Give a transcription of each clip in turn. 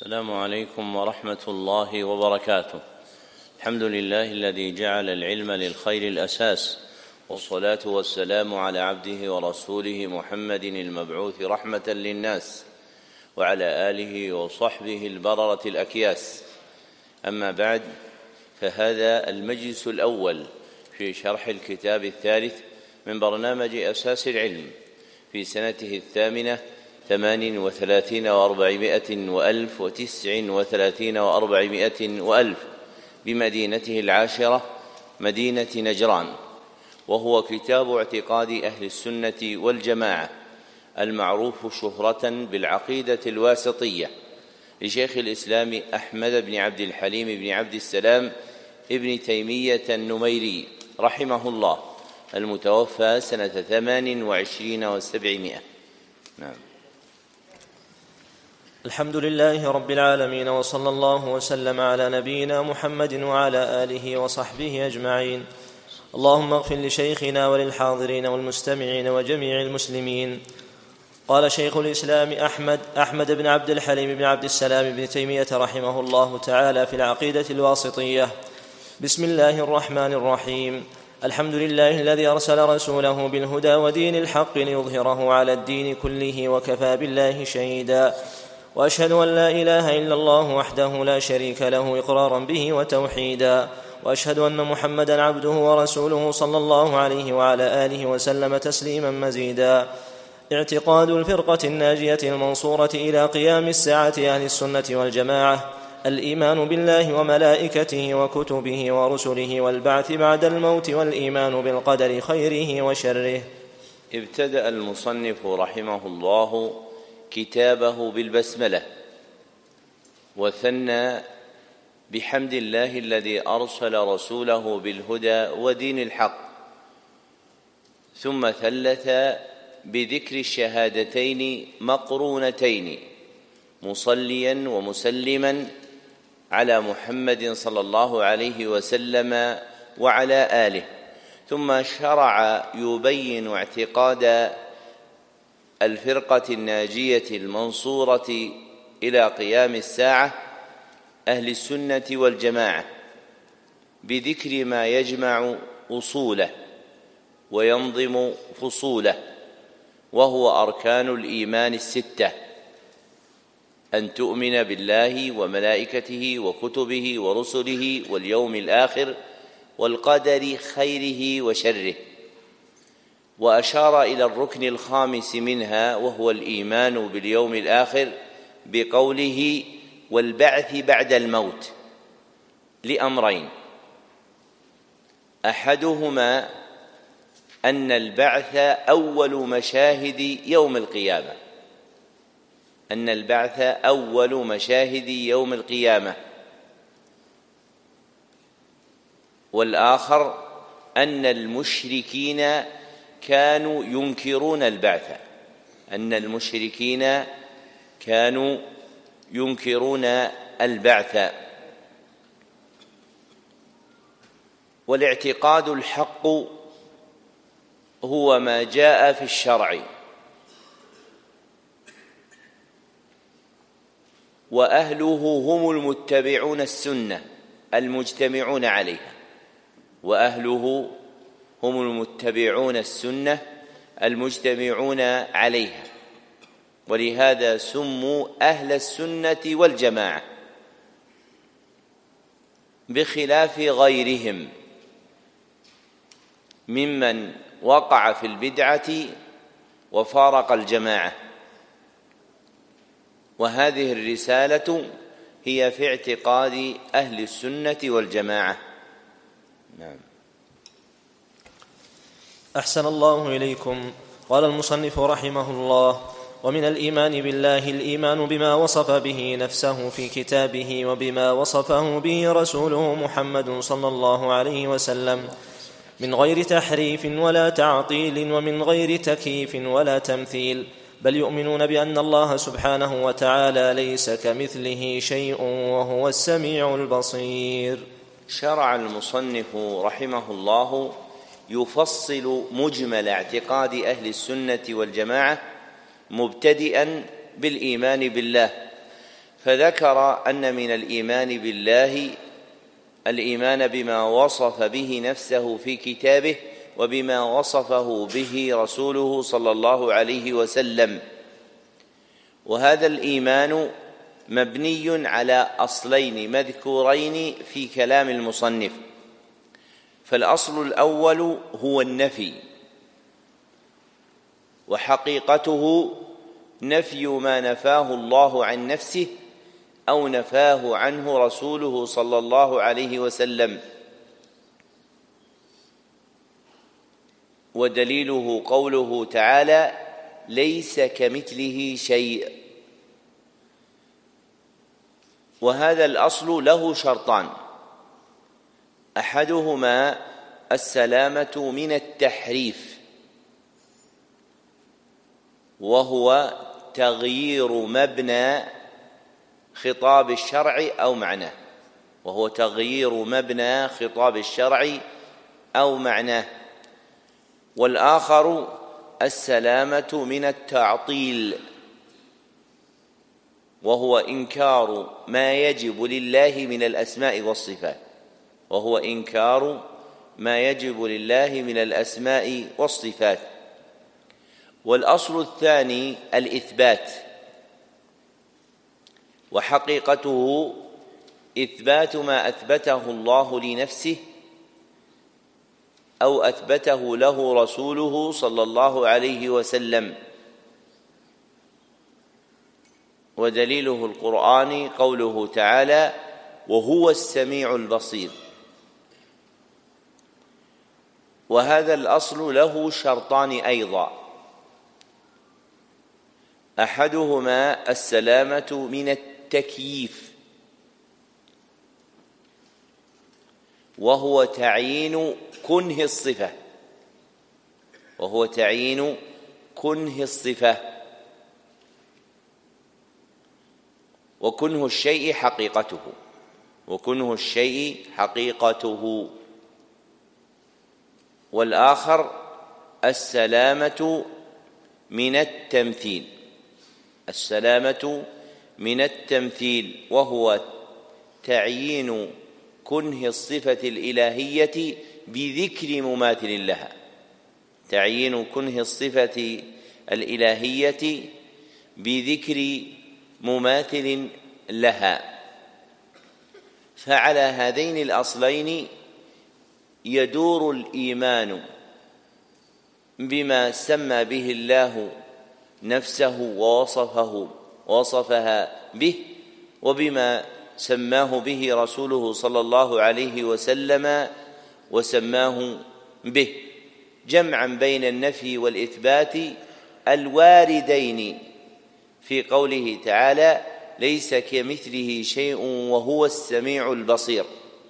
السلام عليكم ورحمة الله وبركاته. الحمد لله الذي جعل العلم للخير الأساس، والصلاة والسلام على عبده ورسوله محمد المبعوث رحمة للناس، وعلى آله وصحبه البررة الأكياس. أما بعد، فهذا المجلس الأول في شرح الكتاب الثالث من برنامج أساس العلم في سنته 38 و400 وألف 39 و400 وألف بمدينته العاشرة مدينة نجران، وهو كتاب اعتقاد أهل السنة والجماعة المعروف شهرة بالعقيدة الواسطية لشيخ الإسلام أحمد بن عبد الحليم بن عبد السلام ابن تيمية النميري رحمه الله، المتوفى سنة 28 و700. نعم. الحمد لله رب العالمين، وصلى الله وسلم على نبينا محمد وعلى آله وصحبه أجمعين. اللهم اغفر لشيخنا وللحاضرين والمستمعين وجميع المسلمين. قال شيخ الإسلام أحمد بن عبد الحليم بن عبد السلام بن تيمية رحمه الله تعالى في العقيدة الواسطية: بسم الله الرحمن الرحيم. الحمد لله الذي أرسل رسوله بالهدى ودين الحق ليظهره على الدين كله، وكفى بالله شهيدا. وأشهد أن لا إله إلا الله وحده لا شريك له إقرارا به وتوحيدا، وأشهد أن محمدا عبده ورسوله صلى الله عليه وعلى آله وسلم تسليما مزيدا. اعتقاد الفرقة الناجية المنصورة إلى قيام الساعة أهل السنة والجماعة: الإيمان بالله وملائكته وكتبه ورسله والبعث بعد الموت، والإيمان بالقدر خيره وشره. ابتدأ المصنف رحمه الله كتابه بالبسملة، وثنى بحمد الله الذي أرسل رسوله بالهدى ودين الحق، ثم ثلث بذكر الشهادتين مقرونتين، مصليا ومسلما على محمد صلى الله عليه وسلم وعلى آله، ثم شرع يبين اعتقاد الفرقة الناجية المنصورة إلى قيام الساعة أهل السنة والجماعة بذكر ما يجمع أصوله وينظم فصوله، وهو أركان الإيمان الستة: أن تؤمن بالله وملائكته وكتبه ورسله واليوم الآخر والقدر خيره وشره. وأشار إلى الركن الخامس منها، وهو الإيمان باليوم الآخر، بقوله: والبعث بعد الموت، لأمرين: أحدهما أن البعث أول مشاهد يوم القيامة، والآخر أن المشركين كانوا ينكرون البعث. والاعتقاد الحق هو ما جاء في الشرع، وأهله هم المتبعون السنة المجتمعون عليها، ولهذا سموا أهل السنة والجماعة، بخلاف غيرهم ممن وقع في البدعة وفارق الجماعة. وهذه الرسالة هي في اعتقاد أهل السنة والجماعة. نعم. أحسن الله إليكم. قال المصنف رحمه الله: ومن الإيمان بالله الإيمان بما وصف به نفسه في كتابه، وبما وصفه به رسوله محمد صلى الله عليه وسلم، من غير تحريف ولا تعطيل، ومن غير تكييف ولا تمثيل، بل يؤمنون بأن الله سبحانه وتعالى ليس كمثله شيء وهو السميع البصير. شرع المصنف رحمه الله يفصل مجمل اعتقاد أهل السنة والجماعة، مبتدئا بالإيمان بالله، فذكر أن من الإيمان بالله الإيمان بما وصف به نفسه في كتابه وبما وصفه به رسوله صلى الله عليه وسلم. وهذا الإيمان مبني على أصلين مذكورين في كلام المصنف. فالأصل الأول هو النفي، وحقيقته نفي ما نفاه الله عن نفسه أو نفاه عنه رسوله صلى الله عليه وسلم. ودليله قوله تعالى: ليس كمثله شيء. وهذا الأصل له شرطان: أحدهما السلامة من التحريف، وهو تغيير مبنى خطاب الشرع أو معناه، والآخر السلامة من التعطيل، وهو إنكار ما يجب لله من الأسماء والصفات. والأصل الثاني الإثبات، وحقيقته إثبات ما أثبته الله لنفسه أو أثبته له رسوله صلى الله عليه وسلم. ودليله القرآن قوله تعالى: وهو السميع البصير. وهذا الأصل له شرطان أيضا: أحدهما السلامة من التكييف، وهو تعيين كنه الصفة، وكنه الشيء حقيقته. والآخر السلامة من التمثيل، وهو تعيين كنه الصفة الإلهية بذكر مماثل لها. فعلى هذين الأصلين يدور الإيمان بما سمى به الله نفسه ووصفها به، وبما سماه به رسوله صلى الله عليه وسلم وسماه به، جمعا بين النفي والإثبات الواردين في قوله تعالى: ليس كمثله شيء وهو السميع البصير.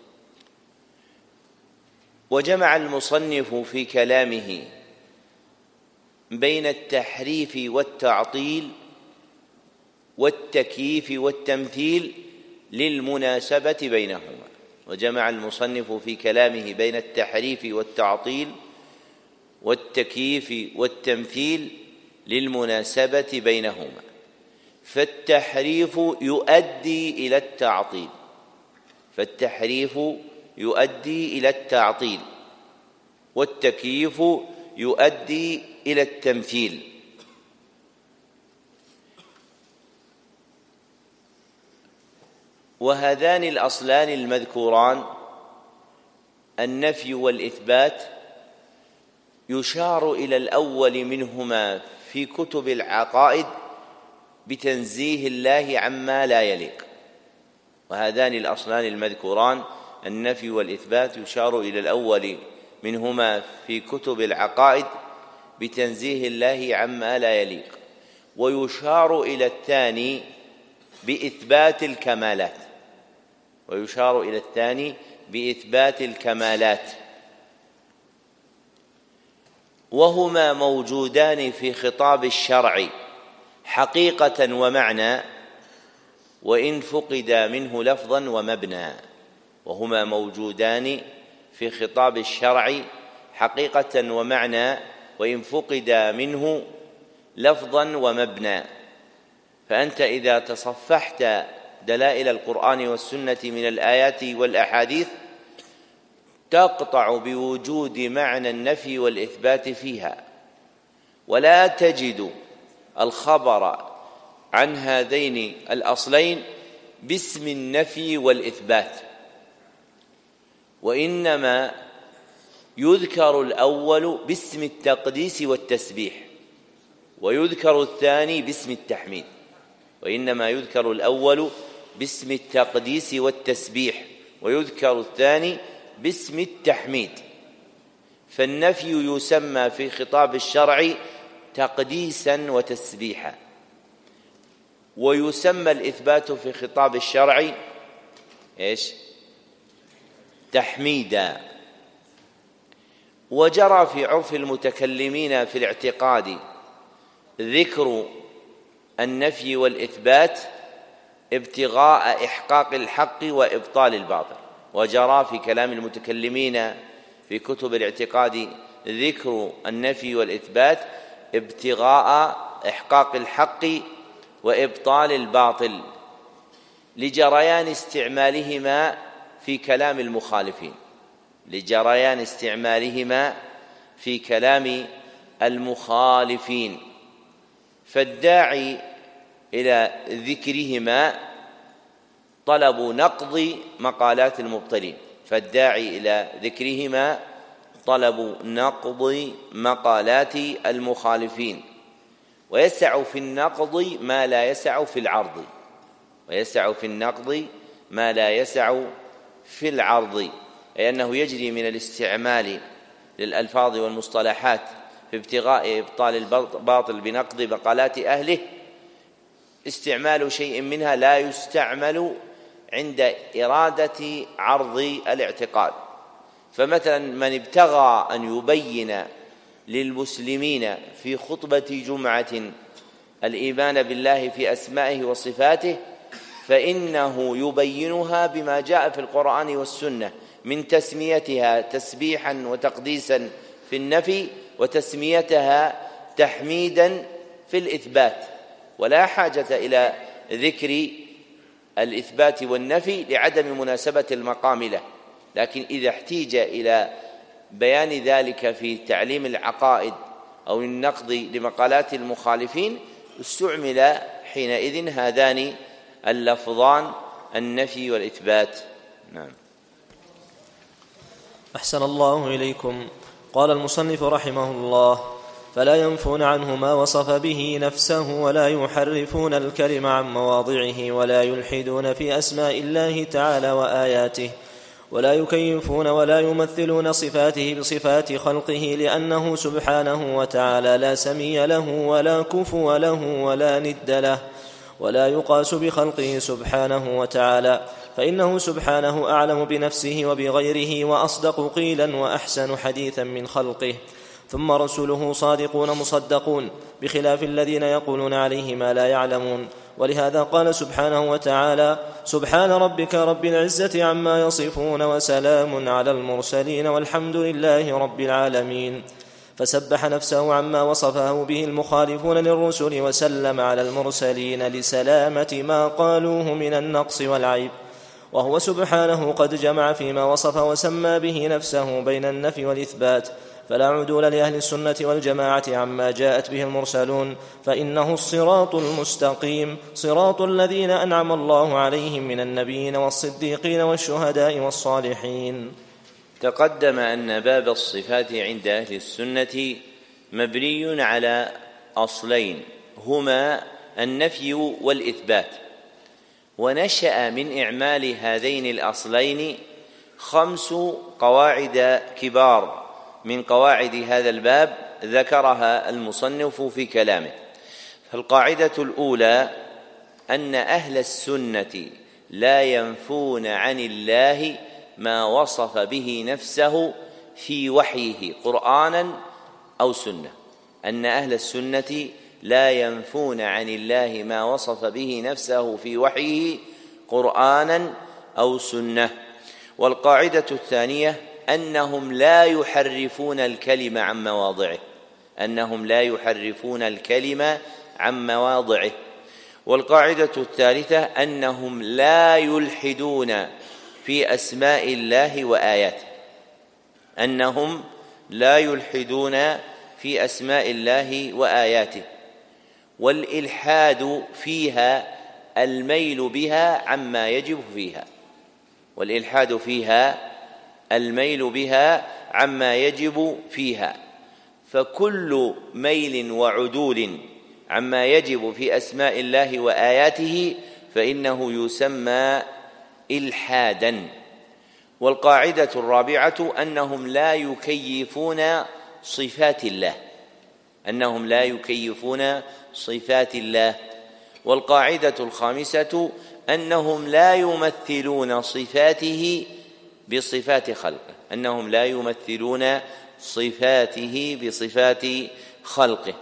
وجمع المصنف في كلامه بين التحريف والتعطيل والتكييف والتمثيل للمناسبة بينهما. فالتحريف يؤدي إلى التعطيل، والتكييف يؤدي إلى التمثيل. وهذان الأصلان المذكوران النفي والإثبات يشار إلى الأول منهما في كتب العقائد بتنزيه الله عما لا يليق. وهذان الأصلان المذكوران النفي والإثبات يشار إلى الأول منهما في كتب العقائد بتنزيه الله عما لا يليق، ويشار إلى الثاني بإثبات الكمالات، وهما موجودان في خطاب الشرع حقيقة ومعنى، وإن فقد منه لفظا ومبنى. فأنت إذا تصفحت دلائل القرآن والسنة من الآيات والأحاديث تقطع بوجود معنى النفي والإثبات فيها، ولا تجد الخبر عن هذين الأصلين باسم النفي والإثبات، وإنما يذكر الأول باسم التقديس والتسبيح، ويذكر الثاني باسم التحميد. وإنما يذكر الأول باسم التقديس والتسبيح، ويذكر الثاني باسم التحميد. فالنفي يسمى في خطاب الشرع تقديسا وتسبيحا، ويسمى الإثبات في خطاب الشرع تحميدا. وجرى في عرف المتكلمين في الاعتقاد ذكر النفي والإثبات ابتغاء إحقاق الحق وإبطال الباطل. وجرى في كلام المتكلمين في كتب الاعتقاد ذكر النفي والإثبات ابتغاء إحقاق الحق وإبطال الباطل لجريان استعمالهما في كلام المخالفين، لجريان استعمالهما في كلام المخالفين. فالداعي إلى ذكرهما طلب نقض مقالات المبطلين، فالداعي إلى ذكرهما طلب نقض مقالات المخالفين. ويسع في النقض ما لا يسع في العرض، ويسع في النقض ما لا يسع في العرض، أي أنه يجري من الاستعمال للألفاظ والمصطلحات في ابتغاء إبطال الباطل بنقض مقالات أهله استعمال شيء منها لا يستعمل عند إرادة عرض الاعتقاد. فمثلا من ابتغى أن يبين للمسلمين في خطبة جمعة الإيمان بالله في أسمائه وصفاته، فإنه يبينها بما جاء في القرآن والسنة من تسميتها تسبيحا وتقديسا في النفي، وتسميتها تحميدا في الإثبات. ولا حاجة إلى ذكر الإثبات والنفي لعدم مناسبة المقام له، لكن إذا احتيج إلى بيان ذلك في تعليم العقائد أو النقد لمقالات المخالفين استعمل حينئذ هذان اللفظان النفي والإثبات. نعم. أحسن الله إليكم. قال المصنف رحمه الله: فلا ينفون عنه ما وصف به نفسه، ولا يحرفون الكلم عن مواضعه، ولا يلحدون في أسماء الله تعالى وآياته، ولا يكيفون ولا يمثلون صفاته بصفات خلقه، لأنه سبحانه وتعالى لا سمي له ولا كفو له ولا ند له، ولا يقاس بخلقه سبحانه وتعالى، فإنه سبحانه أعلم بنفسه وبغيره وأصدق قيلا وأحسن حديثا من خلقه. ثم رسله صادقون مصدقون، بخلاف الذين يقولون عليه ما لا يعلمون. ولهذا قال سبحانه وتعالى: سبحان ربك رب العزة عما يصفون وسلام على المرسلين والحمد لله رب العالمين. فسبح نفسه عما وصفه به المخالفون للرسل، وسلم على المرسلين لسلامة ما قالوه من النقص والعيب. وهو سبحانه قد جمع فيما وصف وسمى به نفسه بين النفي والإثبات، فلا عدول لأهل السنة والجماعة عما جاءت به المرسلون، فإنه الصراط المستقيم، صراط الذين أنعم الله عليهم من النبيين والصديقين والشهداء والصالحين. تقدم أن باب الصفات عند أهل السنة مبني على أصلين هما النفي والإثبات، ونشأ من إعمال هذين الأصلين 5 قواعد كبار من قواعد هذا الباب ذكرها المصنف في كلامه. فالقاعدة الأولى أن أهل السنة لا ينفون عن الله ما وصف به نفسه في وحيه قرآنا أو سنة، أن أهل السنة لا ينفون عن الله ما وصف به نفسه في وحيه قرآنا أو سنة. والقاعدة الثانية أنهم لا يحرفون الكلم عن مواضعه، أنهم لا يحرفون الكلم عن مواضعه. والقاعدة الثالثة أنهم لا يلحدون في أسماء الله وآياته، أنهم لا يلحدون في أسماء الله وآياته، والإلحاد فيها الميل بها عما يجب فيها، والإلحاد فيها الميل بها عما يجب فيها، فكل ميل وعدول عما يجب في أسماء الله وآياته فإنه يسمى إلحادا. والقاعدة الرابعة أنهم لا يكيفون صفات الله، أنهم لا يكيفون صفات الله. والقاعدة الخامسة أنهم لا يمثلون صفاته بصفات خلقه، أنهم لا يمثلون صفاته بصفات خلقه.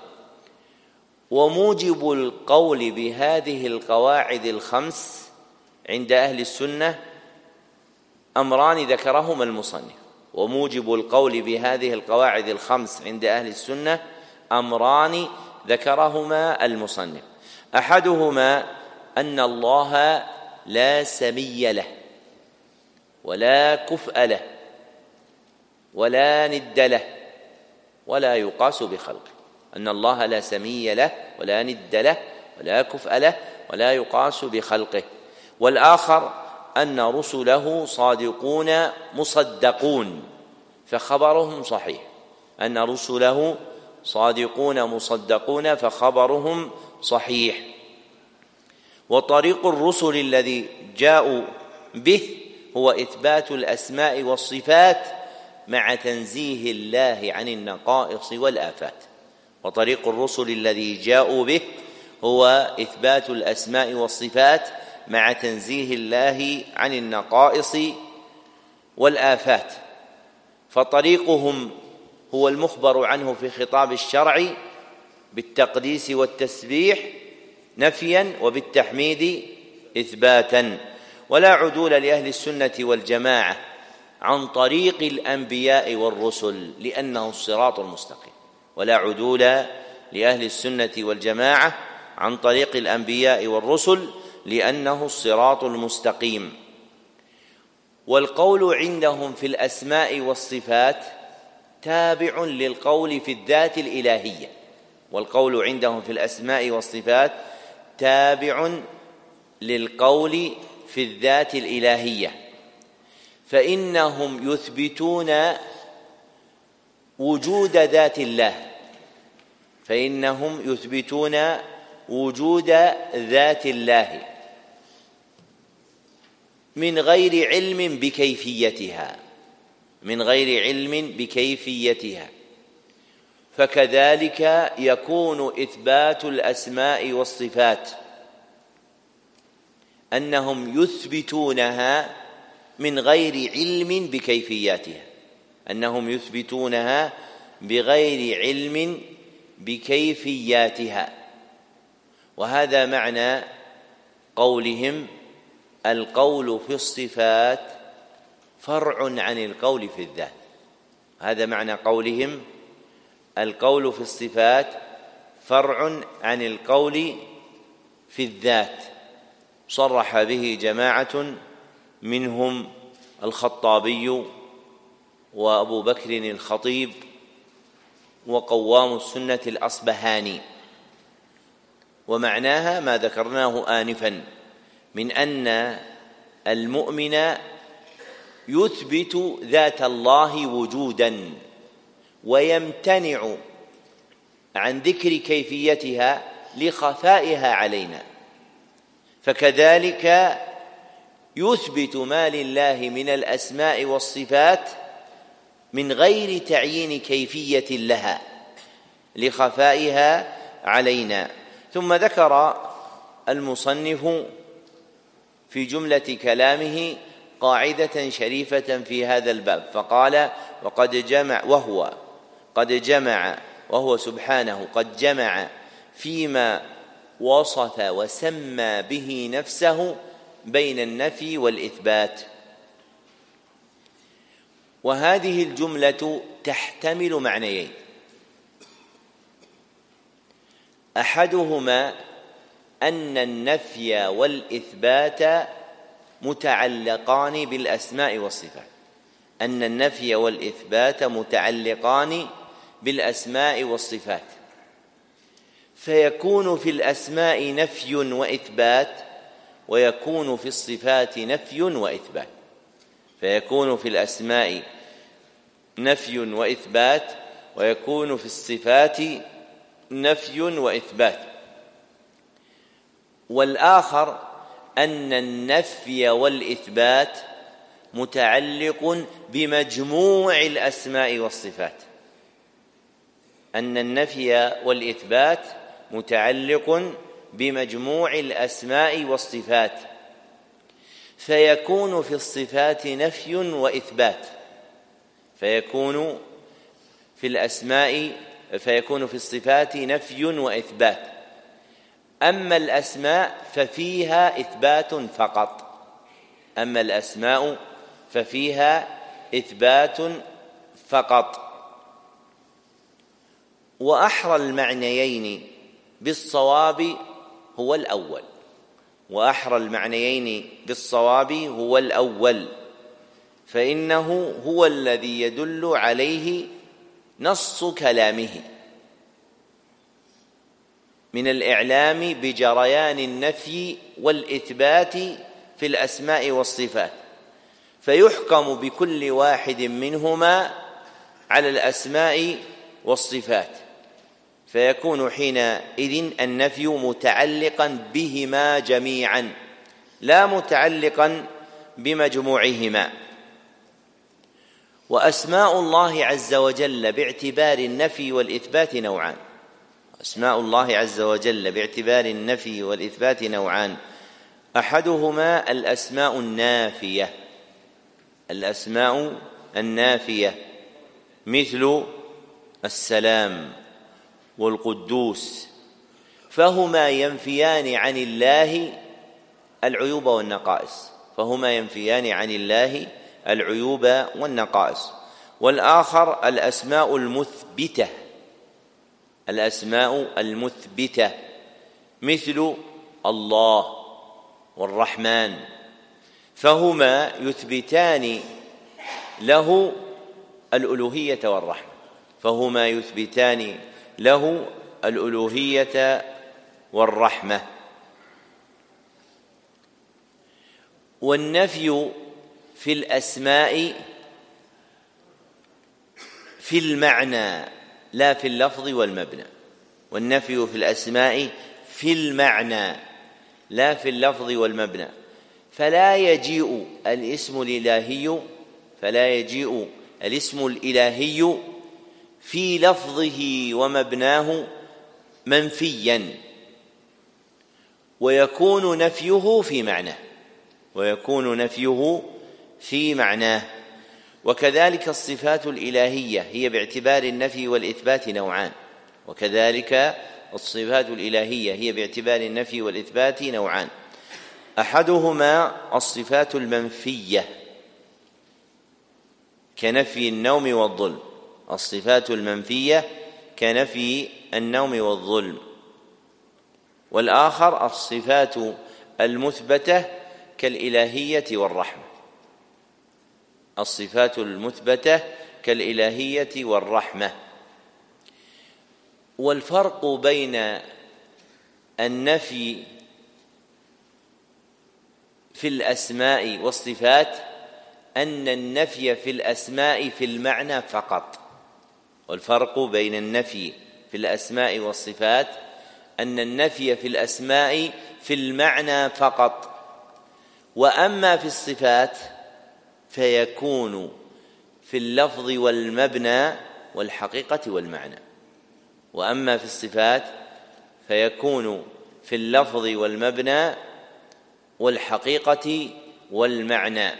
وموجب القول بهذه القواعد الخمس عند أهل السنة أمران ذكرهما المصنف، وموجب القول بهذه القواعد الخمس عند أهل السنة أمران ذكرهما المصنف. أحدهما أن الله لا سمي له ولا كفء له ولا ند له ولا يقاس بخلقه، أن الله لا سمي له ولا ند له ولا كفء له ولا يقاس بخلقه. والآخر أن رسله صادقون مصدقون فخبرهم صحيح، أن رسله صادقون مصدقون فخبرهم صحيح. وطريق الرسل الذي جاءوا به هو إثبات الأسماء والصفات مع تنزيه الله عن النقائص والآفات. وطريق الرسل الذي جاءوا به هو إثبات الأسماء والصفات مع تنزيه الله عن النقائص والآفات. فطريقهم هو المخبر عنه في خطاب الشرع بالتقديس والتسبيح نفيا وبالتحميد إثباتا. ولا عدول لأهل السنة والجماعة عن طريق الأنبياء والرسل لأنه الصراط المستقيم، ولا عدول لأهل السنة والجماعة عن طريق الأنبياء والرسل لأنه الصراط المستقيم. والقول عندهم في الأسماء والصفات تابع للقول في الذات الإلهية، والقول عندهم في الأسماء والصفات تابع للقول في الذات الإلهية، فإنهم يثبتون وجود ذات الله، فإنهم يثبتون وجود ذات الله من غير علم بكيفيتها، من غير علم بكيفيتها. فكذلك يكون إثبات الأسماء والصفات أنهم يثبتونها من غير علم بكيفياتها، أنهم يثبتونها بغير علم بكيفياتها. وهذا معنى قولهم القول في الصفات فرع عن القول في الذات. هذا معنى قولهم القول في الصفات فرع عن القول في الذات. صرح به جماعة منهم الخطابي وأبو بكر الخطيب وقوام السنة الأصبهاني. ومعناها ما ذكرناه آنفا من أن المؤمن يثبت ذات الله وجودا ويمتنع عن ذكر كيفيتها لخفائها علينا، فكذلك يثبت ما لله من الأسماء والصفات من غير تعيين كيفية لها لخفائها علينا. ثم ذكر المصنف في جملة كلامه قاعدة شريفة في هذا الباب، فقال وهو سبحانه قد جمع فيما وصف وسمى به نفسه بين النفي والإثبات. وهذه الجملة تحتمل معنيين: أحدهما أن النفي والإثبات متعلقان بالأسماء والصفات، أن النفي والإثبات متعلقان بالأسماء والصفات، فيكون في الأسماء نفي وإثبات، ويكون في الصفات نفي وإثبات، فيكون في الأسماء نفي وإثبات، ويكون في الصفات نفي وإثبات. والآخر أن النفي والإثبات متعلق بمجموع الأسماء والصفات، أن النفي والإثبات متعلق بمجموع الأسماء والصفات، فيكون في الصفات نفي وإثبات، فيكون في الصفات نفي وإثبات. أما الأسماء ففيها إثبات فقط، أما الأسماء ففيها إثبات فقط. وأحرى المعنيين بالصواب هو الأول، وأحرى المعنيين بالصواب هو الأول، فإنه هو الذي يدل عليه نص كلامه من الإعلام بجريان النفي والإثبات في الأسماء والصفات، فيحكم بكل واحد منهما على الأسماء والصفات، فيكون حينئذ النفي متعلقا بهما جميعا لا متعلقا بمجموعهما. وأسماء الله عز وجل باعتبار النفي والإثبات نوعان، أسماء الله عز وجل باعتبار النفي والإثبات نوعان، أحدهما الأسماء النافية، الأسماء النافية مثل السلام والقدوس، فهما ينفيان عن الله العيوب والنقائص، فهما ينفيان عن الله العيوب والنقائص. والآخر الأسماء المثبتة، الأسماء المثبتة مثل الله والرحمن، فهما يثبتان له الألوهية والرحمة، فهما يثبتان له الألوهية والرحمة. والنفي في الأسماء في المعنى لا في اللفظ والمبنى، والنفي في الأسماء في المعنى لا في اللفظ والمبنى، فلا يجيء الاسم الإلهي في لفظه ومبناه منفيا، ويكون نفيه في معناه، وكذلك الصفات الإلهية هي باعتبار النفي والإثبات نوعان، أحدهما الصفات المنفية كنفي النوم والظلم، الصفات المنفية كنفي النوم والظلم. والآخر الصفات المثبتة كالإلهية والرحمة، الصفات المثبتة كالإلهية والرحمة. والفرق بين النفي في الأسماء والصفات أن النفي في الأسماء في المعنى فقط، والفرق بين النفي في الأسماء والصفات أن النفي في الأسماء في المعنى فقط، وأما في الصفات فيكون في اللفظ والمبنى والحقيقة والمعنى، وأما في الصفات فيكون في اللفظ والمبنى والحقيقة والمعنى.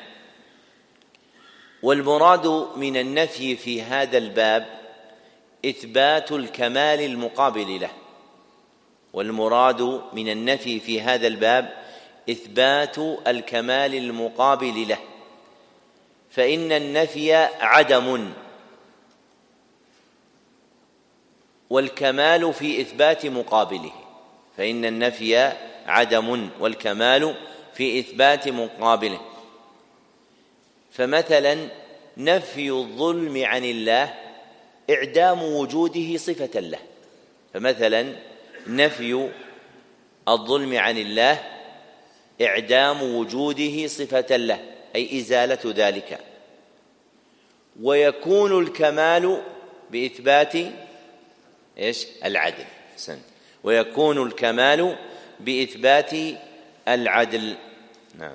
والمراد من النفي في هذا الباب إثبات الكمال المقابل له، والمراد من النفي في هذا الباب إثبات الكمال المقابل له، فإن النفي عدم، والكمال في إثبات مقابله، فإن النفي عدم والكمال في إثبات مقابله. فمثلا نفي الظلم عن الله إعدام وجوده صفة له، فمثلا نفي الظلم عن الله إعدام وجوده صفة له أي إزالة ذلك. ويكون الكمال بإثبات العدل. ويكون الكمال بإثبات العدل. نعم.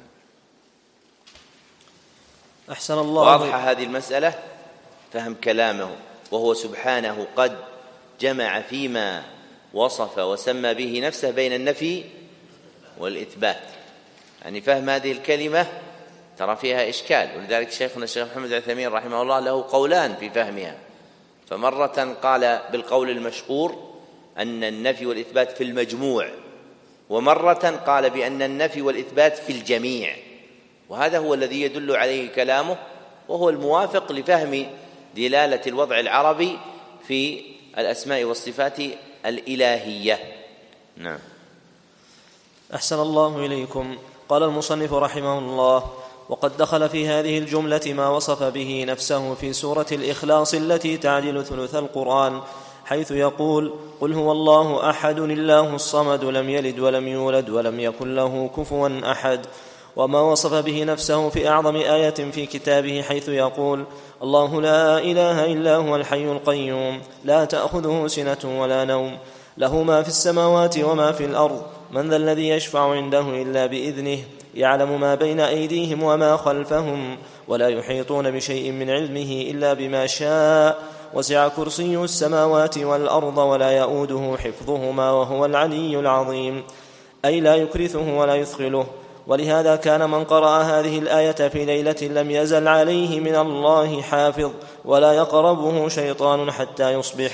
أحسن الله. واضحة هذه المسألة، فهم كلامه، وهو سبحانه قد جمع فيما وصف وسمى به نفسه بين النفي والإثبات. يعني فهم هذه الكلمة ترى فيها إشكال، ولذلك شيخنا الشيخ محمد العثيمين رحمه الله له قولان في فهمها، فمرة قال بالقول المشهور أن النفي والإثبات في المجموع، ومرة قال بأن النفي والإثبات في الجميع، وهذا هو الذي يدل عليه كلامه، وهو الموافق لفهم دلالة الوضع العربي في الأسماء والصفات الإلهية. نعم. أحسن الله إليكم. قال المصنف رحمه الله: وقد دخل في هذه الجملة ما وصف به نفسه في سورة الإخلاص التي تعدل ثلث القرآن، حيث يقول: قل هو الله أحد الله الصمد لم يلد ولم يولد ولم يكن له كفوا أحد. وما وصف به نفسه في أعظم آية في كتابه، حيث يقول: الله لا إله إلا هو الحي القيوم لا تأخذه سنة ولا نوم له ما في السماوات وما في الأرض من ذا الذي يشفع عنده إلا بإذنه يعلم ما بين أيديهم وما خلفهم ولا يحيطون بشيء من علمه إلا بما شاء وسع كرسيه السماوات والأرض ولا يؤوده حفظهما وهو العلي العظيم، أي لا يكرثه ولا يثقله. ولهذا كان من قرأ هذه الآية في ليلة لم يزل عليه من الله حافظ ولا يقربه شيطان حتى يصبح.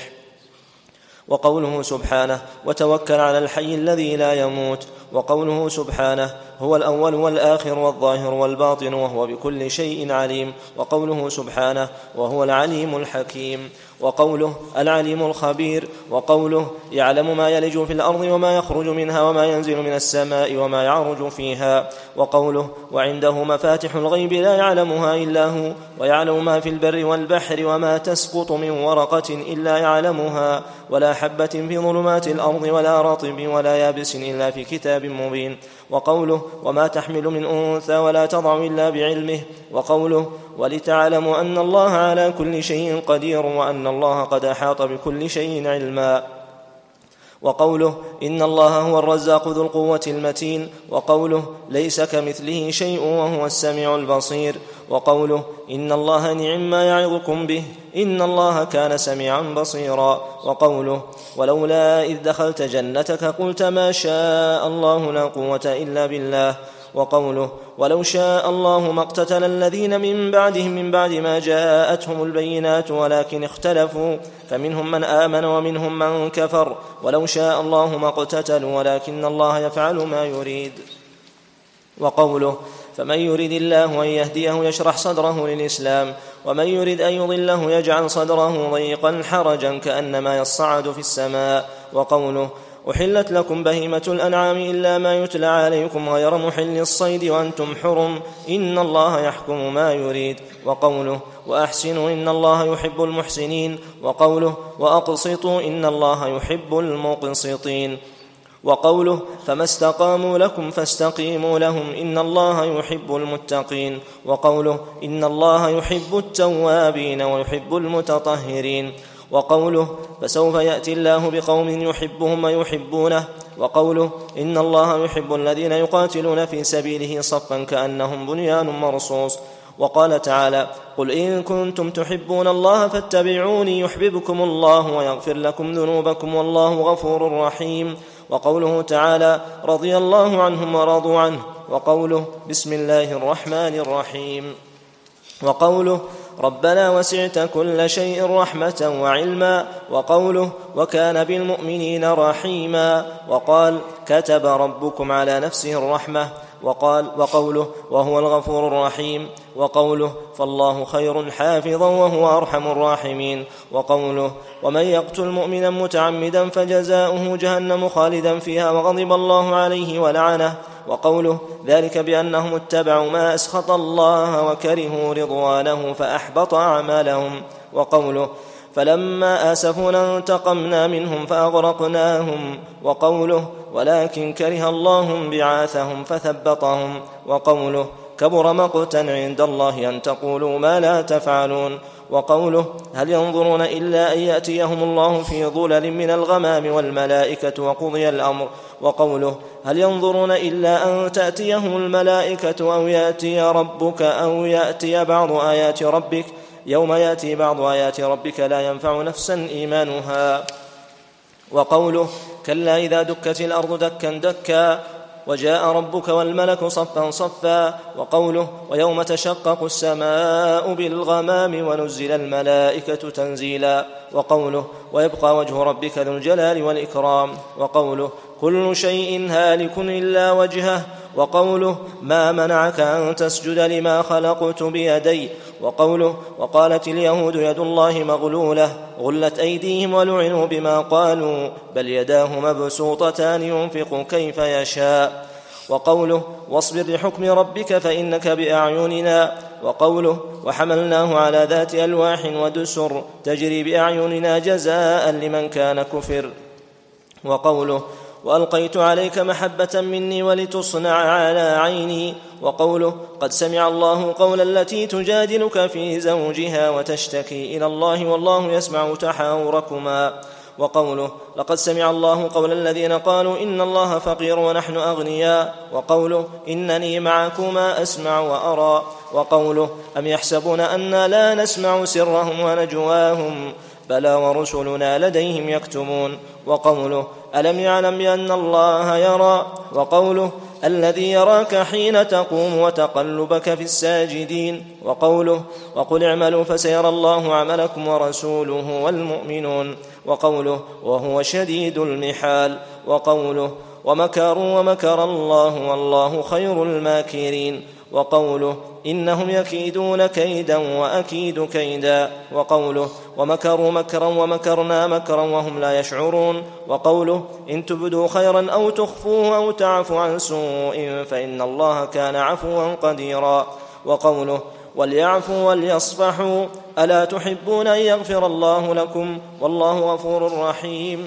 وقوله سبحانه: وتوكل على الحي الذي لا يموت. وقوله سبحانه: هو الأول والآخر والظاهر والباطن وهو بكل شيء عليم. وقوله سبحانه: وهو العليم الحكيم. وقوله: العليم الخبير. وقوله: يعلم ما يلج في الأرض وما يخرج منها وما ينزل من السماء وما يعرج فيها. وقوله: وعنده مفاتح الغيب لا يعلمها إلا هو ويعلم ما في البر والبحر وما تسقط من ورقة إلا يعلمها ولا حبة في ظلمات الأرض ولا رطب ولا يابس إلا في كتاب مبين. وقوله: وما تحمل من أنثى ولا تضع إلا بعلمه. وقوله: ولتعلموا أن الله على كل شيء قدير وأن الله قد أحاط بكل شيء علما. وقوله: إن الله هو الرزاق ذو القوة المتين. وقوله: ليس كمثله شيء وهو السميع البصير. وقوله: إن الله نعم ما يعظكم به إن الله كان سميعا بصيرا. وقوله: ولولا إذ دخلت جنتك قلت ما شاء الله لا قوة إلا بالله. وقوله: ولو شاء الله ما اقتتل الذين من بعدهم من بعد ما جاءتهم البينات ولكن اختلفوا فمنهم من آمن ومنهم من كفر ولو شاء الله ما اقتتلوا ولكن الله يفعل ما يريد. وقوله: فمن يريد الله أن يهديه يشرح صدره للإسلام ومن يريد أن يضله يجعل صدره ضيقا حرجا كأنما يصعد في السماء. وقوله: أحلت لكم بهيمة الأنعام إلا ما يتلى عليكم غير محل الصيد وأنتم حرم إن الله يحكم ما يريد. وقوله: وأحسنوا إن الله يحب المحسنين. وقوله: وأقسطوا إن الله يحب المقسطين. وقوله: فما استقاموا لكم فاستقيموا لهم إن الله يحب المتقين. وقوله: إن الله يحب التوابين ويحب المتطهرين. وقوله: فسوف يأتي الله بقوم يحبهم ويحبونه. وقوله: إن الله يحب الذين يقاتلون في سبيله صفا كأنهم بنيان مرصوص. وقال تعالى: قل إن كنتم تحبون الله فاتبعوني يحببكم الله ويغفر لكم ذنوبكم والله غفور رحيم. وقوله تعالى: رضي الله عنهم ورضوا عنه. وقوله: بسم الله الرحمن الرحيم. وقوله: ربنا وسعت كل شيء رحمة وعلما. وقوله: وكان بالمؤمنين رحيما. وقال: كتب ربكم على نفسه الرحمة. وقوله وهو الغفور الرحيم، وقوله فالله خير حافظا وهو أرحم الراحمين، وقوله ومن يقتل مؤمنا متعمدا فجزاؤه جهنم خالدا فيها وغضب الله عليه ولعنه، وقوله ذلك بأنهم اتبعوا ما أسخط الله وكرهوا رضوانه فأحبط أعمالهم، وقوله فلما آسفونا انتقمنا منهم فأغرقناهم، وقوله ولكن كره الله بعاثهم فثبطهم، وقوله كبر مقتا عند الله أن تقولوا ما لا تفعلون، وقوله هل ينظرون إلا أن يأتيهم الله في ظلل من الغمام والملائكة وقضي الأمر، وقوله هل ينظرون إلا أن تأتيهم الملائكة أو يأتي ربك أو يأتي بعض آيات ربك، يوم يأتي بعض آيات ربك لا ينفع نفسا إيمانها، وقوله كلا إذا دكت الأرض دكا دكا وجاء ربك والملك صفا صفا، وقوله ويوم تشقق السماء بالغمام ونزل الملائكة تنزيلا، وقوله ويبقى وجه ربك ذو الجلال والإكرام، وقوله كل شيء هالك إلا وجهه، وقوله ما منعك أن تسجد لما خلقت بيدي، وقوله وقالت اليهود يد الله مغلولة غلت أيديهم ولعنوا بما قالوا بل يداه مبسوطتان ينفق كيف يشاء، وقوله واصبر لحكم ربك فإنك بأعيننا، وقوله وحملناه على ذات ألواح ودسر تجري بأعيننا جزاء لمن كان كفر، وقوله وألقيت عليك محبة مني ولتصنع على عيني، وقوله قد سمع الله قول التي تجادلك في زوجها وتشتكي إلى الله والله يسمع تحاوركما، وقوله لقد سمع الله قول الذين قالوا إن الله فقير ونحن أغنياء، وقوله إنني معكما أسمع وأرى، وقوله أم يحسبون أنا لا نسمع سرهم ونجواهم بلى ورسلنا لديهم يكتبون، وقوله ألم يعلم بأن الله يرى، وقوله الذي يراك حين تقوم وتقلبك في الساجدين، وقوله وقل اعملوا فسيرى الله عملكم ورسوله والمؤمنون، وقوله وهو شديد المحال، وقوله ومكروا ومكر الله والله خير الماكرين، وقوله إنهم يكيدون كيدا وأكيد كيدا، وقوله ومكروا مكرا ومكرنا مكرا وهم لا يشعرون، وقوله إن تبدوا خيرا أو تخفوه أو تعفوا عن سوء فإن الله كان عفوا قديرا، وقوله وليعفوا وليصفحوا ألا تحبون أن يغفر الله لكم والله غفور رحيم،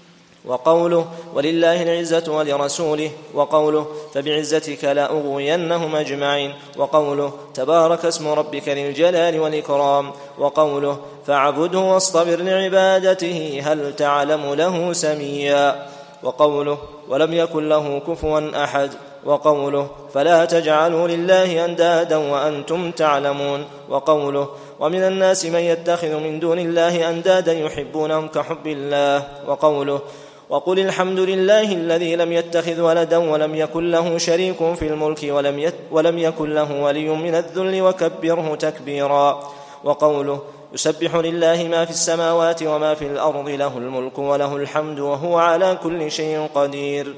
وقوله ولله العزة ولرسوله، وقوله فبعزتك لا أغوينهم أجمعين، وقوله تبارك اسم ربك ذي الجلال والإكرام، وقوله فاعبده واصطبر لعبادته هل تعلم له سميا، وقوله ولم يكن له كفوا أحد، وقوله فلا تجعلوا لله أندادا وأنتم تعلمون، وقوله ومن الناس من يتخذ من دون الله أندادا يحبونهم كحب الله، وقوله وقل الحمد لله الذي لم يتخذ ولدا ولم يكن له شريك في الملك ولم يكن له ولي من الذل وكبره تكبيرا، وقوله يسبح لله ما في السماوات وما في الأرض له الملك وله الحمد وهو على كل شيء قدير،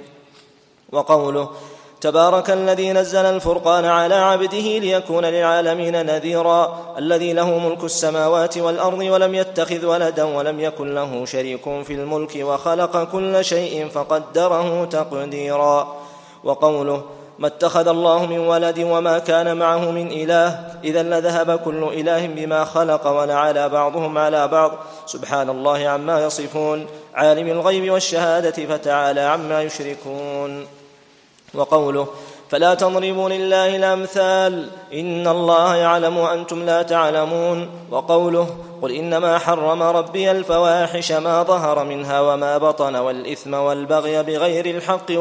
وقوله تبارك الذي نزل الفرقان على عبده ليكون للعالمين نذيرا الذي له ملك السماوات والأرض ولم يتخذ ولدا ولم يكن له شريك في الملك وخلق كل شيء فقدره تقديرا، وقوله ما اتخذ الله من ولد وما كان معه من إله إذا لذهب كل إله بما خلق ولعلى بعضهم على بعض سبحان الله عما يصفون عالم الغيب والشهادة فتعالى عما يشركون، وقوله فلا تضربوا لله الأمثال إن الله يعلم وأنتم لا تعلمون، وقوله قل إنما حرم ربي الفواحش ما ظهر منها وما بطن والإثم والبغي بغير الحق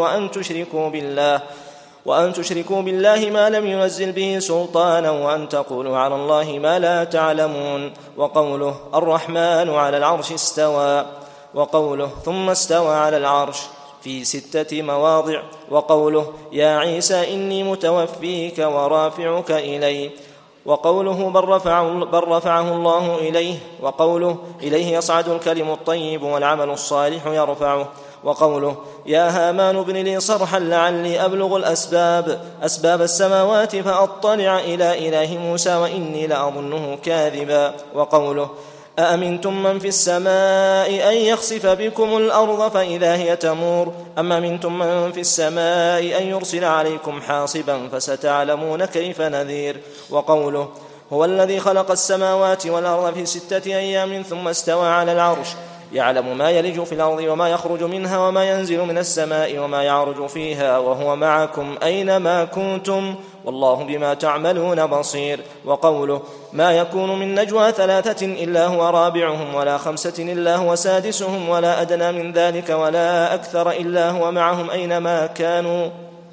وأن تشركوا بالله ما لم ينزل به سلطانا وأن تقولوا على الله ما لا تعلمون، وقوله الرحمن على العرش استوى، وقوله ثم استوى على العرش في 6 مواضع، وقوله يا عيسى إني متوفيك ورافعك إلي، وقوله بل رفعه الله إليه، وقوله إليه يصعد الكلم الطيب والعمل الصالح يرفعه، وقوله يا هامان ابن لي صرحا لعلي أبلغ أسباب السماوات فأطلع إلى إله موسى وإني لأظنه كاذبا. وقوله أأمنتم من في السماء أن يخسف بكم الأرض فإذا هي تمور أم أمنتم من في السماء أن يرسل عليكم حاصبا فستعلمون كيف نذير. وقوله هو الذي خلق السماوات والأرض في 6 أيام ثم استوى على العرش يعلم ما يلج في الأرض وما يخرج منها وما ينزل من السماء وما يعرج فيها وهو معكم أينما كنتم والله بما تعملون بصير. وقوله ما يكون من نجوى 3 إلا هو رابعهم ولا 5 إلا هو سادسهم ولا أدنى من ذلك ولا أكثر إلا هو معهم أينما كانوا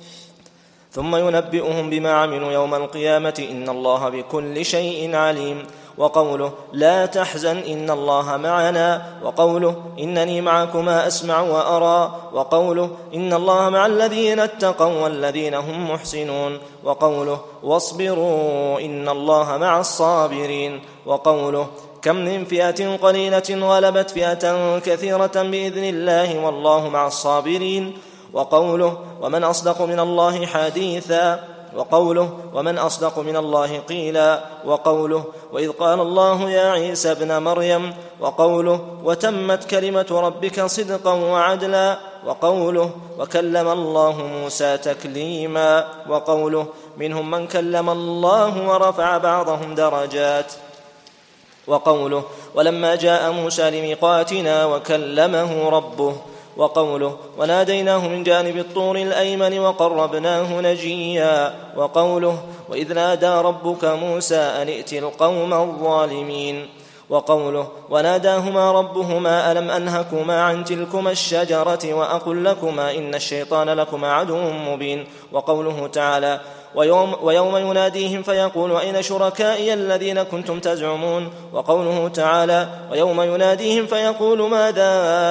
ثم ينبئهم بما عملوا يوم القيامة إن الله بكل شيء عليم. وقوله لا تحزن إن الله معنا. وقوله إنني معكما أسمع وأرى. وقوله إن الله مع الذين اتقوا والذين هم محسنون. وقوله واصبروا إن الله مع الصابرين. وقوله كم من فئة قليلة غلبت فئة كثيرة بإذن الله والله مع الصابرين. وقوله ومن أصدق من الله حديثا. وقوله ومن أصدق من الله قيلا. وقوله وإذ قال الله يا عيسى ابن مريم. وقوله وتمت كلمة ربك صدقا وعدلا. وقوله وكلم الله موسى تكليما. وقوله منهم من كلم الله ورفع بعضهم درجات. وقوله ولما جاء موسى لميقاتنا وكلمه ربه. وقوله وناديناه من جانب الطور الأيمن وقربناه نجيا. وقوله وإذ نادى ربك موسى أن ائت القوم الظالمين. وقوله وناداهما ربهما ألم أنهكما عن تلكما الشجرة وأقل لكما إن الشيطان لكما عدو مبين. وقوله تعالى ويوم يناديهم فيقول أين شركائي الذين كنتم تزعمون. وقوله تعالى ويوم يناديهم فيقول ماذا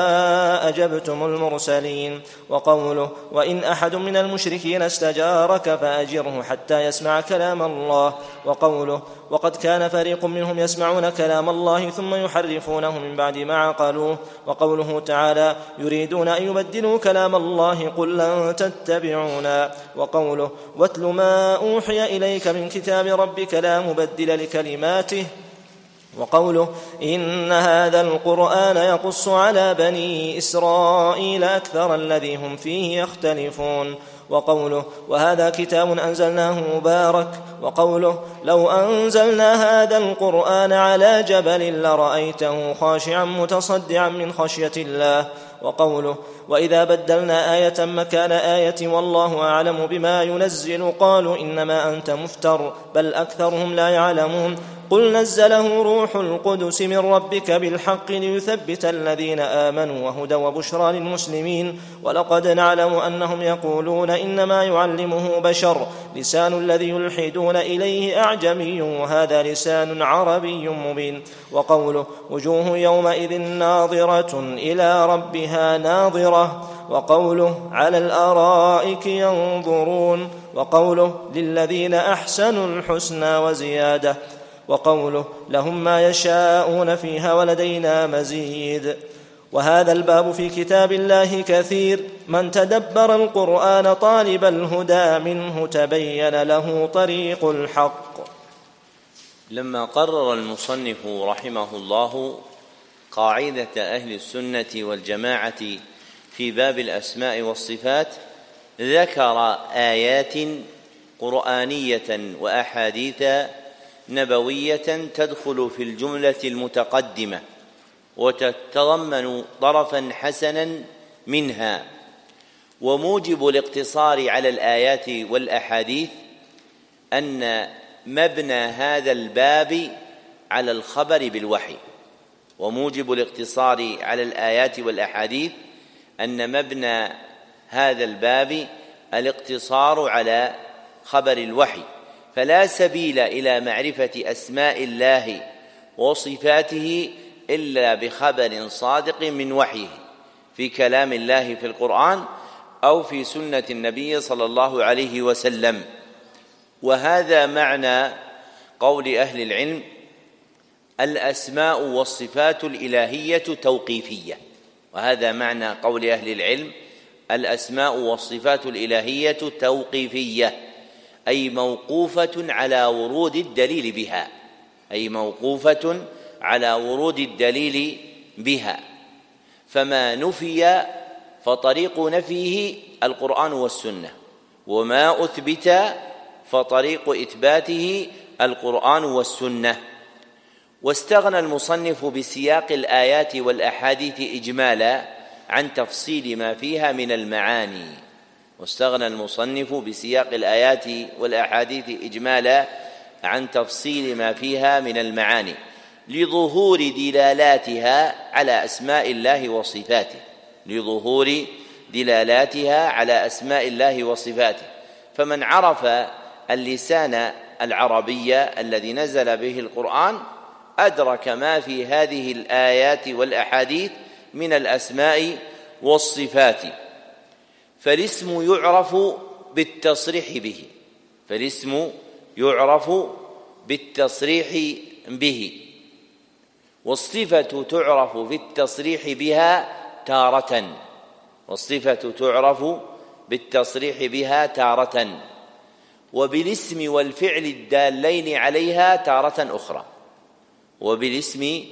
أجبتم المرسلين. وقوله وإن أحد من المشركين استجارك فأجره حتى يسمع كلام الله. وقوله وقد كان فريق منهم يسمعون كلام الله ثم يحرفونه من بعد ما عقلوه. وقوله تعالى يريدون أن يبدلوا كلام الله قل لن تتبعونا. وقوله واتل ما أوحي إليك من كتاب ربك لا مبدل لكلماته. وقوله إن هذا القرآن يقص على بني إسرائيل أكثر الذي هم فيه يختلفون. وقوله وهذا كتاب أنزلناه مبارك. وقوله لو أنزلنا هذا القرآن على جبل لرأيته خاشعا متصدعا من خشية الله. وقوله وإذا بدلنا آية مكان آية والله أعلم بما ينزل قالوا إنما أنت مفتر بل أكثرهم لا يعلمون. قل نزله روح القدس من ربك بالحق ليثبت الذين آمنوا وهدى وبشرى للمسلمين. ولقد نعلم أنهم يقولون إنما يعلمه بشر لسان الذي يلحدون إليه أعجمي وهذا لسان عربي مبين. وقوله وجوه يومئذ ناظرة إلى ربها ناظرة. وقوله على الأرائك ينظرون. وقوله للذين أحسنوا الحسنى وزيادة. وقوله لهم ما يشاءون فيها ولدينا مزيد. وهذا الباب في كتاب الله كثير من تدبر القرآن طالب الهدى منه تبين له طريق الحق. لما قرر المصنف رحمه الله قاعدة أهل السنة والجماعة في باب الأسماء والصفات ذكر آيات قرآنية وأحاديث نبوية تدخل في الجملة المتقدمة وتتضمن طرفا حسنا منها. وموجب الاقتصار على الآيات والأحاديث أن مبنى هذا الباب على الخبر بالوحي. وموجب الاقتصار على الآيات والأحاديث أن مبنى هذا الباب الاقتصار على خبر الوحي. فلا سبيل إلى معرفة أسماء الله وصفاته إلا بخبر صادق من وحيه في كلام الله في القرآن أو في سنة النبي صلى الله عليه وسلم. وهذا معنى قول أهل العلم الأسماء والصفات الإلهية توقيفية. وهذا معنى قول أهل العلم: الأسماء والصفات الإلهية توقيفية، أي موقوفة على ورود الدليل بها، أي موقوفة على ورود الدليل بها. فما نفي فطريق نفيه القرآن والسنة، وما أثبت فطريق إثباته القرآن والسنة. واستغنى المصنف بسياق الآيات والأحاديث إجمالا عن تفصيل ما فيها من المعاني. واستغنى المصنف بسياق الآيات والأحاديث إجمالا عن تفصيل ما فيها من المعاني لظهور دلالاتها على أسماء الله وصفاته، لظهور دلالاتها على أسماء الله وصفاته. فمن عرف اللسان العربي الذي نزل به القرآن أدرك ما في هذه الآيات والأحاديث من الأسماء والصفات. فالاسم يعرف بالتصريح به، فالاسم يعرف بالتصريح به، والصفة تعرف بالتصريح بها تارة، والصفة تعرف بالتصريح بها تارة، وبالاسم والفعل الدالين عليها تارة أخرى، وبالاسم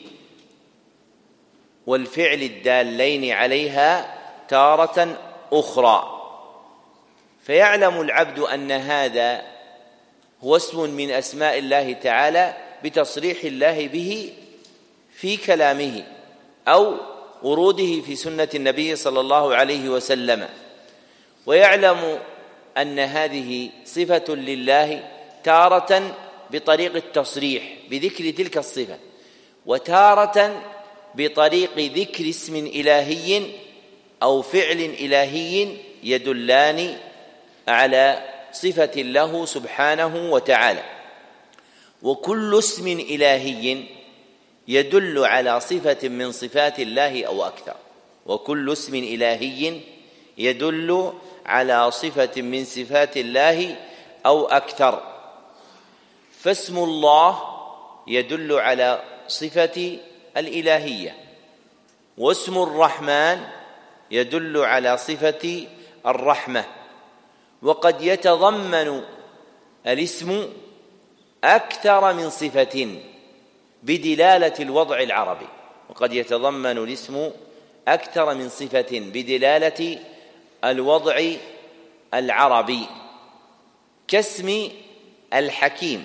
والفعل الدالين عليها تارة أخرى. فيعلم العبد أن هذا هو اسم من أسماء الله تعالى بتصريح الله به في كلامه أو وروده في سنة النبي صلى الله عليه وسلم، ويعلم أن هذه صفة لله تارة بطريق التصريح بذكر تلك الصفة، وتارة بطريق ذكر اسم إلهي أو فعل إلهي يدلان على صفة له سبحانه وتعالى. وكل اسم إلهي يدل على صفة من صفات الله أو أكثر، وكل اسم إلهي يدل على صفة من صفات الله أو أكثر. فاسم الله يدل على صفة الإلهية، واسم الرحمن يدل على صفة الرحمة. وقد يتضمن الاسم أكثر من صفة بدلالة الوضع العربي، وقد يتضمن الاسم أكثر من صفة بدلالة الوضع العربي، كاسم الحكيم،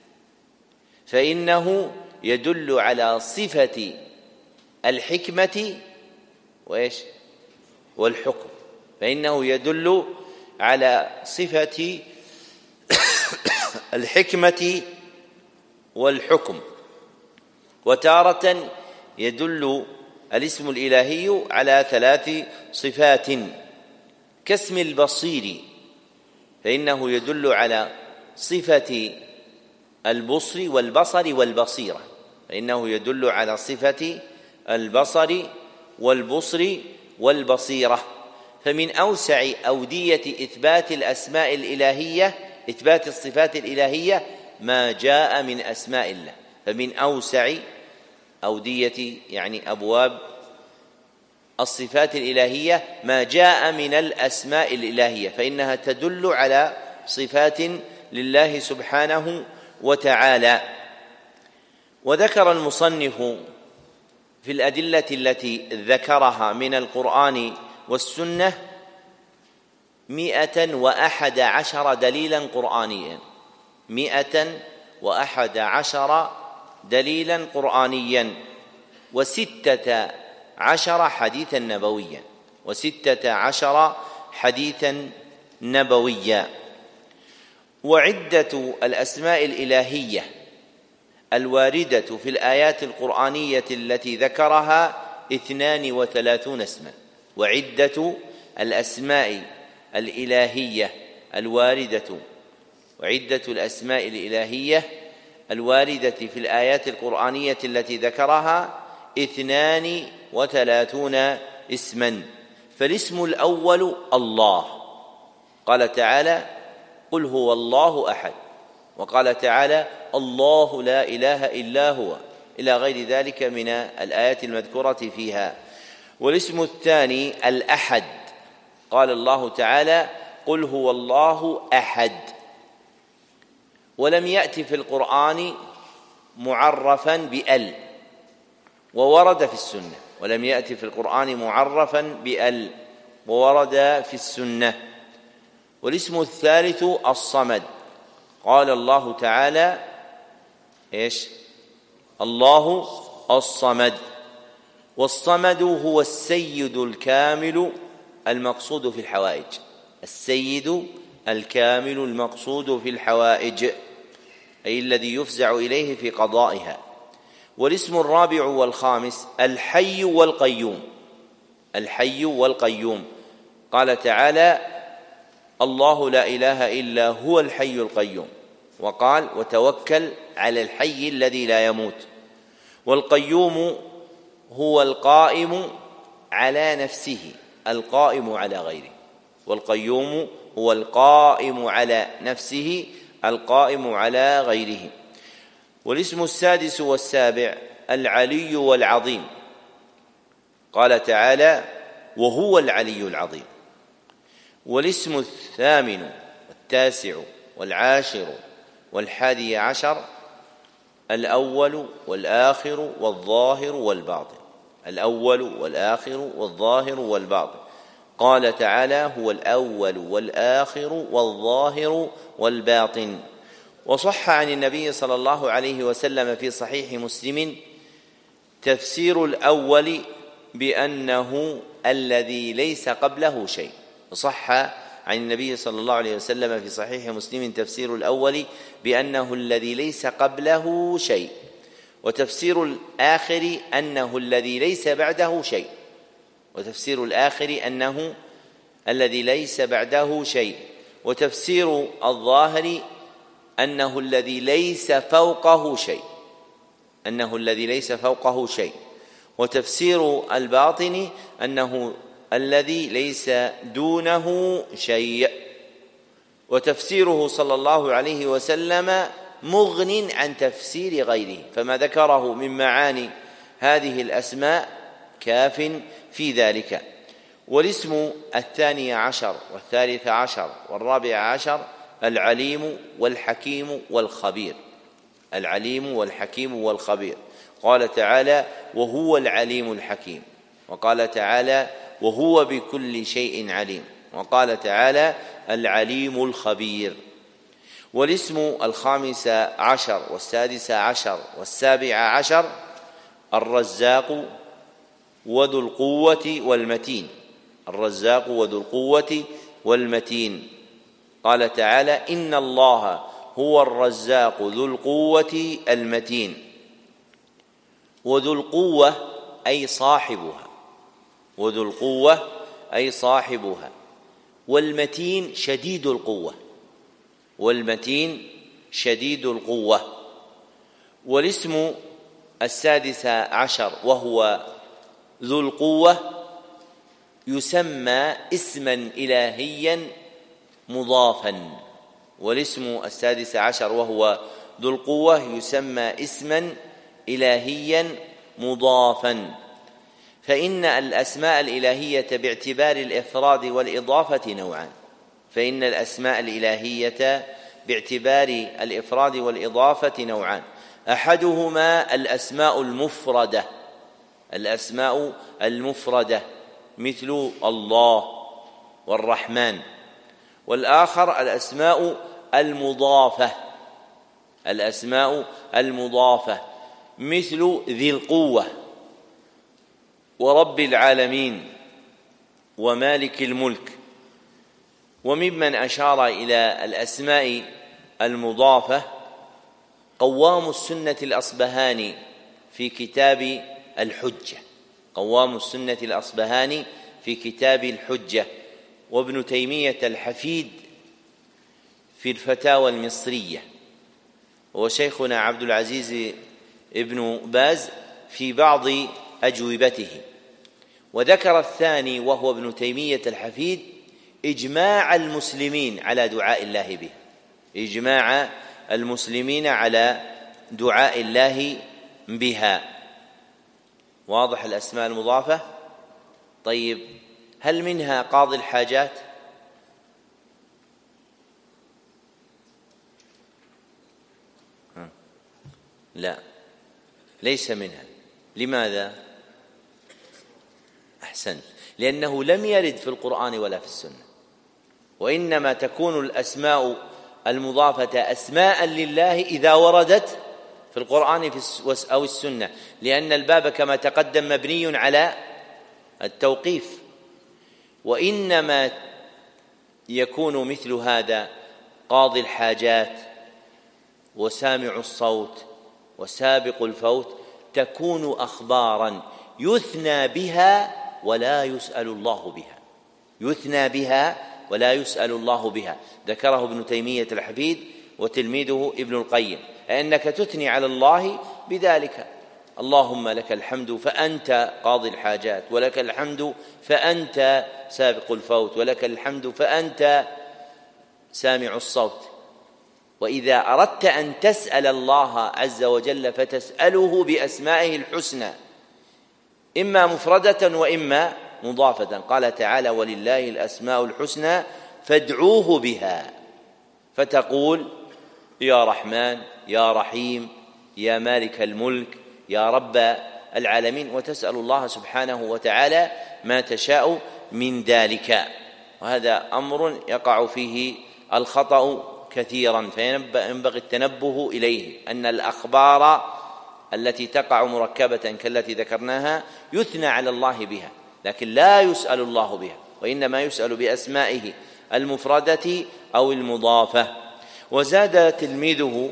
فإنه يدل على صفة الحكمة والحكم، فإنه يدل على صفة الحكمة والحكم. وتارة يدل الاسم الإلهي على 3 صفات، كاسم البصير، فإنه يدل على صفة البصر والبصر والبصيرة، فإنه يدل على صفة البصر والبصر والبصيرة. فمن أوسع أودية إثبات الأسماء الإلهية، إثبات الصفات الإلهية، ما جاء من أسماء الله. فمن أوسع أودية يعني أبواب الصفات الإلهية ما جاء من الأسماء الإلهية، فإنها تدل على صفات لله سبحانه وتعالى. وذكر المصنف في الأدلة التي ذكرها من القرآن والسنة 111 دليلا قرآنيا، 111 دليلا قرآنيا، و16 حديثا نبويا، و16 حديثا نبويا. وعدة الأسماء الإلهية الواردة في الآيات القرآنية التي ذكرها 32 اسما. وعدة الأسماء الإلهية الواردة الواردة في الآيات القرآنية التي ذكرها 32 اسما. فالاسم الأول الله، قال تعالى: قل هو الله أحد، وقال تعالى: الله لا إله إلا هو، إلى غير ذلك من الآيات المذكورة فيها. والاسم الثاني الأحد، قال الله تعالى: قل هو الله أحد، ولم يأت في القرآن معرفا بأل، وورد في السنة، ولم يأت في القرآن معرفا بأل وورد في السنة. والاسم الثالث الصمد، قال الله تعالى: إيش؟ الله الصمد. والصمد هو السيد الكامل المقصود في الحوائج، السيد الكامل المقصود في الحوائج، أي الذي يفزع إليه في قضائها. والاسم الرابع والخامس الحي والقيوم، الحي والقيوم، قال تعالى: الله لا إله إلا هو الحي القيوم، وقال: وتوكل على الحي الذي لا يموت. والقيوم هو القائم على نفسه، القائم على غيره، والقيوم هو القائم على نفسه القائم على غيره. والاسم السادس والسابع العلي والعظيم، قال تعالى: وهو العلي العظيم. والاسم الثامن والتاسع والعاشر والحادي عشر الأول والآخر والظاهر والباطن، الأول والآخر والظاهر والباطن، قال تعالى: هو الأول والآخر والظاهر والباطن. وصح عن النبي صلى الله عليه وسلم في صحيح مسلم تفسير الأول بأنه الذي ليس قبله شيء، صح عن النبي صلى الله عليه وسلم في صحيح مسلم تفسير الأول بأنه الذي ليس قبله شيء، وتفسير الآخر أنه الذي ليس بعده شيء، وتفسير الآخر أنه الذي ليس بعده شيء، وتفسير الظاهر أنه الذي ليس فوقه شيء، أنه الذي ليس فوقه شيء، وتفسير الباطن أنه الذي ليس دونه شيء. وتفسيره صلى الله عليه وسلم مغن عن تفسير غيره، فما ذكره من معاني هذه الأسماء كاف في ذلك. والاسم الثاني عشر والثالث عشر والرابع عشر العليم والحكيم والخبير، العليم والحكيم والخبير، قال تعالى: وهو العليم الحكيم، وقال تعالى: وهو بكل شيء عليم، وقال تعالى: العليم الخبير. والاسم الخامس عشر والسادس عشر والسابع عشر الرزاق وذو القوة والمتين، الرزاق وذو القوة والمتين، قال تعالى: إن الله هو الرزاق ذو القوة المتين. وذو القوة أي صاحبها، وذو القوة أي صاحبها، والمتين شديد القوة، والمتين شديد القوة. والاسم السادس عشر وهو ذو القوة يسمى اسما إلهيا مضافا، والاسم السادس عشر وهو ذو القوة يسمى اسما إلهيا مضافا، فإن الأسماء الإلهية باعتبار الإفراد والإضافة نوعان، فإن الأسماء الإلهية باعتبار الإفراد والإضافة نوعان، أحدهما الأسماء المفردة، الأسماء المفردة مثل الله والرحمن، والآخر الأسماء المضافة، الأسماء المضافة مثل ذي القوة ورب العالمين ومالك الملك. وممن أشار إلى الأسماء المضافة قوام السنة الأصبهاني في كتاب الحجة، قوام السنة الأصبهاني في كتاب الحجة، وابن تيمية الحفيد في الفتاوى المصرية، وشيخنا عبد العزيز ابن باز في بعض أجوبته. وذكر الثاني وهو ابن تيمية الحفيد إجماع المسلمين على دعاء الله به، إجماع المسلمين على دعاء الله بها. واضح الأسماء المضافة؟ طيب هل منها قاضي الحاجات؟ لا، ليس منها. لماذا؟ أحسنت، لأنه لم يرد في القرآن ولا في السنة، وإنما تكون الأسماء المضافة أسماء لله إذا وردت في القرآن أو السنة، لأن الباب كما تقدم مبني على التوقيف. وإنما يكون مثل هذا قاضي الحاجات وسامع الصوت وسابق الفوت تكون أخبارا يثنى بها ولا يسأل الله بها، يثنى بها ولا يسأل الله بها. ذكره ابن تيمية الحفيد وتلميذه ابن القيم، أنك تثني على الله بذلك: اللهم لك الحمد فأنت قاضي الحاجات، ولك الحمد فأنت سابق الفوت، ولك الحمد فأنت سامع الصوت. وإذا أردت أن تسأل الله عز وجل فتسأله بأسمائه الحسنى، إما مفردة وإما مضافة. قال تعالى: ولله الأسماء الحسنى فادعوه بها، فتقول: يا رحمن، يا رحيم، يا مالك الملك، يا رب العالمين، وتسأل الله سبحانه وتعالى ما تشاء من ذلك. وهذا أمر يقع فيه الخطأ كثيرا، فينبغي التنبه إليه، أن الأخبار التي تقع مركبة كالتي ذكرناها يثنى على الله بها، لكن لا يسأل الله بها، وإنما يسأل بأسمائه المفردة أو المضافة. وزاد تلميذه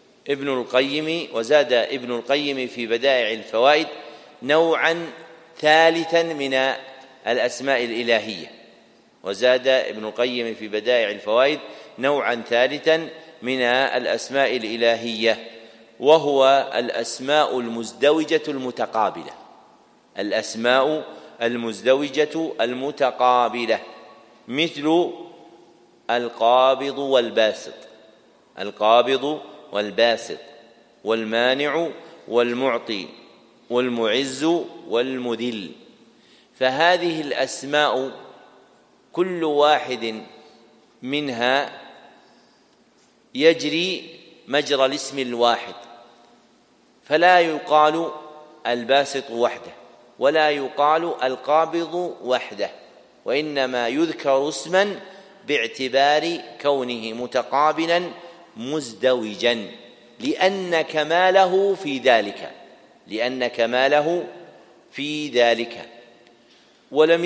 وزاد ابن القيم في بدائع الفوائد نوعا ثالثا من الأسماء الإلهية. وزاد ابن القيم في بدائع الفوائد نوعا ثالثا من الأسماء الإلهية، وهو الأسماء المزدوجة المتقابلة. الأسماء المزدوجة المتقابلة، مثل القابض والباسط، القابض والباسط، والمانع والمعطي، والمعز والمذل. فهذه الأسماء كل واحد منها يجري مجرى الاسم الواحد، فلا يقال الباسط وحده ولا يقال القابض وحده، وإنما يذكر اسما باعتبار كونه متقابلا مزدوجا، لأن كماله في ذلك. ولم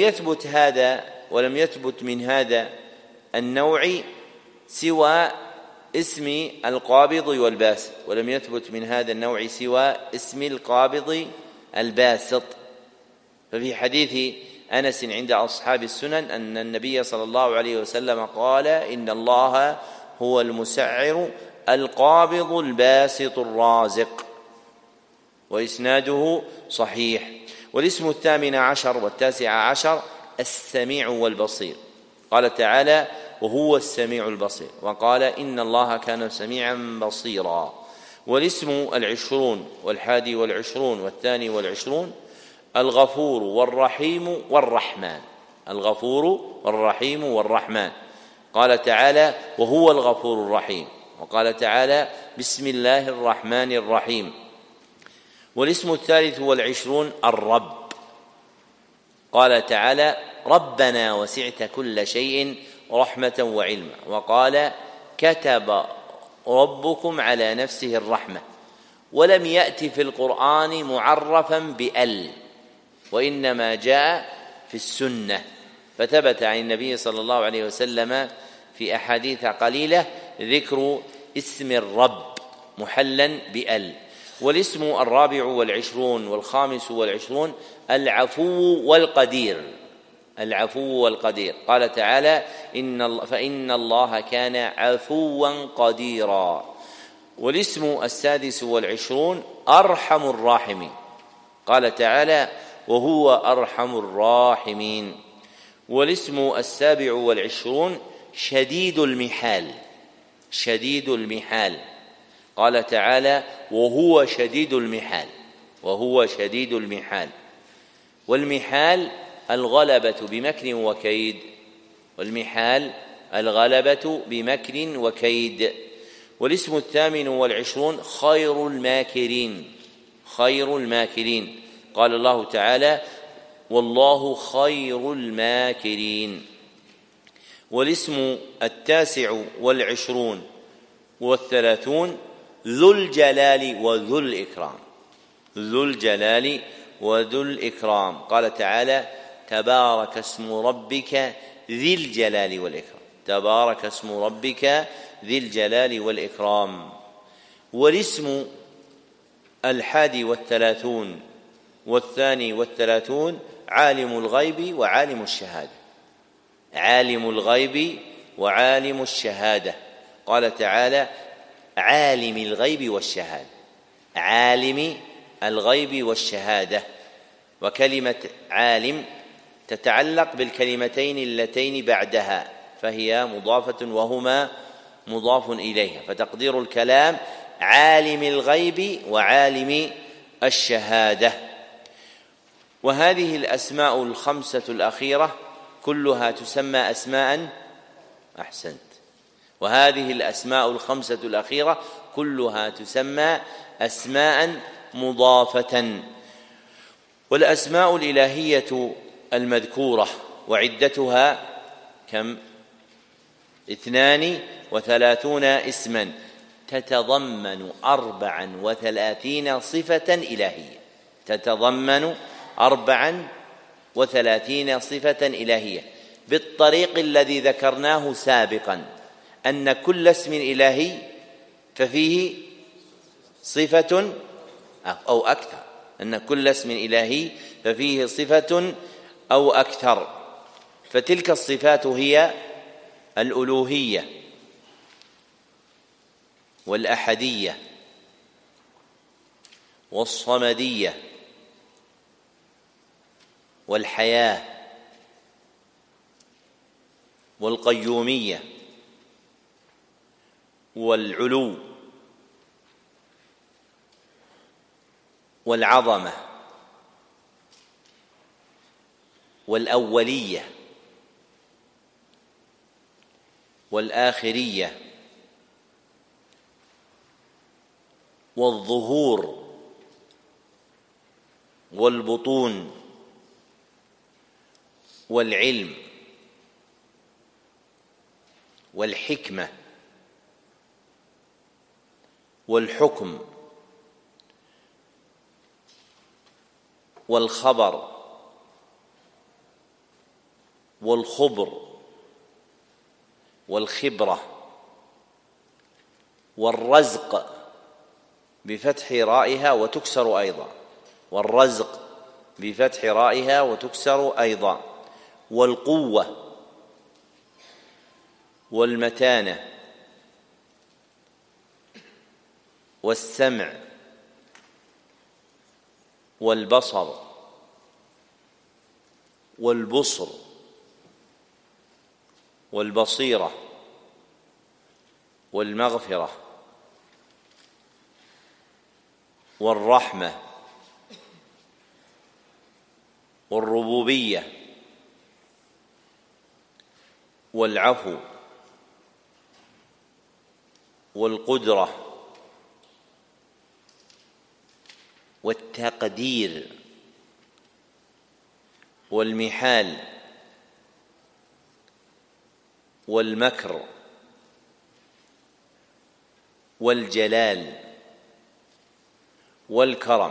يثبت من هذا النوع سوى اسم القابض والباسط، ولم يثبت من هذا النوع سوى اسم القابض الباسط. ففي حديث أنس عند أصحاب السنن أن النبي صلى الله عليه وسلم قال: إن الله هو المسعر القابض الباسط الرازق، وإسناده صحيح. والاسم 18 و19 السميع والبصير. قال تعالى: وهو السميع البصير، وقال: إن الله كان سميعا بصيرا. والاسم 20 و21 و22 الغفور والرحيم والرحمن، الغفور والرحيم والرحمن. قال تعالى: وهو الغفور الرحيم، وقال تعالى: بسم الله الرحمن الرحيم. والاسم 23 الرب. قال تعالى: ربنا وسعت كل شيء رحمة وعلما، وقال: كتب ربكم على نفسه الرحمة. ولم يأتي في القرآن معرفا بأل، وإنما جاء في السنة، فثبت عن النبي صلى الله عليه وسلم في أحاديث قليلة ذكر اسم الرب محلا بأل. والاسم 24 و25 العفو والقدير، العفو والقدير. قال تعالى: فإن الله كان عفوا قديرا. والاسم 26 أرحم الراحمين. قال تعالى: وهو أرحم الراحمين. والاسم 27 شديد المحال، شديد المحال. قال تعالى: وهو شديد المحال، وهو شديد المحال. والمحال الغلبة بمكر وكيد، والمحال الغلبة بمكر وكيد. والاسم 28 خير الماكرين، خير الماكرين، قال الله تعالى والله خير الماكرين. والاسم 29 والثلاثون ذو الجلال وذو الإكرام، ذو الجلال وذو الإكرام، قال تعالى تبارك اسم ربك ذي الجلال والإكرام، تبارك اسم ربك ذي الجلال والإكرام. والاسم 31 والثاني عالم الغيب وعالم الشهادة، عالم الغيب وعالم الشهادة، قال تعالى عالم الغيب والشهادة، عالم الغيب والشهادة. وكلمة عالم تتعلق بالكلمتين اللتين بعدها، فهي مضافة وهما مضاف إليها، فتقدير الكلام عالم الغيب وعالم الشهادة. وهذه الأسماء الخمسة الأخيرة كلها تسمى أسماء، أحسنت، وهذه الأسماء الخمسة الأخيرة كلها تسمى أسماء مضافة. والأسماء الإلهية المذكورة وعدتها كم؟ 32 اسما، تتضمن 34 صفة إلهية، تتضمن 34 صفة إلهية، بالطريق الذي ذكرناه سابقا، أن كل اسم إلهي ففيه صفة أو أكثر، أن كل اسم إلهي ففيه صفة أو أكثر. فتلك الصفات هي الألوهية والأحدية والصمدية والحياة والقيومية والعلو والعظمة والأولية والآخرية والظهور والبطون والعلم والحكمة والحكم والخبر والخبر والخبرة والرزق بفتح رائها وتكسر أيضا، والرزق بفتح رائها وتكسر أيضا، والقوة والمتانة والسمع والبصر والبصر والبصيرة والمغفرة والرحمة والربوبية والعفو والقدرة والتقدير والمحال والمكر والجلال والكرم.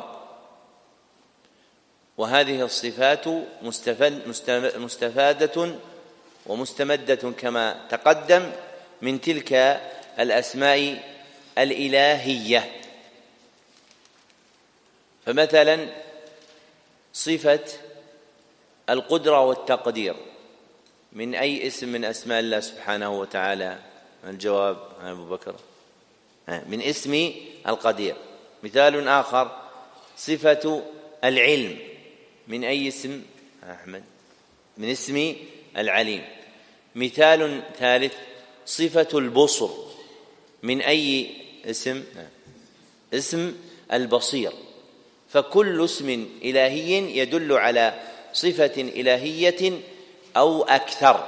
وهذه الصفات مستفادة ومستمدة كما تقدم من تلك الأسماء الإلهية. فمثلا صفة القدرة والتقدير من أي اسم من أسماء الله سبحانه وتعالى؟ الجواب أبو بكر من اسم القدير. مثال آخر صفة العلم من أي اسم أحمد؟ من اسم العليم. مثال ثالث صفة البصر من أي اسم؟ اسم البصير. فكل اسم إلهي يدل على صفة إلهية أو أكثر.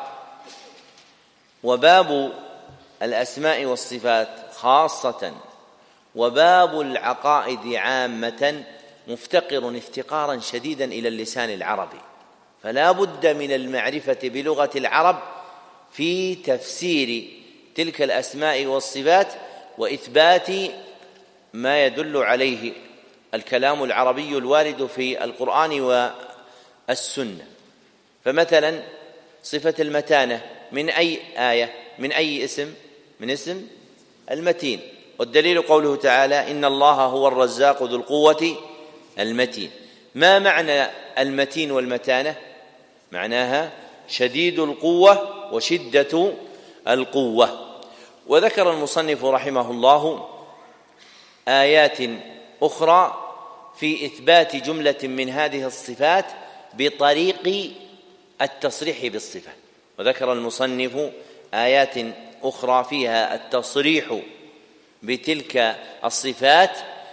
وباب الأسماء والصفات خاصة وباب العقائد عامة مفتقر افتقارا شديدا إلى اللسان العربي، فلا بد من المعرفة بلغة العرب في تفسير تلك الأسماء والصفات وإثبات ما يدل عليه الكلام العربي الوارد في القرآن والسنة. فمثلا صفة المتانة من أي آية؟ من أي اسم؟ من اسم المتين، والدليل قوله تعالى إن الله هو الرزاق ذو القوة المتين. ما معنى المتين والمتانة؟ معناها شديد القوة وشدة القوة. وذكر المصنف رحمه الله آيات أخرى في إثبات جملة من هذه الصفات بطريق التصريح بالصفة. وذكر المصنف آيات أخرى فيها التصريح بتلك الصفات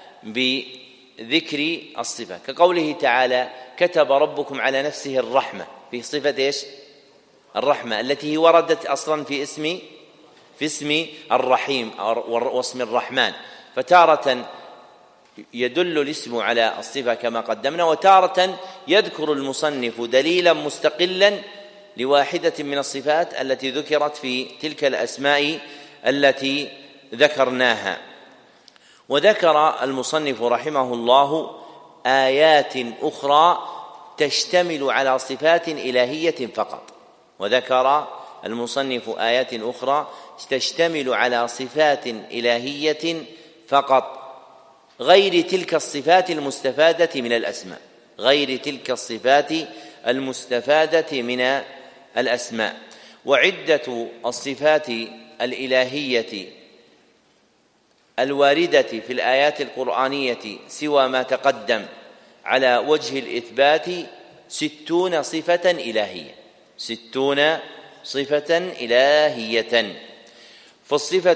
بذكر الصفة، كقوله تعالى كتب ربكم على نفسه الرحمة، في صفة إيش؟ الرحمة التي وردت أصلا في اسم الرحيم واسم الرحمن، فتارة يدل الاسم على الصفة كما قدمنا، وتارة يذكر المصنف دليلا مستقلا لواحدة من الصفات التي ذكرت في تلك الأسماء التي ذكرناها. وذكر المصنف رحمه الله آيات أخرى تشتمل على صفات إلهية فقط. وذكر المصنف آيات أخرى تشتمل على صفات إلهية فقط غير تلك الصفات المستفادة من الأسماء، غير تلك الصفات المستفادة من الأسماء. وعدة الصفات الإلهية الواردة في الآيات القرآنية سوى ما تقدم على وجه الإثبات 60 صفة إلهية، 60 صفة إلهية. فالصفة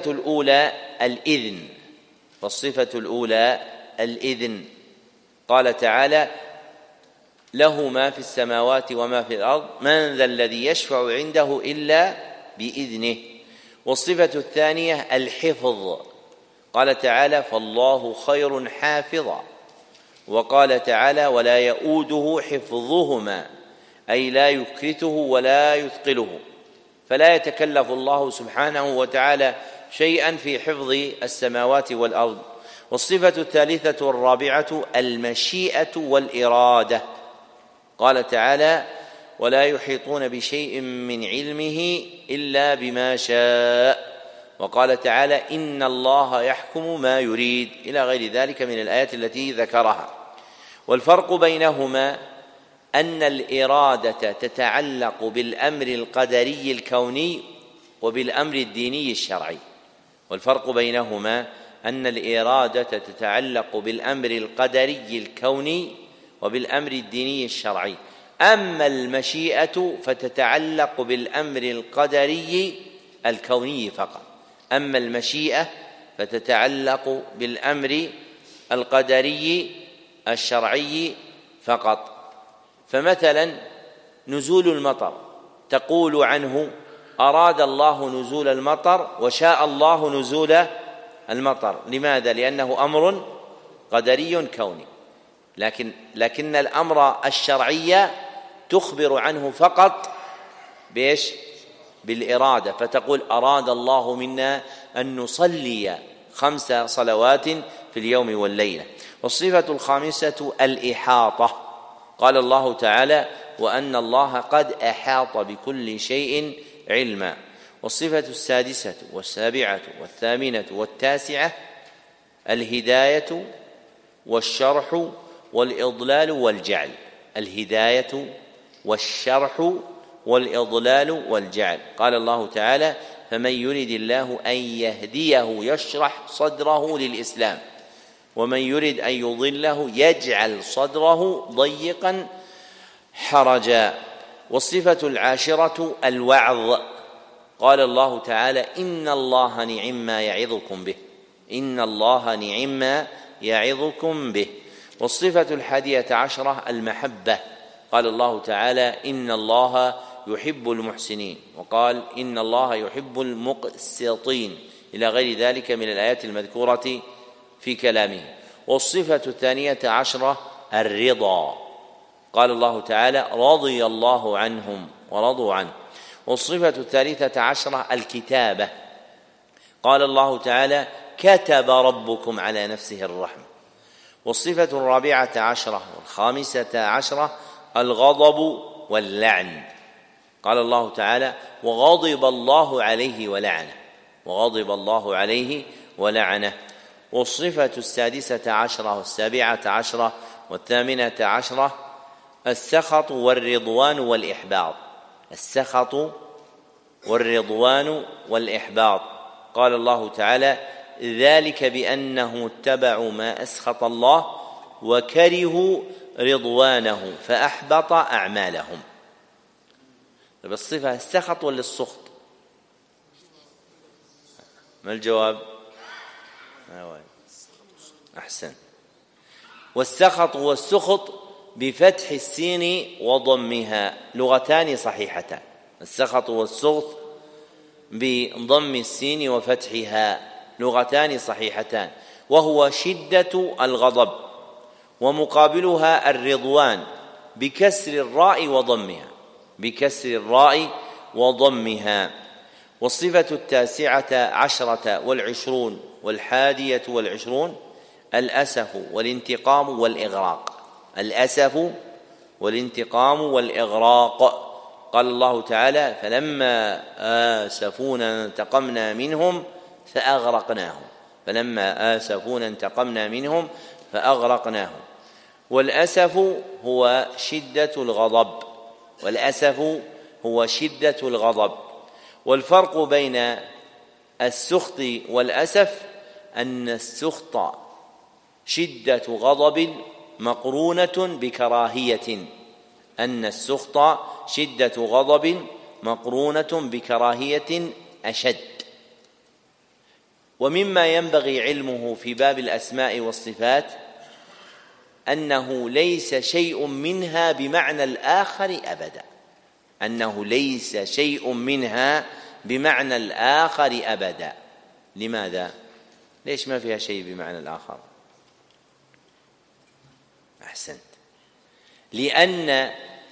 الأولى الإذن، قال تعالى له ما في السماوات وما في الأرض من ذا الذي يشفع عنده إلا بإذنه. والصفة الثانية الحفظ، قال تعالى فالله خير حافظا. وقال تعالى ولا يؤوده حفظهما، أي لا يكرته ولا يثقله، فلا يتكلف الله سبحانه وتعالى شيئا في حفظ السماوات والأرض. والصفة الثالثة والرابعة المشيئة والإرادة، قال تعالى ولا يحيطون بشيء من علمه إلا بما شاء. وقال تعالى إن الله يحكم ما يريد، إلى غير ذلك من الآيات التي ذكرها. والفرق بينهما أن الإرادة تتعلق بالأمر القدري الكوني وبالأمر الديني الشرعي. والفرق بينهما أن الإرادة تتعلق بالأمر القدري الكوني وبالأمر الديني الشرعي، أما المشيئة فتتعلق بالأمر القدري الكوني فقط. أما المشيئة فتتعلق بالأمر القدري الشرعي فقط. فمثلا نزول المطر تقول عنه أراد الله نزول المطر وشاء الله نزول المطر. لماذا؟ لأنه أمر قدري كوني، لكن الأمر الشرعي تخبر عنه فقط بإيش؟ بالإرادة، فتقول أراد الله منا أن نصلي 5 صلوات في اليوم والليلة. والصفة الخامسة الإحاطة، قال الله تعالى وأن الله قد أحاط بكل شيء علما. والصفة السادسة والسابعة والثامنة والتاسعة الهداية والشرح والإضلال والجعل. الهداية والشرح والإضلال والجعل، قال الله تعالى فمن يرد الله أن يهديه يشرح صدره للإسلام ومن يرد أن يضله يجعل صدره ضيقا حرجا. والصفة العاشرة الوعظ، قال الله تعالى إن الله نعم ما يعظكم به، إن الله نعم ما يعظكم به. والصفة 11 المحبة، قال الله تعالى: إن الله يحب المحسنين، وقال: إن الله يحب المقسطين، إلى غير ذلك من الآيات المذكورة في كلامه. والصفة 12 الرضا، قال الله تعالى: رضي الله عنهم ورضوا عنه. والصفة 13 الكتابة، قال الله تعالى: كتب ربكم على نفسه الرحمة. والصفة 14 و15 الغضب واللعن، قال الله تعالى: وغضب الله عليه ولعنه، وغضب الله عليه ولعنه. والصفة 16 و17 و18 السخط والرضوان والإحباط، السخط والرضوان والإحباط، قال الله تعالى: ذلك بأنه اتبعوا ما أسخط الله وكرهوا رضوانه فأحبط أعمالهم. بالصفة السخط ولا السخط؟ ما الجواب؟ أحسن. والسخط والسخط بفتح السين وضمها، لغتان صحيحتان. السخط والسخط بضم السين وفتحها، لغتان صحيحتان، وهو شدة الغضب. ومقابلها الرضوان بكسر الراء وضمها، بكسر الراء وضمها. والصفة 19 والعشرون و21 الأسف والانتقام والإغراق، الأسف والانتقام والإغراق، قال الله تعالى: فلما آسفونا انتقمنا منهم فأغرقناهم، فلما آسفونا انتقمنا منهم فأغرقناهم. والأسف هو شدة الغضب، والأسف هو شدة الغضب. والفرق بين السخط والأسف أن السخط شدة غضب مقرونة بكراهية، أن السخط شدة غضب مقرونة بكراهية أشد. ومما ينبغي علمه في باب الأسماء والصفات أنه ليس شيء منها بمعنى الآخر أبدا، أنه ليس شيء منها بمعنى الآخر أبدا. لماذا؟ ليش ما فيها شيء بمعنى الآخر؟ أحسنت. لأن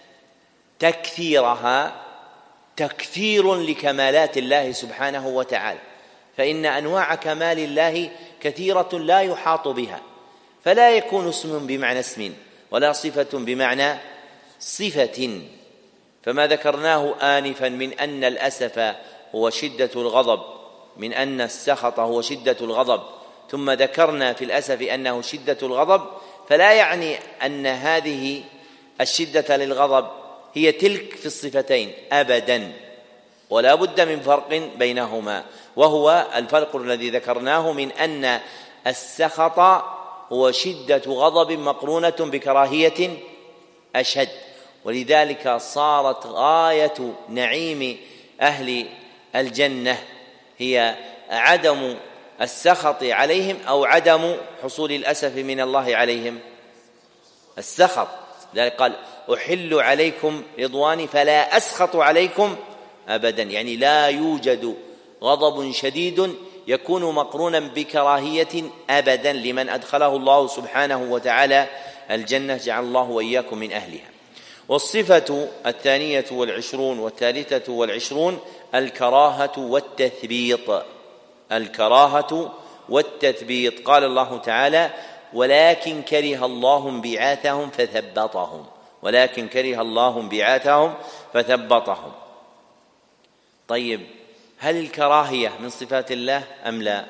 تكثيرها تكثير لكمالات الله سبحانه وتعالى، فإن أنواع كمال الله كثيرة لا يحاط بها، فلا يكون اسم بمعنى اسم ولا صفة بمعنى صفة. فما ذكرناه آنفا من أن الأسف هو شدة الغضب، من أن السخط هو شدة الغضب، ثم ذكرنا في الأسف أنه شدة الغضب، فلا يعني أن هذه الشدة للغضب هي تلك في الصفتين أبدا، ولا بد من فرق بينهما، وهو الفرق الذي ذكرناه من أن السخط هو شدة غضب مقرونة بكراهية أشد. ولذلك صارت غاية نعيم أهل الجنة هي عدم السخط عليهم أو عدم حصول الأسف من الله عليهم، السخط. ذلك قال: أحل عليكم رضواني فلا أسخط عليكم أبدا، يعني لا يوجد غضب شديد يكون مقرونا بكراهية أبدا لمن أدخله الله سبحانه وتعالى الجنة، جعل الله وإياكم من أهلها. والصفة 22 و23 الكراهة والتثبيط، الكراهة والتثبيط، قال الله تعالى: ولكن كره الله انبعاثهم فثبطهم، ولكن كره الله انبعاثهم فثبطهم. طيب، هل الكراهية من صفات الله أم لا؟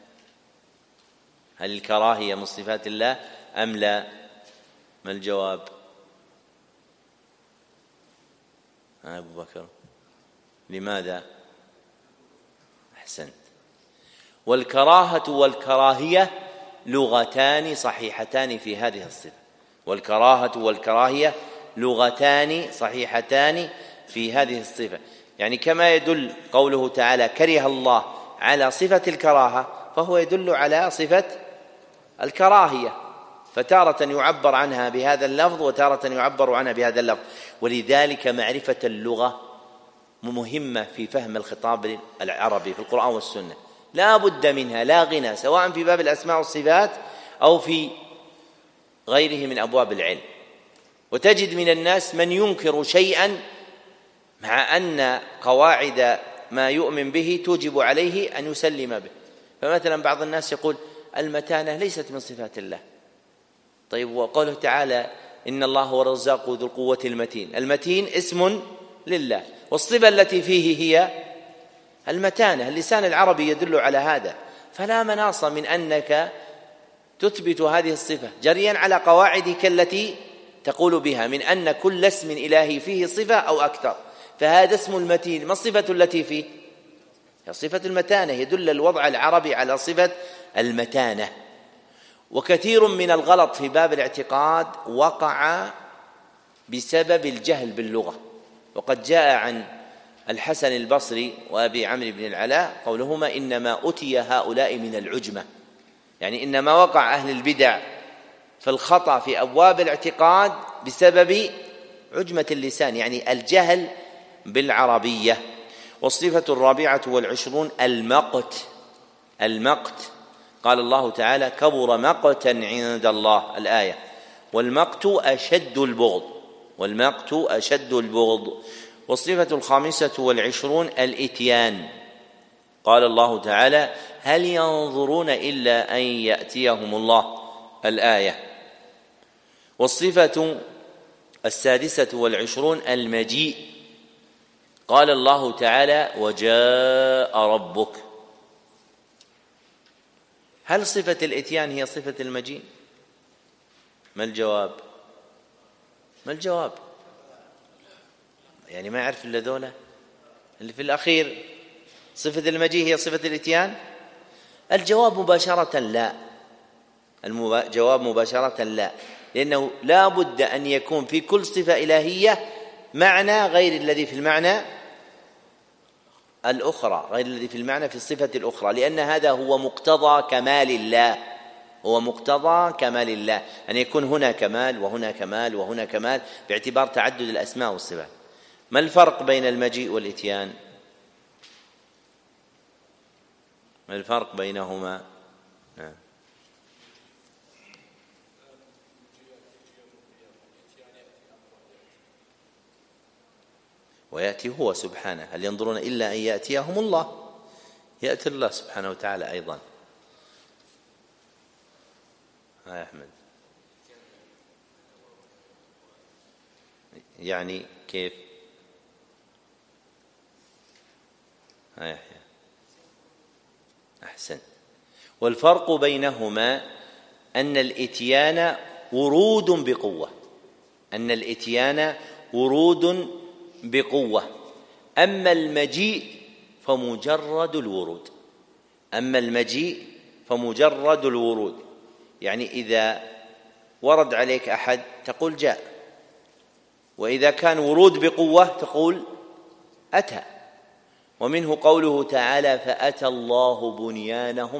هل الكراهية من صفات الله أم لا؟ ما الجواب؟ أبو بكر، لماذا؟ أحسنت. والكراهة والكراهية لغتان صحيحتان في هذه الصفة، والكراهة والكراهية لغتان صحيحتان في هذه الصفة، يعني كما يدل قوله تعالى: كره الله على صفة الكراهة، فهو يدل على صفة الكراهية. فتارة يعبر عنها بهذا اللفظ وتارة يعبر عنها بهذا اللفظ. ولذلك معرفة اللغة مهمة في فهم الخطاب العربي في القرآن والسنة، لا بد منها، لا غنى، سواء في باب الأسماء والصفات أو في غيره من أبواب العلم. وتجد من الناس من ينكر شيئا مع أن قواعد ما يؤمن به توجب عليه أن يسلم به. فمثلا بعض الناس يقول المتانة ليست من صفات الله. طيب، وقوله تعالى إن الله هو الرزاق ذو القوة المتين، المتين اسم لله، والصفة التي فيه هي المتانة. اللسان العربي يدل على هذا، فلا مناص من أنك تثبت هذه الصفة جريا على قواعدك التي تقول بها من أن كل اسم إلهي فيه صفة أو أكثر، فهذا اسم المتين. ما الصفة التي فيه؟ صفة المتانة، يدل الوضع العربي على صفة المتانة. وكثير من الغلط في باب الاعتقاد وقع بسبب الجهل باللغة. وقد جاء عن الحسن البصري وأبي عمرو بن العلاء قولهما إنما أتي هؤلاء من العجمة، يعني إنما وقع أهل البدع في الخطأ في أبواب الاعتقاد بسبب عجمة اللسان، يعني الجهل بالعربية. والصفة 24 المقت. قال الله تعالى كبر مقتا عند الله، الآية. والمقت أشد البغض. والصفة 25 الإتيان. قال الله تعالى هل ينظرون إلا أن يأتيهم الله، الآية. والصفة 26 المجيء. قال الله تعالى وجاء ربك. هل صفة الإتيان هي صفة المجيء؟ ما الجواب؟ يعني ما يعرف إلا ذولا اللي في الأخير صفة المجيء هي صفة الإتيان؟ الجواب مباشرة لا. الجواب مباشرة لا، لأنه لا بد أن يكون في كل صفة إلهية معنى غير الذي في المعنى الأخرى، غير الذي في المعنى في الصفة الأخرى، لأن هذا هو مقتضى كمال الله، أن يكون هنا كمال وهنا كمال وهنا كمال باعتبار تعدد الأسماء والصفات. ما الفرق بين المجيء والإتيان؟ ما الفرق بينهما؟ ويأتي هو سبحانه. هل ينظرون إلا أن يأتيهم الله؟ يأتي الله سبحانه وتعالى أيضا. يا أحمد، يعني كيف؟ يحيى أحسن. والفرق بينهما أن الإتيان ورود بقوة، أما المجيء فمجرد الورود. يعني إذا ورد عليك أحد تقول جاء، وإذا كان ورود بقوة تقول أتى. ومنه قوله تعالى فأتى الله بنيانهم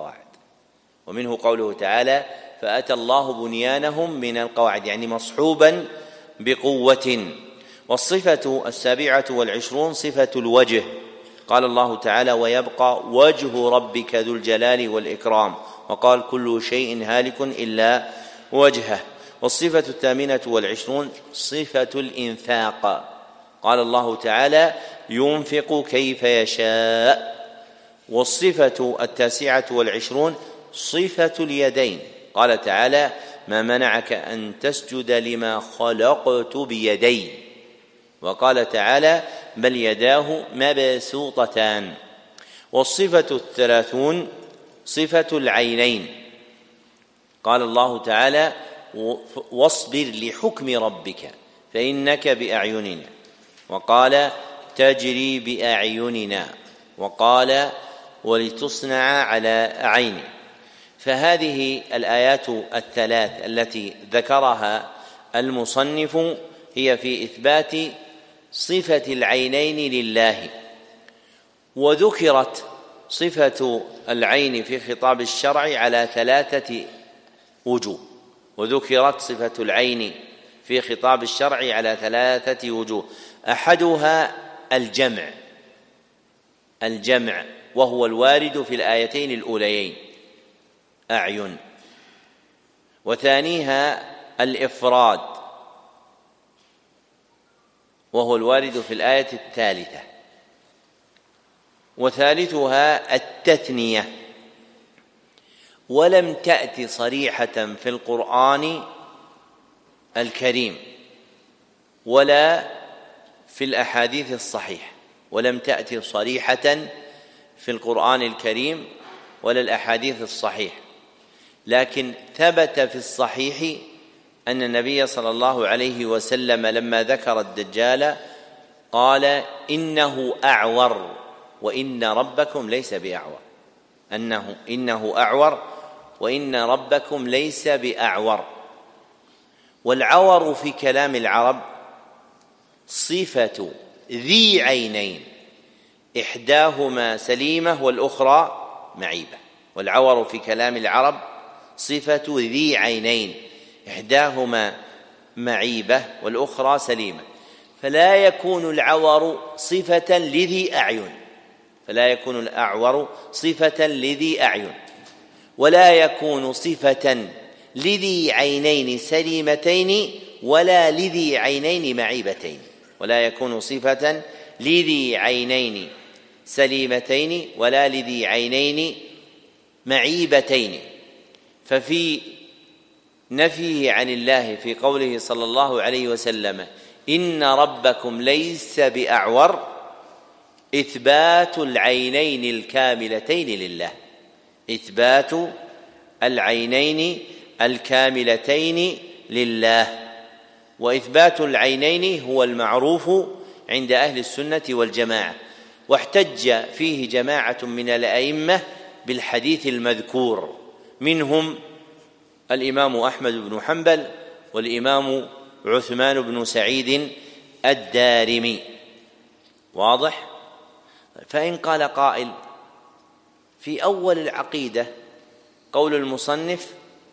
من القواعد، يعني مصحوبا بقوة. والصفة 27 صفة الوجه. قال الله تعالى ويبقى وجه ربك ذو الجلال والإكرام، وقال كل شيء هالك إلا وجهه. والصفة 28 صفة الإنفاق. قال الله تعالى ينفق كيف يشاء. والصفة 29 صفة اليدين. قال تعالى ما منعك أن تسجد لما خلقت بيدي. وقال تعالى بل يداه مبسوطتان. والصفة 30 صفة العينين. قال الله تعالى واصبر لحكم ربك فإنك بأعيننا، وقال تجري بأعيننا، وقال ولتصنع على عيني. فهذه الآيات الثلاث التي ذكرها المصنف هي في إثبات صفة العينين لله. وذكرت صفة العين في خطاب الشرع على 3 وجوه. وذكرت صفة العين في خطاب الشرع على 3 وجوه: أحدها الجمع وهو الوارد في الآيتين الأوليين أعين، وثانيها الإفراد وهو الوارد في الآية الثالثة، وثالثها التثنية. ولم تأت صريحة في القرآن الكريم ولا في الأحاديث الصحيحة، ولم تأت صريحة في القرآن الكريم ولا الأحاديث الصحيحة، لكن ثبت في الصحيح أن النبي صلى الله عليه وسلم لما ذكر الدجال قال: إنه أعور وإن ربكم ليس بأعور، إنه أعور وإن ربكم ليس بأعور. والعور في كلام العرب صفة ذي عينين إحداهما سليمة والأخرى معيبة. والعور في كلام العرب صفة ذي عينين إحداهما معيبة والأخرى سليمة، فلا يكون العور صفة لذي أعين، فلا يكون الأعور صفة لذي أعين، ولا يكون صفة لذي عينين سليمتين ولا لذي عينين معيبتين، ولا يكون صفة لذي عينين سليمتين ولا لذي عينين معيبتين. ففي نفيه عن الله في قوله صلى الله عليه وسلم: إن ربكم ليس بأعور، إثبات العينين الكاملتين لله، إثبات العينين الكاملتين لله. وإثبات العينين هو المعروف عند أهل السنة والجماعة، واحتج فيه جماعة من الأئمة بالحديث المذكور، منهم الإمام أحمد بن حنبل والإمام عثمان بن سعيد الدارمي. واضح؟ فإن قال قائل: في أول العقيدة قول المصنف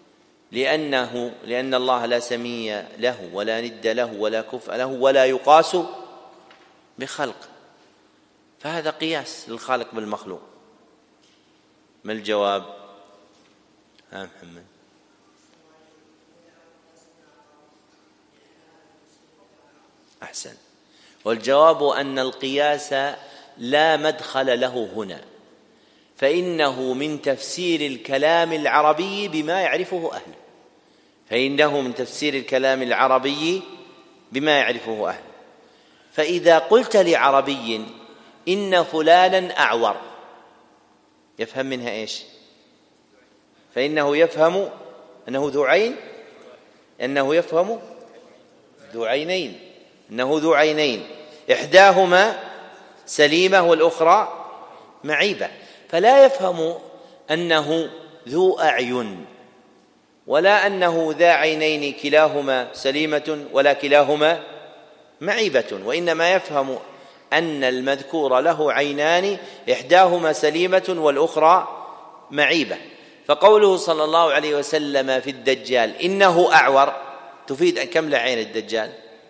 لأن الله لا سمي له ولا ند له ولا كفء له ولا يقاس بخلق، فهذا قياس للخالق بالمخلوق. ما الجواب؟ محمد. أحسن. والجواب أن القياس لا مدخل له هنا، فإنه من تفسير الكلام العربي بما يعرفه أهله، فإنه من تفسير الكلام العربي بما يعرفه أهله. فإذا قلت لعربي إن فلانا أعور، يفهم منها إيش؟ فإنه يفهم أنه ذو عين، أنه يفهم ذو عينين، أنه ذو عينين إحداهما سليمة والأخرى معيبة، فلا يفهم أنه ذو أعين ولا أنه ذا عينين كلاهما سليمة ولا كلاهما معيبة، وإنما يفهم أن المذكور له عينان إحداهما سليمة والأخرى معيبة. فقوله صلى الله عليه وسلم في الدجال إنه أعور تفيد كم لعين الدجال؟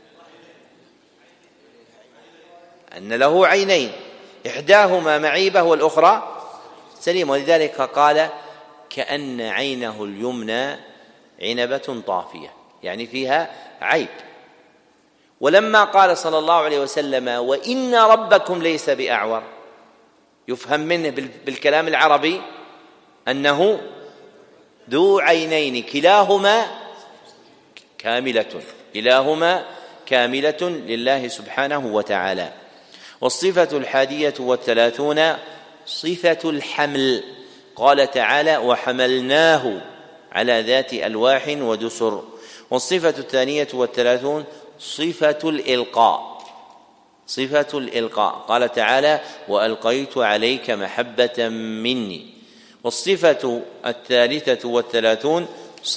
أن له عينين إحداهما معيبة والأخرى سليمة، ولذلك قال كأن عينه اليمنى عنبة طافية، يعني فيها عيب. ولما قال صلى الله عليه وسلم وإن ربكم ليس بأعور، يفهم منه بالكلام العربي أنه ذو عينين كلاهما كاملة لله سبحانه وتعالى. والصفة 31 صفة الحمل، قال تعالى وحملناه على ذات ألواح ودسر. والصفة 32 صفة الإلقاء، قال تعالى وألقيت عليك محبة مني. والصفة 33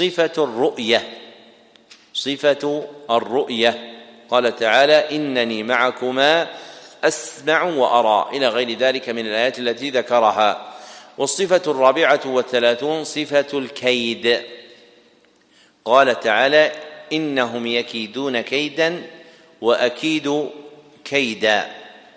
صفة الرؤية، قال تعالى إنني معكما أسمع وأرى، إلى غير ذلك من الآيات التي ذكرها. والصفة 34 صفة الكيد، قال تعالى: إنهم يكيدون كيدا وأكيد كيدا.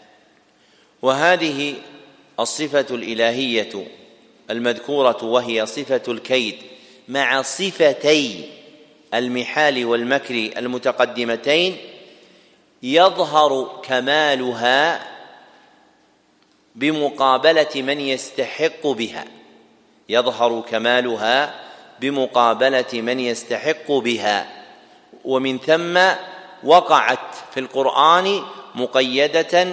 وهذه الصفة الإلهية المذكورة وهي صفة الكيد مع صفتي المحال والمكر المتقدمتين يظهر كمالها بمقابلة من يستحق بها، يظهر كمالها بمقابلة من يستحق بها، ومن ثم وقعت في القرآن مقيدة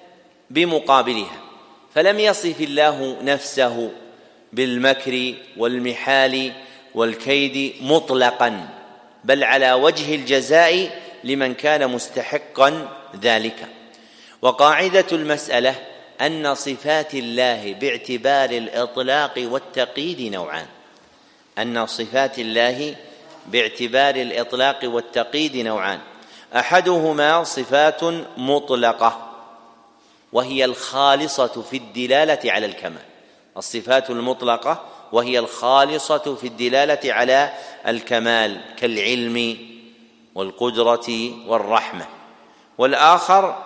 بمقابلها، فلم يصف الله نفسه بالمكر والمحال والكيد مطلقا، بل على وجه الجزاء لمن كان مستحقا ذلك. وقاعدة المسألة أن صفات الله باعتبار الإطلاق والتقييد نوعان، أن صفات الله باعتبار الإطلاق والتقييد نوعان: أحدهما صفات مطلقة وهي الخالصة في الدلالة على الكمال، الصفات المطلقة وهي الخالصة في الدلالة على الكمال كالعلم والقدرة والرحمة. والآخر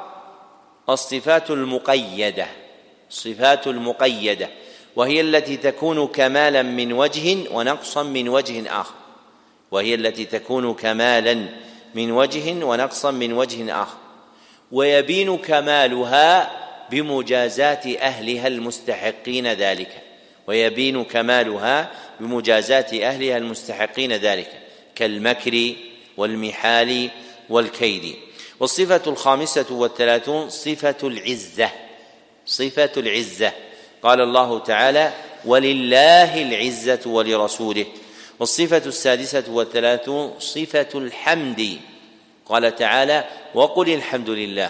الصفات المقيدة، الصفات المقيدة وهي التي تكون كمالا من وجه ونقصا من وجه آخر، وهي التي تكون كمالا من وجه ونقصا من وجه آخر، ويبين كمالها بمجازات أهلها المستحقين ذلك، ويبين كمالها بمجازات أهلها المستحقين ذلك كالمكر والمحال والكيد. والصفة الخامسة والثلاثون صفة العزة، صفة العزة، قال الله تعالى: ولله العزة ولرسوله. والصفة السادسة والثلاثون صفة الحمد، قال تعالى: وقل الحمد لله.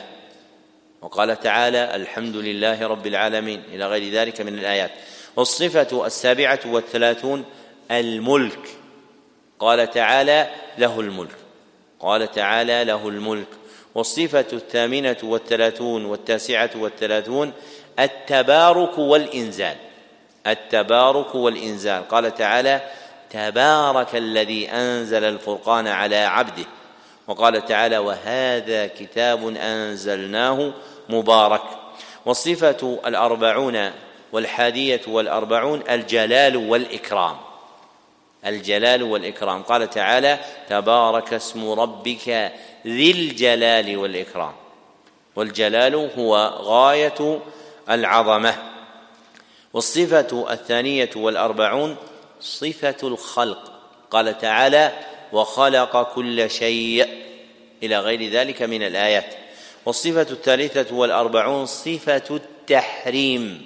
وقال تعالى: الحمد لله رب العالمين، إلى غير ذلك من الآيات. والصفة السابعة والثلاثون الملك، قال تعالى: له الملك، قال تعالى: له الملك. والصفة الثامنة والثلاثون والتاسعة والثلاثون التبارك والإنزال، التبارك والإنزال، قال تعالى: تبارك الذي أنزل الفرقان على عبده. وقال تعالى: وهذا كتاب أنزلناه مبارك. والصفة الأربعون والحادية والأربعون الجلال والإكرام، الجلال والإكرام، قال تعالى: تبارك اسم ربك ذي الجلال والإكرام. والجلال هو غاية العظمة. والصفة الثانية والأربعون صفة الخلق، قال تعالى: وخلق كل شيء، إلى غير ذلك من الآيات. والصفة الثالثة والأربعون صفة التحريم،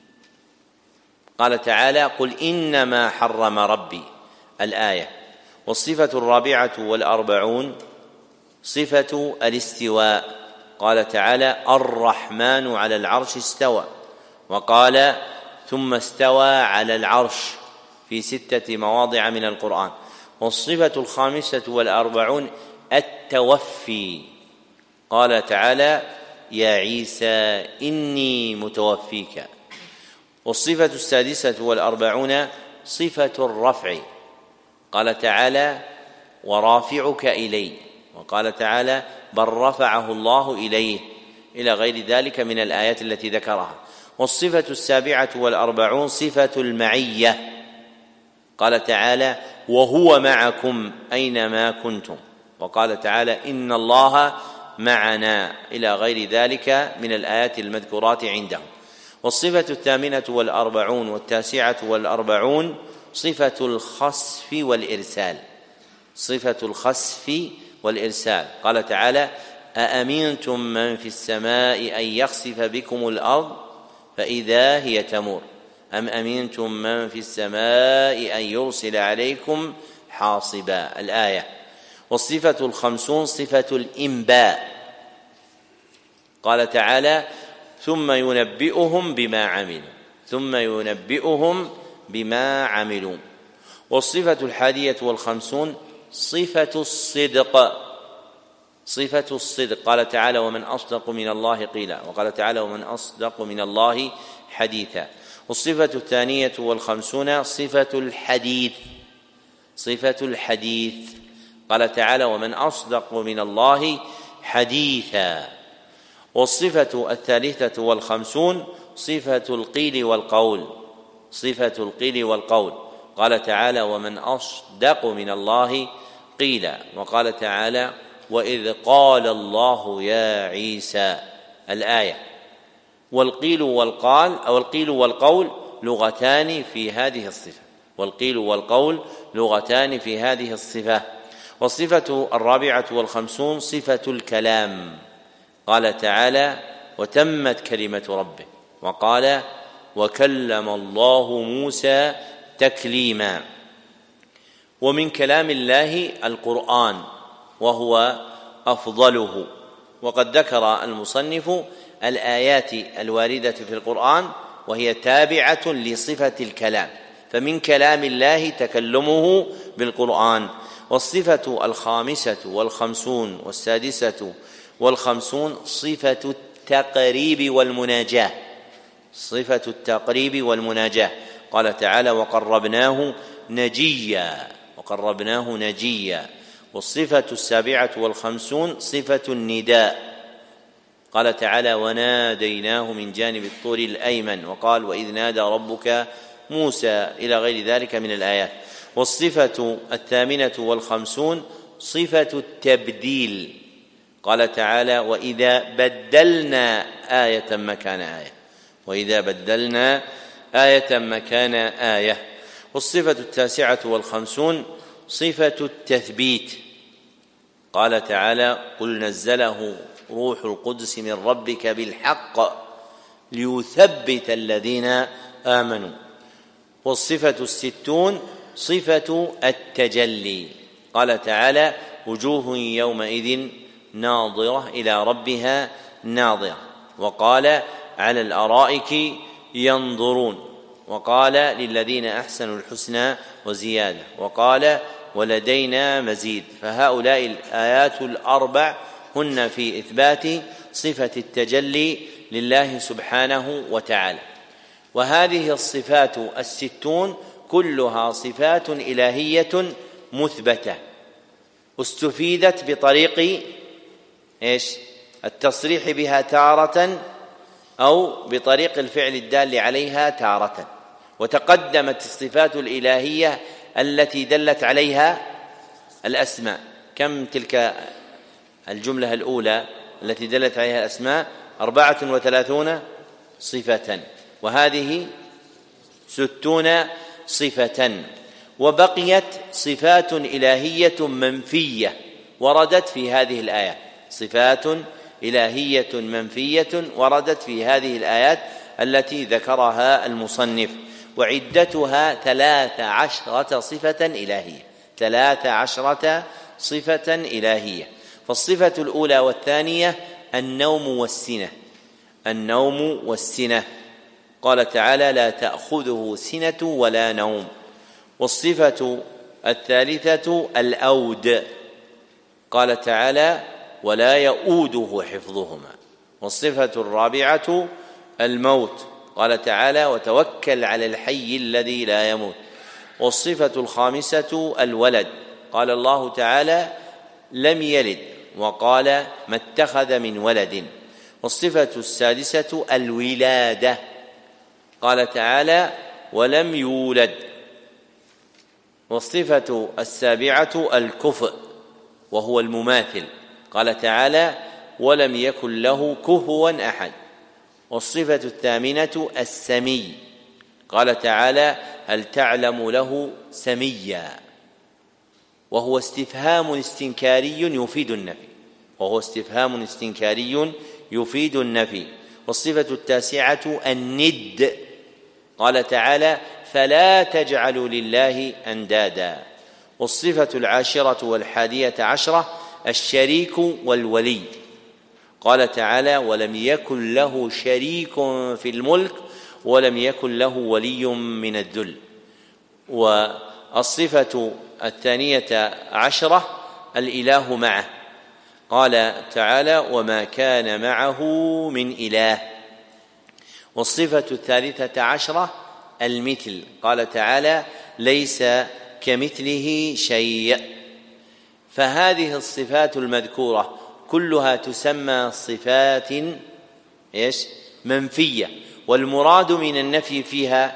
قال تعالى: قل إنما حرم ربي، الآية. والصفة الرابعة والأربعون صفة الاستواء، قال تعالى: الرحمن على العرش استوى. وقال: ثم استوى على العرش في 6 مواضع من القرآن. والصفة الخامسة والأربعون التوفي، قال تعالى: يا عيسى إني متوفيك. والصفة السادسة والأربعون صفة الرفع، قال تعالى: ورافعك إلي. وقال تعالى: بل رفعه الله إليه، إلى غير ذلك من الآيات التي ذكرها. والصفة السابعة والأربعون صفة المعية، قال تعالى: وهو معكم أينما كنتم. وقال تعالى: إن الله معنا، إلى غير ذلك من الآيات المذكورات عندهم. والصفة الثامنة والأربعون والتاسعة والأربعون صفة الخسف والإرسال، صفة الخسف والإرسال، قال تعالى: أأمنتم من في السماء أن يخسف بكم الأرض فإذا هي تمور أم أمنتم من في السماء أن يرسل عليكم حاصبا، الآية. والصفة الخمسون صفة الإنباء، قال تعالى: ثم ينبئهم بما عملوا، ثم ينبئهم بما عملوا. والصفة الحادية والخمسون صفة الصدق، صفة الصدق، قال تعالى: ومن أصدق من الله قيلا. وقال تعالى: ومن أصدق من الله حديثا. والصفة الثانية والخمسون صفة الحديث، صفة الحديث. قال تعالى: ومن أصدق من الله حديثا. والصفة 53 صفة القيل والقول، صفة القيل والقول. قال تعالى: ومن أصدق من الله قيلا. وقال تعالى: وإذ قال الله يا عيسى، الآية. والقيل والقال أو القيل والقول لغتان في هذه الصفة، والقيل والقول لغتان في هذه الصفة. والصفة 54 صفة الكلام. قال تعالى: وتمت كلمة ربه. وقال: وكلم الله موسى تكليما. ومن كلام الله القرآن وهو أفضله. وقد ذكر المصنف الآيات الواردة في القرآن وهي تابعة لصفة الكلام، فمن كلام الله تكلمه بالقرآن. والصفة 55 والسادسة 50 صفة التقريب والمناجاة، صفة التقريب والمناجاة. قال تعالى: وقربناه نجيا، وقربناه نجيا. والصفة 57 صفة النداء. قال تعالى: وناديناه من جانب الطور الأيمن. وقال: وإذ نادى ربك موسى، إلى غير ذلك من الآيات. والصفة 58 صفة التبديل. قال تعالى: وإذا بدلنا آية مكان آية، وإذا بدلنا آية مكان آية. والصفة 59 صفة التثبيت. قال تعالى: قل نزله روح القدس من ربك بالحق ليثبت الذين آمنوا. والصفة 60 صفة التجلي. قال تعالى: وجوه يومئذ ناظرة إلى ربها ناظرة. وقال: على الأرائك ينظرون. وقال: للذين أحسنوا الحسنى وزيادة. وقال: ولدينا مزيد. فهؤلاء الآيات الأربع هن في إثبات صفة التجلي لله سبحانه وتعالى. وهذه الصفات 60 كلها صفات إلهية مثبتة، استفيدت بطريق التصريح بها تارة أو بطريق الفعل الدال عليها تارة. وتقدمت الصفات الإلهية التي دلت عليها الأسماء. كم تلك الجملة الأولى التي دلت عليها الأسماء؟ 34 صفة، وهذه 60 صفة. وبقيت صفات إلهية منفية وردت في هذه الآيات، صفات إلهية منفية وردت في هذه الآيات التي ذكرها المصنف، وعدتها 13 صفة إلهية، 13 صفة إلهية. فالصفة الأولى والثانية النوم والسنة، النوم والسنة. قال تعالى: لا تأخذه سنة ولا نوم. والصفة الثالثة الأود. قال تعالى: ولا يؤوده حفظهما. والصفة الرابعة الموت. قال تعالى: وتوكل على الحي الذي لا يموت. والصفة الخامسة الولد. قال الله تعالى: لم يلد. وقال: ما اتخذ من ولد. والصفة السادسة الولادة. قال تعالى: ولم يولد. والصفة السابعة الكفء وهو المماثل. قال تعالى: ولم يكن له كفوا أحد. والصفة الثامنة السمي. قال تعالى: هل تعلم له سميا. وهو استفهام استنكاري يفيد النفي، وهو استفهام استنكاري يفيد النفي. والصفة التاسعة الند. قال تعالى: فلا تجعلوا لله أندادا. والصفة العاشرة والحادية عشرة الشريك والولي. قال تعالى: ولم يكن له شريك في الملك ولم يكن له ولي من الذل. والصفة الثانية عشرة الإله معه. قال تعالى: وما كان معه من إله. والصفة الثالثة عشرة المثل. قال تعالى: ليس كمثله شيء. فهذه الصفات المذكورة كلها تسمى صفات منفية، والمراد من النفي فيها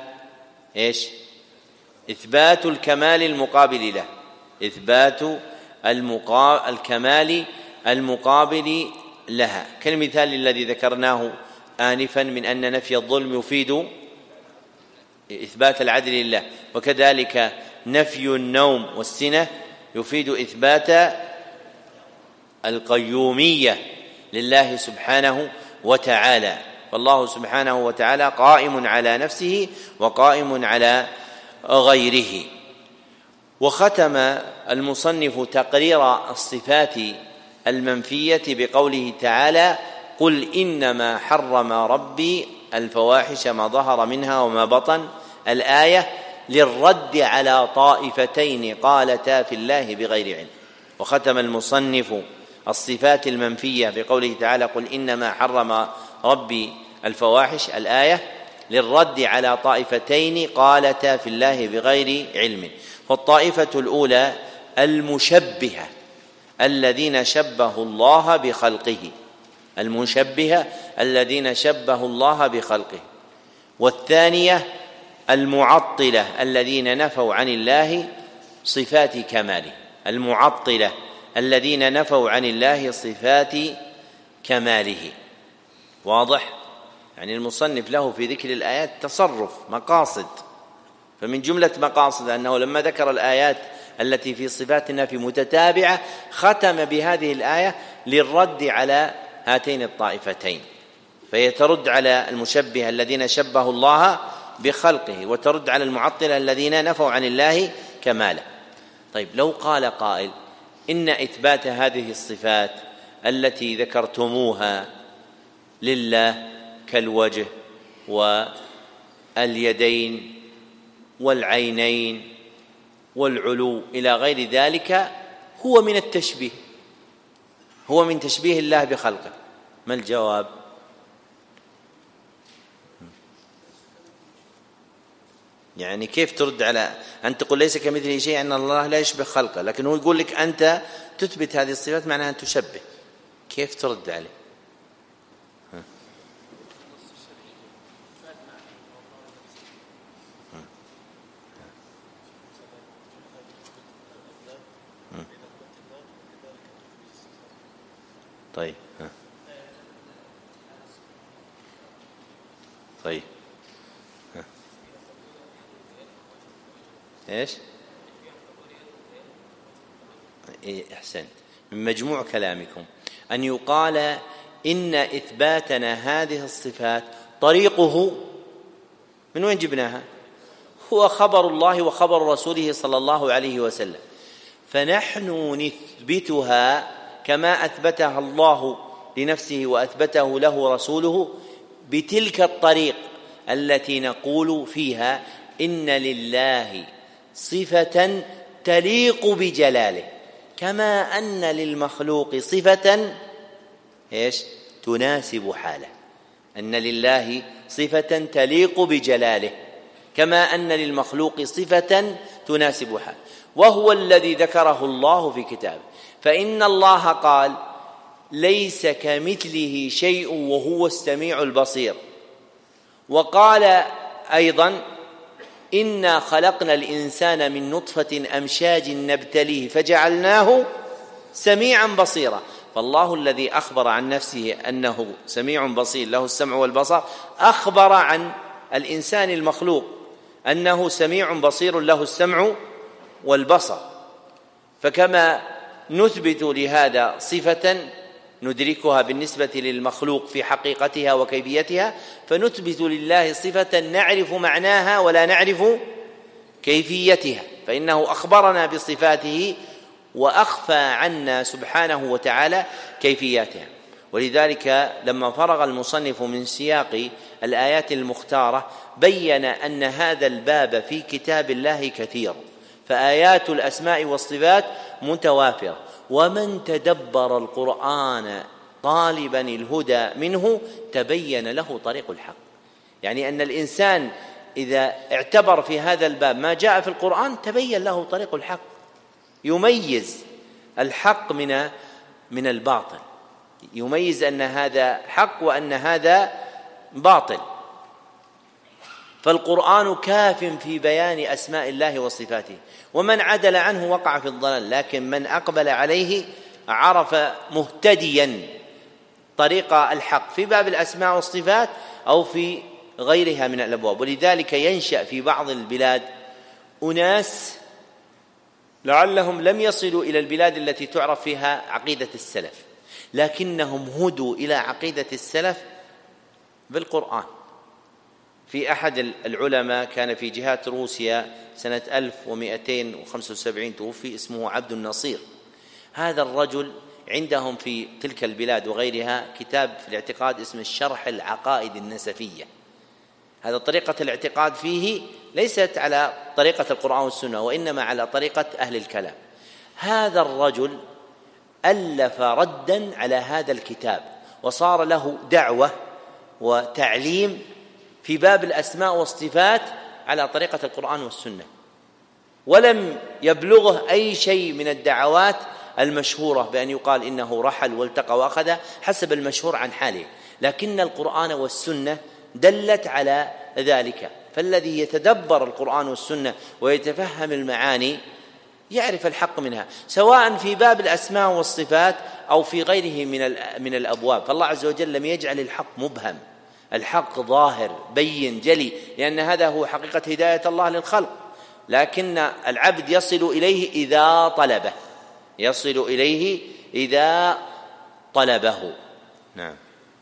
إثبات الكمال المقابل له، إثبات الكمال المقابل لها، كالمثال الذي ذكرناه آنفا من أن نفي الظلم يفيد إثبات العدل لله، وكذلك نفي النوم والسنة يفيد إثبات القيومية لله سبحانه وتعالى. فالله سبحانه وتعالى قائم على نفسه وقائم على غيره. وختم المصنف تقرير الصفات المنفية بقوله تعالى: قل إنما حرم ربي الفواحش ما ظهر منها وما بطن، الآية، للرد على طائفتين قالتا في الله بغير علم. وختم المصنف الصفات المنفية بقوله تعالى: قل إنما حرم ربي الفواحش، الآية، للرد على طائفتين قالتا في الله بغير علم. فالطائفة الأولى المشبهة الذين شبهوا الله بخلقه، المشبهة الذين شبهوا الله بخلقه. والثانية المعطلة الذين نفوا عن الله صفات كماله، المعطلة الذين نفوا عن الله صفات كماله. واضح؟ يعني المصنف له في ذكر الآيات تصرف مقاصد، فمن جملة مقاصد أنه لما ذكر الآيات التي في صفات النفي متتابعة ختم بهذه الآية للرد على هاتين الطائفتين، فيترد على المشبه الذين شبهوا الله بخلقه، وترد على المعطلة الذين نفوا عن الله كماله. طيب، لو قال قائل إن إثبات هذه الصفات التي ذكرتموها لله كالوجه واليدين والعينين والعلو إلى غير ذلك هو من التشبيه، هو من تشبيه الله بخلقه، ما الجواب؟ يعني كيف ترد على أن تقول ليس كمثله شيء، أن الله لا يشبه خلقه، لكن هو يقول لك أنت تثبت هذه الصفات معناها أن تشبه، كيف ترد عليه؟ طيب طيب ايش؟ احسنت. من مجموع كلامكم ان يقال ان اثباتنا هذه الصفات طريقه من وين جبناها؟ هو خبر الله وخبر رسوله صلى الله عليه وسلم، فنحن نثبتها كما أثبتها الله لنفسه وأثبته له رسوله بتلك الطريق التي نقول فيها إن لله صفة تليق بجلاله، كما أن للمخلوق صفة تناسب حاله، أن لله صفة تليق بجلاله كما أن للمخلوق صفة تناسب حاله، وهو الذي ذكره الله في كتابه. فإن الله قال: ليس كمثله شيء وهو السميع البصير، وقال أيضا: إنا خلقنا الإنسان من نطفة أمشاج نبتليه فجعلناه سميعا بصيرا. فالله الذي أخبر عن نفسه أنه سميع بصير له السمع والبصر أخبر عن الإنسان المخلوق أنه سميع بصير له السمع والبصر. فكما نثبت لهذا صفة ندركها بالنسبة للمخلوق في حقيقتها وكيفيتها، فنثبت لله صفة نعرف معناها ولا نعرف كيفيتها، فإنه أخبرنا بصفاته وأخفى عنا سبحانه وتعالى كيفياتها. ولذلك لما فرغ المصنف من سياق الآيات المختارة بين أن هذا الباب في كتاب الله كثير، فآيات الأسماء والصفات متوافرة، ومن تدبر القرآن طالبا الهدى منه تبين له طريق الحق. يعني أن الإنسان إذا اعتبر في هذا الباب ما جاء في القرآن تبين له طريق الحق، يميز الحق من الباطل، يميز أن هذا حق وأن هذا باطل. فالقرآن كاف في بيان أسماء الله وصفاته، ومن عدل عنه وقع في الضلال، لكن من أقبل عليه عرف مهتديا طريق الحق في باب الأسماء والصفات أو في غيرها من الأبواب. ولذلك ينشأ في بعض البلاد أناس لعلهم لم يصلوا إلى البلاد التي تعرف فيها عقيدة السلف، لكنهم هدوا إلى عقيدة السلف بالقرآن. في أحد العلماء كان في جهات روسيا سنة 1275 توفي، اسمه عبد النصير. هذا الرجل عندهم في تلك البلاد وغيرها كتاب في الاعتقاد اسمه الشرح العقائد النسفية. هذا طريقة الاعتقاد فيه ليست على طريقة القرآن والسنة، وإنما على طريقة أهل الكلام. هذا الرجل ألف ردا على هذا الكتاب، وصار له دعوة وتعليم في باب الأسماء والصفات على طريقة القرآن والسنة، ولم يبلغه أي شيء من الدعوات المشهورة بأن يقال إنه رحل والتقى وأخذ حسب المشهور عن حاله، لكن القرآن والسنة دلت على ذلك. فالذي يتدبر القرآن والسنة ويتفهم المعاني يعرف الحق منها، سواء في باب الأسماء والصفات أو في غيره من الأبواب. فالله عز وجل لم يجعل الحق مبهم، الحق ظاهر بين جلي، لأن هذا هو حقيقة هداية الله للخلق، لكن العبد يصل إليه إذا طلبه، يصل إليه إذا طلبه. نعم.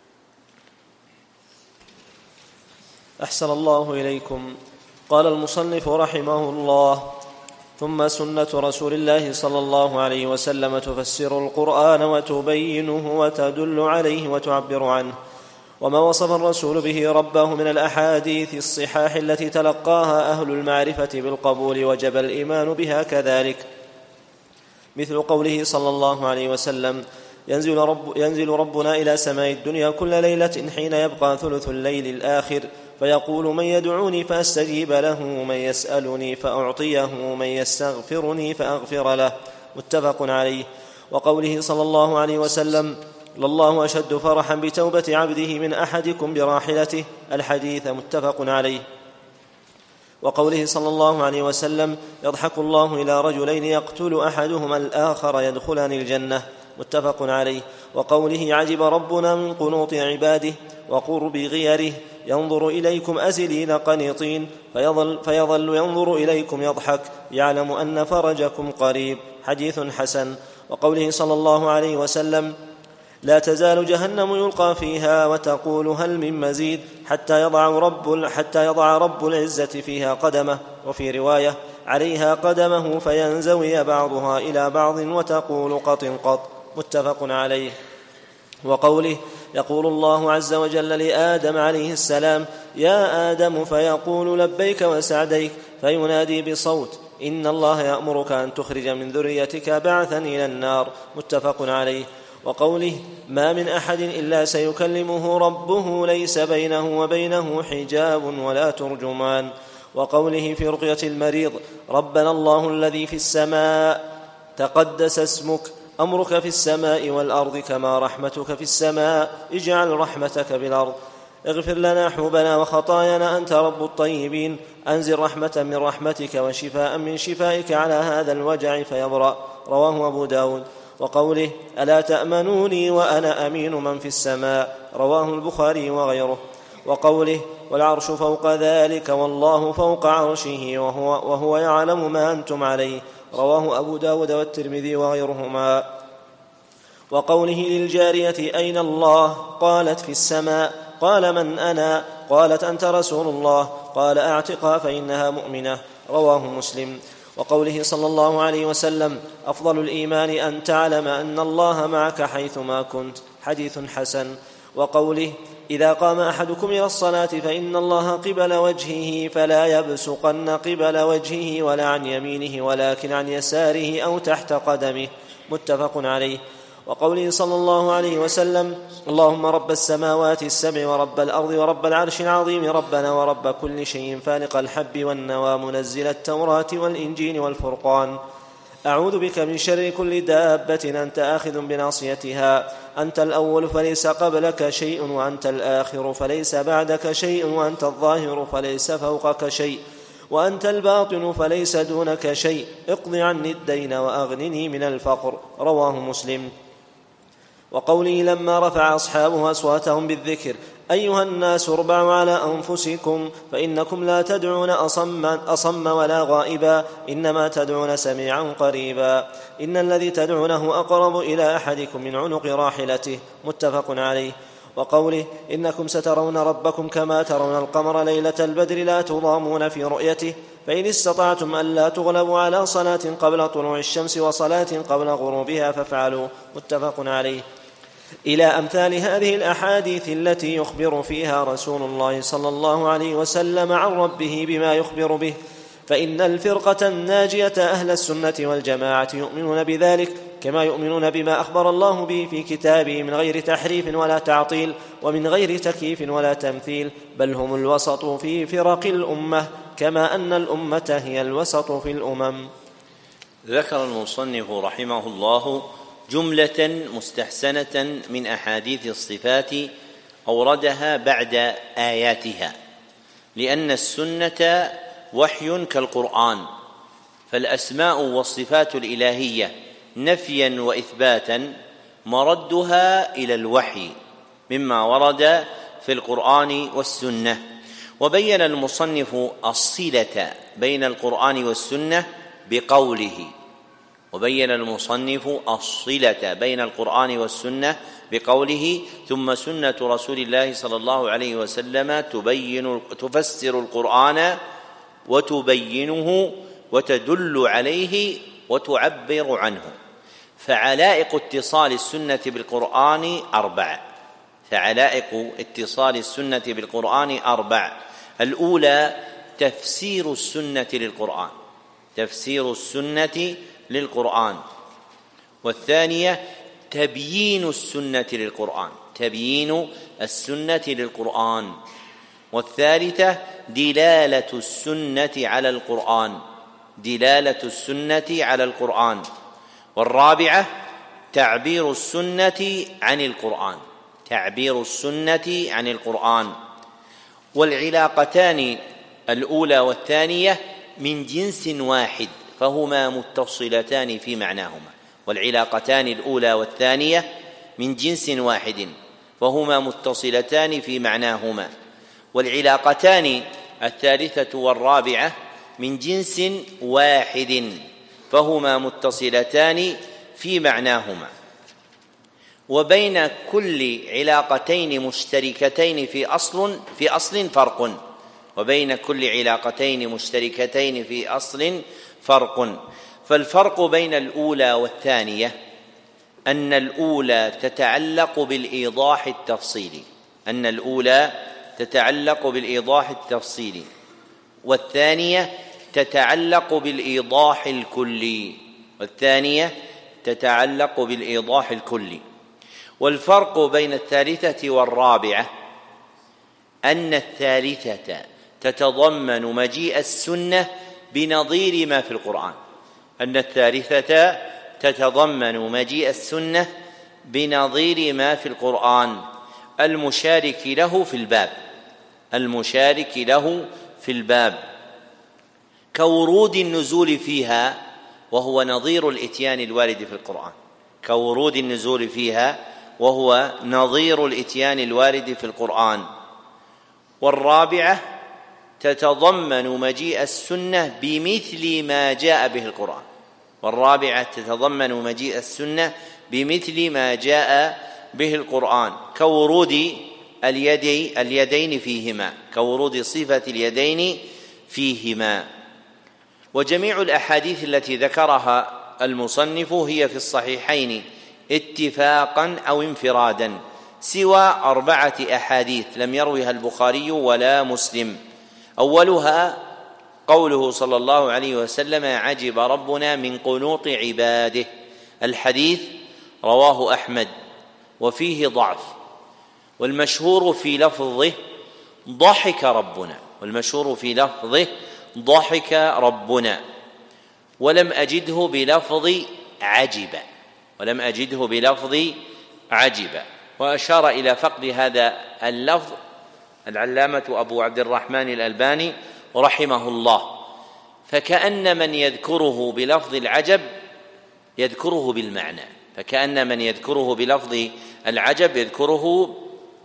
أحسن الله إليكم. قال المصنف رحمه الله: ثم سنة رسول الله صلى الله عليه وسلم تفسر القرآن وتبينه وتدل عليه وتعبر عنه، وما وصف الرسول به ربه من الأحاديث الصحاح التي تلقاها أهل المعرفة بالقبول وجب الإيمان بها كذلك، مثل قوله صلى الله عليه وسلم: ينزل ربنا إلى سماء الدنيا كل ليلة حين يبقى ثلث الليل الآخر، فيقول: من يدعوني فأستجيب له، من يسألني فأعطيه، من يستغفرني فأغفر له، متفق عليه. وقوله صلى الله عليه وسلم: لله أشد فرحا بتوبة عبده من أحدكم براحلته، الحديث متفق عليه. وقوله صلى الله عليه وسلم: يضحك الله إلى رجلين يقتل أحدهما الآخر يدخلان الجنة، متفق عليه. وقوله: عجب ربنا من قنوط عباده وقرب غيره، ينظر إليكم أزلين قنيطين، فيظل ينظر إليكم يضحك، يعلم أن فرجكم قريب، حديث حسن. وقوله صلى الله عليه وسلم: لا تزال جهنم يلقى فيها وتقول هل من مزيد حتى يضع رب العزة فيها قدمه، وفي رواية: عليها قدمه فينزوي بعضها إلى بعض وتقول قط قط، متفق عليه. وقوله: يقول الله عز وجل لآدم عليه السلام: يا آدم، فيقول لبيك وسعديك، فينادي بصوت: إن الله يأمرك أن تخرج من ذريتك بعثا إلى النار، متفق عليه. وقوله: ما من أحد إلا سيكلمه ربه ليس بينه وبينه حجاب ولا ترجمان. وقوله في رقية المريض: ربنا الله الذي في السماء تقدس اسمك، أمرك في السماء والأرض كما رحمتك في السماء، اجعل رحمتك بالأرض، اغفر لنا حوبنا وخطايانا أنت رب الطيبين، أنزل رحمة من رحمتك وشفاء من شفائك على هذا الوجع فيبرأ، رواه أبو داود. وقوله: ألا تأمنوني وأنا أمين من في السماء، رواه البخاري وغيره. وقوله: والعرش فوق ذلك والله فوق عرشه وهو يعلم ما أنتم عليه، رواه أبو داود والترمذي وغيرهما. وقوله للجارية: أين الله؟ قالت: في السماء. قال: من أنا؟ قالت: أنت رسول الله. قال: أعتقها فإنها مؤمنة، رواه مسلم. وقوله صلى الله عليه وسلم: أفضل الإيمان أن تعلم أن الله معك حيثما كنت، حديث حسن. وقوله: إذا قام أحدكم إلى الصلاة فإن الله قبل وجهه فلا يبصقن قبل وجهه ولا عن يمينه ولكن عن يساره أو تحت قدمه، متفق عليه. وقوله صلى الله عليه وسلم: اللهم رب السماوات السبع ورب الأرض ورب العرش العظيم، ربنا ورب كل شيء فالق الحب والنوى منزل التوراة والإنجيل والفرقان، أعوذ بك من شر كل دابة أنت آخذ بناصيتها، أنت الأول فليس قبلك شيء، وأنت الآخر فليس بعدك شيء، وأنت الظاهر فليس فوقك شيء، وأنت الباطن فليس دونك شيء، اقض عني الدين وأغنني من الفقر. رواه مسلم. وقوله لما رفع أصحابه أصواتهم بالذكر: أيها الناس اربعوا على أنفسكم فإنكم لا تدعون أصم ولا غائبا، إنما تدعون سميعا قريبا، إن الذي تدعونه أقرب إلى أحدكم من عنق راحلته. متفق عليه. وقوله إنكم سترون ربكم كما ترون القمر ليلة البدر لا تضامون في رؤيته، فإن استطعتم ألا تغلبوا على صلاة قبل طلوع الشمس وصلاة قبل غروبها فافعلوا. متفق عليه. إلى أمثال هذه الأحاديث التي يخبر فيها رسول الله صلى الله عليه وسلم عن ربه بما يخبر به، فإن الفرقة الناجية أهل السنة والجماعة يؤمنون بذلك كما يؤمنون بما أخبر الله به في كتابه من غير تحريف ولا تعطيل ومن غير تكييف ولا تمثيل، بل هم الوسط في فرق الأمة كما أن الأمة هي الوسط في الأمم. ذكر المصنف رحمه الله جملة مستحسنة من أحاديث الصفات أوردها بعد آياتها، لأن السنة وحي كالقرآن، فالأسماء والصفات الإلهية نفيا وإثباتا مردها إلى الوحي مما ورد في القرآن والسنة. وبين المصنف الصلة بين القرآن والسنة بقوله ثم سنة رسول الله صلى الله عليه وسلم تفسر القرآن وتبينه وتدل عليه وتعبر عنه. فعلائق اتصال السنة بالقرآن أربع. الأولى تفسير السنة للقرآن، والثانية تبيين السنة للقرآن، والثالثة دلالة السنة على القرآن، والرابعة تعبير السنة عن القرآن. والعلاقتان الأولى والثانية من جنس واحد فهما متصلتان في معناهما، والعلاقتان الثالثة والرابعة من جنس واحد فهما متصلتان في معناهما. وبين كل علاقتين مشتركتين في أصل فرق. فالفرق بين الأولى والثانية أن الأولى تتعلق بالإيضاح التفصيلي، والثانية تتعلق بالإيضاح الكلي. والفرق بين الثالثة والرابعة أن الثالثة تتضمن مجيء السنة بنظير ما في القرآن المشارك له في الباب كورود النزول فيها، وهو نظير الإتيان الوارد في القرآن. والرابعة تتضمن مجيء السنة بمثل ما جاء به القرآن كورود اليدين فيهما، كورود صفة اليدين فيهما. وجميع الأحاديث التي ذكرها المصنف هي في الصحيحين اتفاقا أو انفرادا، سوى 4 أحاديث لم يروها البخاري ولا مسلم. أولها قوله صلى الله عليه وسلم: عجب ربنا من قنوط عباده. الحديث رواه أحمد وفيه ضعف، والمشهور في لفظه ضحك ربنا، والمشهور في لفظه ضحك ربنا، ولم أجده بلفظ عجب، ولم أجده بلفظ عجب. وأشار إلى فقد هذا اللفظ العلامة أبو عبد الرحمن الألباني رحمه الله، فكأن من يذكره بلفظ العجب يذكره بالمعنى، فكأن من يذكره بلفظ العجب يذكره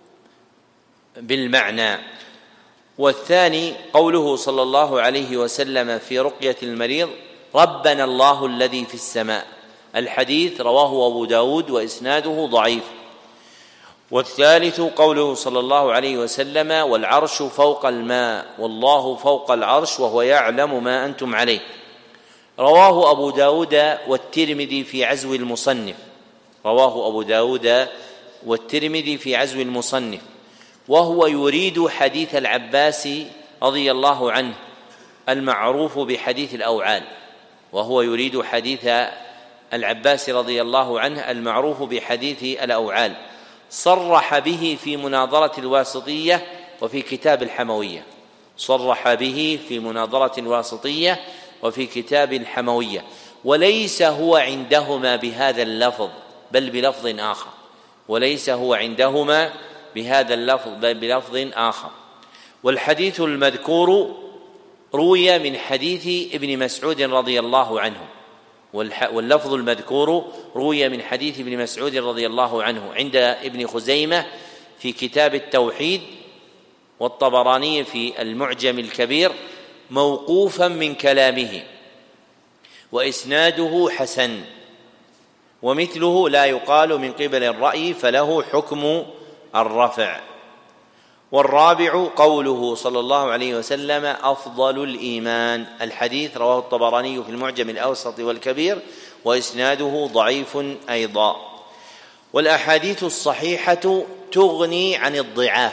بالمعنى. والثاني قوله صلى الله عليه وسلم في رقية المريض: ربنا الله الذي في السماء، الحديث رواه أبو داود وإسناده ضعيف. والثالث قوله صلى الله عليه وسلم: والعرش فوق الماء والله فوق العرش وهو يعلم ما أنتم عليه، رواه أبو داود والترمذي في عزو المصنف، رواه أبو داود والترمذي في عزو المصنف، وهو يريد حديث العباس رضي الله عنه المعروف بحديث الأوعال، وهو يريد حديث العباس رضي الله عنه المعروف بحديث الأوعال، صرح به في مناظرة الواسطية وفي كتاب الحموية، صرح به في مناظرة الواسطية وفي كتاب الحموية، وليس هو عندهما بهذا اللفظ بل بلفظ آخر، وليس هو عندهما بهذا اللفظ بل بلفظ آخر. والحديث المذكور روي من حديث ابن مسعود رضي الله عنه، واللفظ المذكور روي من حديث ابن مسعود رضي الله عنه عند ابن خزيمة في كتاب التوحيد، والطبراني في المعجم الكبير موقوفا من كلامه، وإسناده حسن، ومثله لا يقال من قبل الرأي فله حكم الرفع. والرابع قوله صلى الله عليه وسلم: أفضل الإيمان، الحديث رواه الطبراني في المعجم الأوسط والكبير وإسناده ضعيف أيضا. والأحاديث الصحيحة تغني عن الضعاف،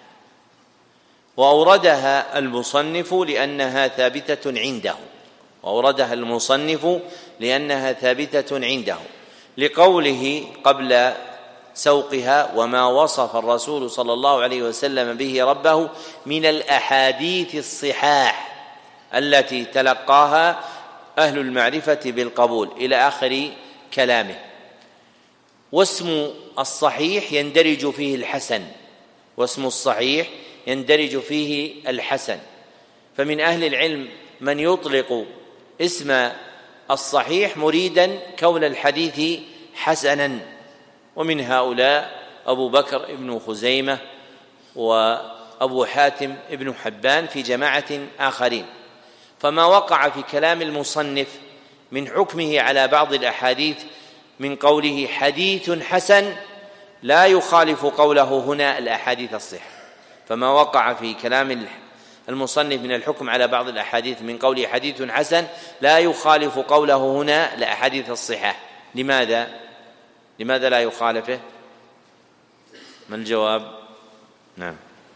وأوردها المصنف لأنها ثابتة عنده، وأوردها المصنف لأنها ثابتة عنده لقوله قبل سوقها: وما وصف الرسول صلى الله عليه وسلم به ربه من الأحاديث الصحاح التي تلقاها أهل المعرفة بالقبول، إلى آخر كلامه. واسم الصحيح يندرج فيه الحسن، واسم الصحيح يندرج فيه الحسن، فمن أهل العلم من يطلق اسم الصحيح مريدا كون الحديث حسنا، ومن هؤلاء أبو بكر ابن خزيمة وأبو حاتم ابن حبان في جماعة آخرين. فما وقع في كلام المصنف من حكمه على بعض الأحاديث من قوله حديث حسن لا يخالف قوله هنا الأحاديث الصحة، فما وقع في كلام المصنف من الحكم على بعض الأحاديث من قوله حديث حسن لا يخالف قوله هنا الأحاديث الصحة. لماذا لا يخالفه؟ ما الجواب؟ نعم.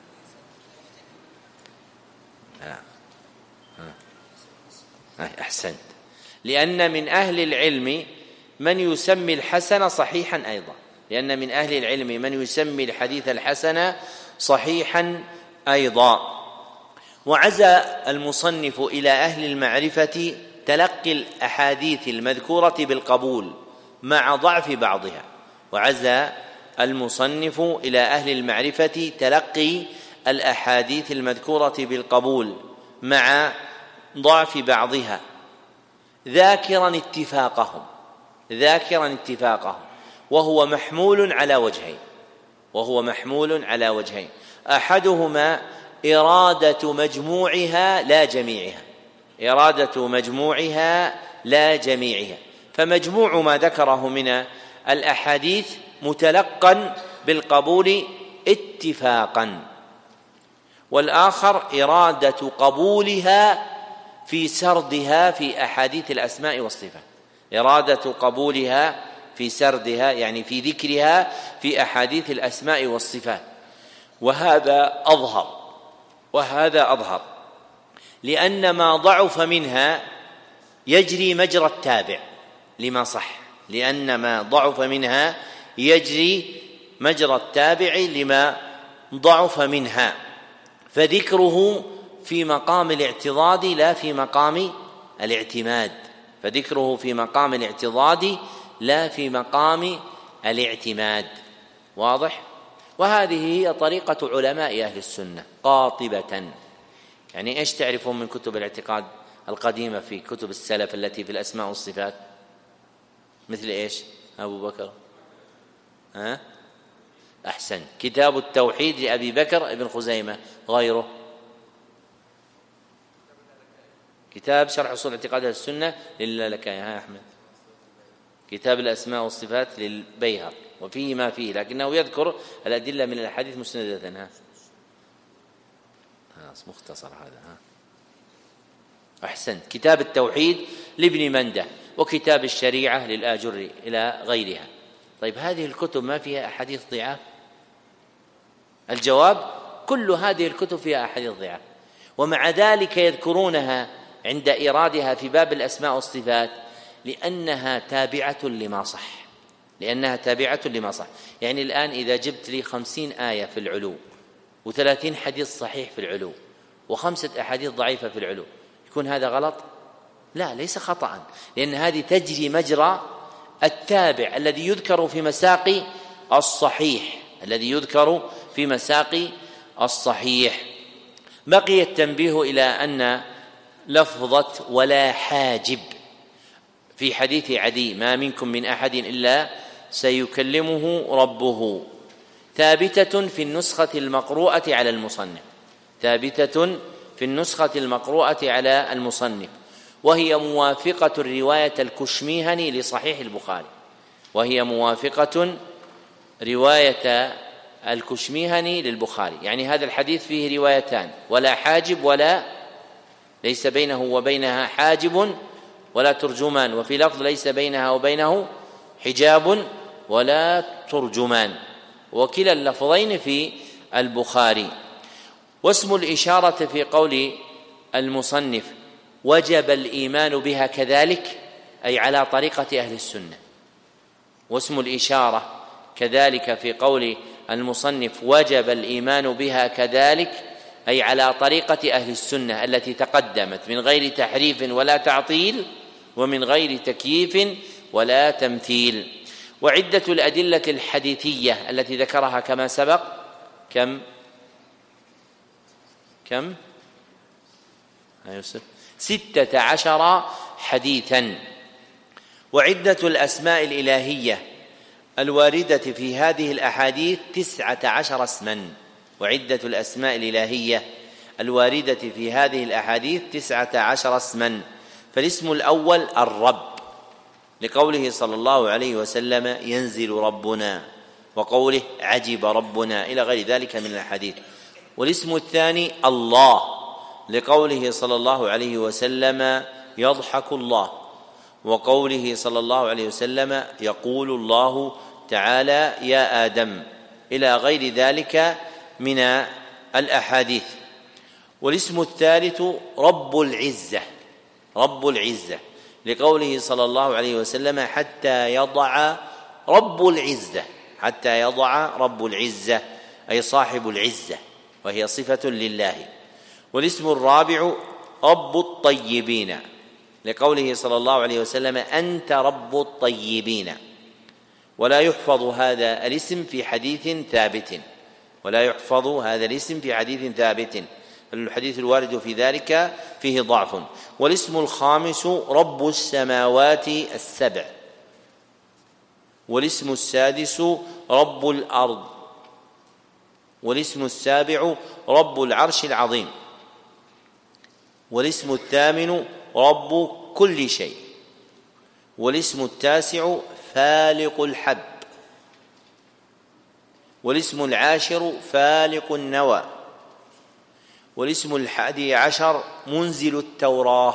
أحسنت. لأن من أهل العلم من يسمي الحسن صحيحا أيضا، لأن من أهل العلم من يسمي الحديث الحسن صحيحا أيضا. وعزى المصنف إلى أهل المعرفة تلقي الأحاديث المذكورة بالقبول مع ضعف بعضها، وعزى المصنف إلى أهل المعرفة تلقي الأحاديث المذكورة بالقبول مع ضعف بعضها، ذاكرا اتفاقهم، وهو محمول على وجهين، أحدهما إرادة مجموعها لا جميعها، فمجموع ما ذكره من الأحاديث متلقا بالقبول اتفاقا، والآخر إرادة قبولها في سردها في أحاديث الأسماء والصفات، إرادة قبولها في سردها يعني في ذكرها في أحاديث الأسماء والصفات. وهذا أظهر لأن ما ضعف منها يجري مجرى التابع لما لأن ما ضعف منها يجري مجرى التابع لما ضعف منها، فذكره في مقام الاعتضاد لا في مقام الاعتماد، فذكره في مقام الاعتضاد لا في مقام الاعتماد. واضح؟ وهذه هي طريقة علماء أهل السنة قاطبة. يعني إيش تعرفون من كتب الاعتقاد القديمة في كتب السلف التي في الأسماء والصفات؟ مثل إيش أبو بكر؟ أحسن، كتاب التوحيد لأبي بكر ابن خزيمة. غيره كتاب شرح أصول اعتقاد السنة للالكائي. ها أحمد، كتاب الأسماء والصفات للبيهقي، وفيه ما فيه لكنه يذكر الأدلة من الأحاديث مسندة. مختصر هذا. أحسن، كتاب التوحيد لابن منده، وكتاب الشريعة للآجري إلى غيرها. طيب هذه الكتب ما فيها أحاديث ضعاف؟ الجواب كل هذه الكتب فيها أحاديث ضعاف، ومع ذلك يذكرونها عند إيرادها في باب الأسماء والصفات لأنها تابعة لما صح، لأنها تابعة لما صح. يعني الآن إذا جبت لي 50 آية في العلو و30 حديث صحيح في العلو و5 أحاديث ضعيفة في العلو، يكون هذا غلط؟ لا، ليس خطأ، لأن هذه تجري مجرى التابع الذي يذكر في مساق الصحيح، الذي يذكر في مساق الصحيح. بقي التنبيه إلى أن لفظة ولا حاجب في حديث عدي ما منكم من أحد إلا سيكلمه ربه ثابتة في النسخة المقروءة على المصنف، ثابتة في النسخة المقروءة على المصنف، وهي موافقة الرواية الكشميهني لصحيح البخاري، وهي موافقة رواية الكشميهني للبخاري. يعني هذا الحديث فيه روايتان، ولا حاجب ولا ليس بينه وبينها حاجب ولا ترجمان، وفي لفظ ليس بينها وبينه حجاب ولا ترجمان، وكلا اللفظين في البخاري. واسم الإشارة في قول المصنف وجب الإيمان بها كذلك أي على طريقة أهل السنة، واسم الإشارة كذلك في قول المصنف وجب الإيمان بها كذلك أي على طريقة أهل السنة التي تقدمت من غير تحريف ولا تعطيل ومن غير تكييف ولا تمثيل. وعدة الأدلة الحديثية التي ذكرها كما سبق كم يوسف 16 حديثا. وعدة الأسماء الإلهية الواردة في هذه الأحاديث 19 اسما، وعدة الأسماء الإلهية الواردة في هذه الأحاديث 19 اسما. فالاسم الأول الرب لقوله صلى الله عليه وسلم ينزل ربنا، وقوله عجب ربنا إلى غير ذلك من الحديث. والاسم الثاني الله لقوله صلى الله عليه وسلم يضحك الله، وقوله صلى الله عليه وسلم يقول الله تعالى يا آدم إلى غير ذلك من الأحاديث. والاسم الثالث رب العزة، رب العزة لقوله صلى الله عليه وسلم حتى يضع رب العزة، حتى يضع رب العزة أي صاحب العزة، وهي صفة لله. والاسم الرابع رب الطيبين لقوله صلى الله عليه وسلم أنت رب الطيبين. ولا يحفظ هذا الاسم في حديث ثابت، ولا يحفظ هذا الاسم في حديث ثابت، الحديث الوارد في ذلك فيه ضعف. والاسم الخامس رب السماوات السبع. والاسم السادس رب الأرض. والاسم السابع رب العرش العظيم. والاسم الثامن رب كل شيء. والاسم التاسع فالق الحب. والاسم العاشر فالق النوى. والاسم 11 منزل التوراة.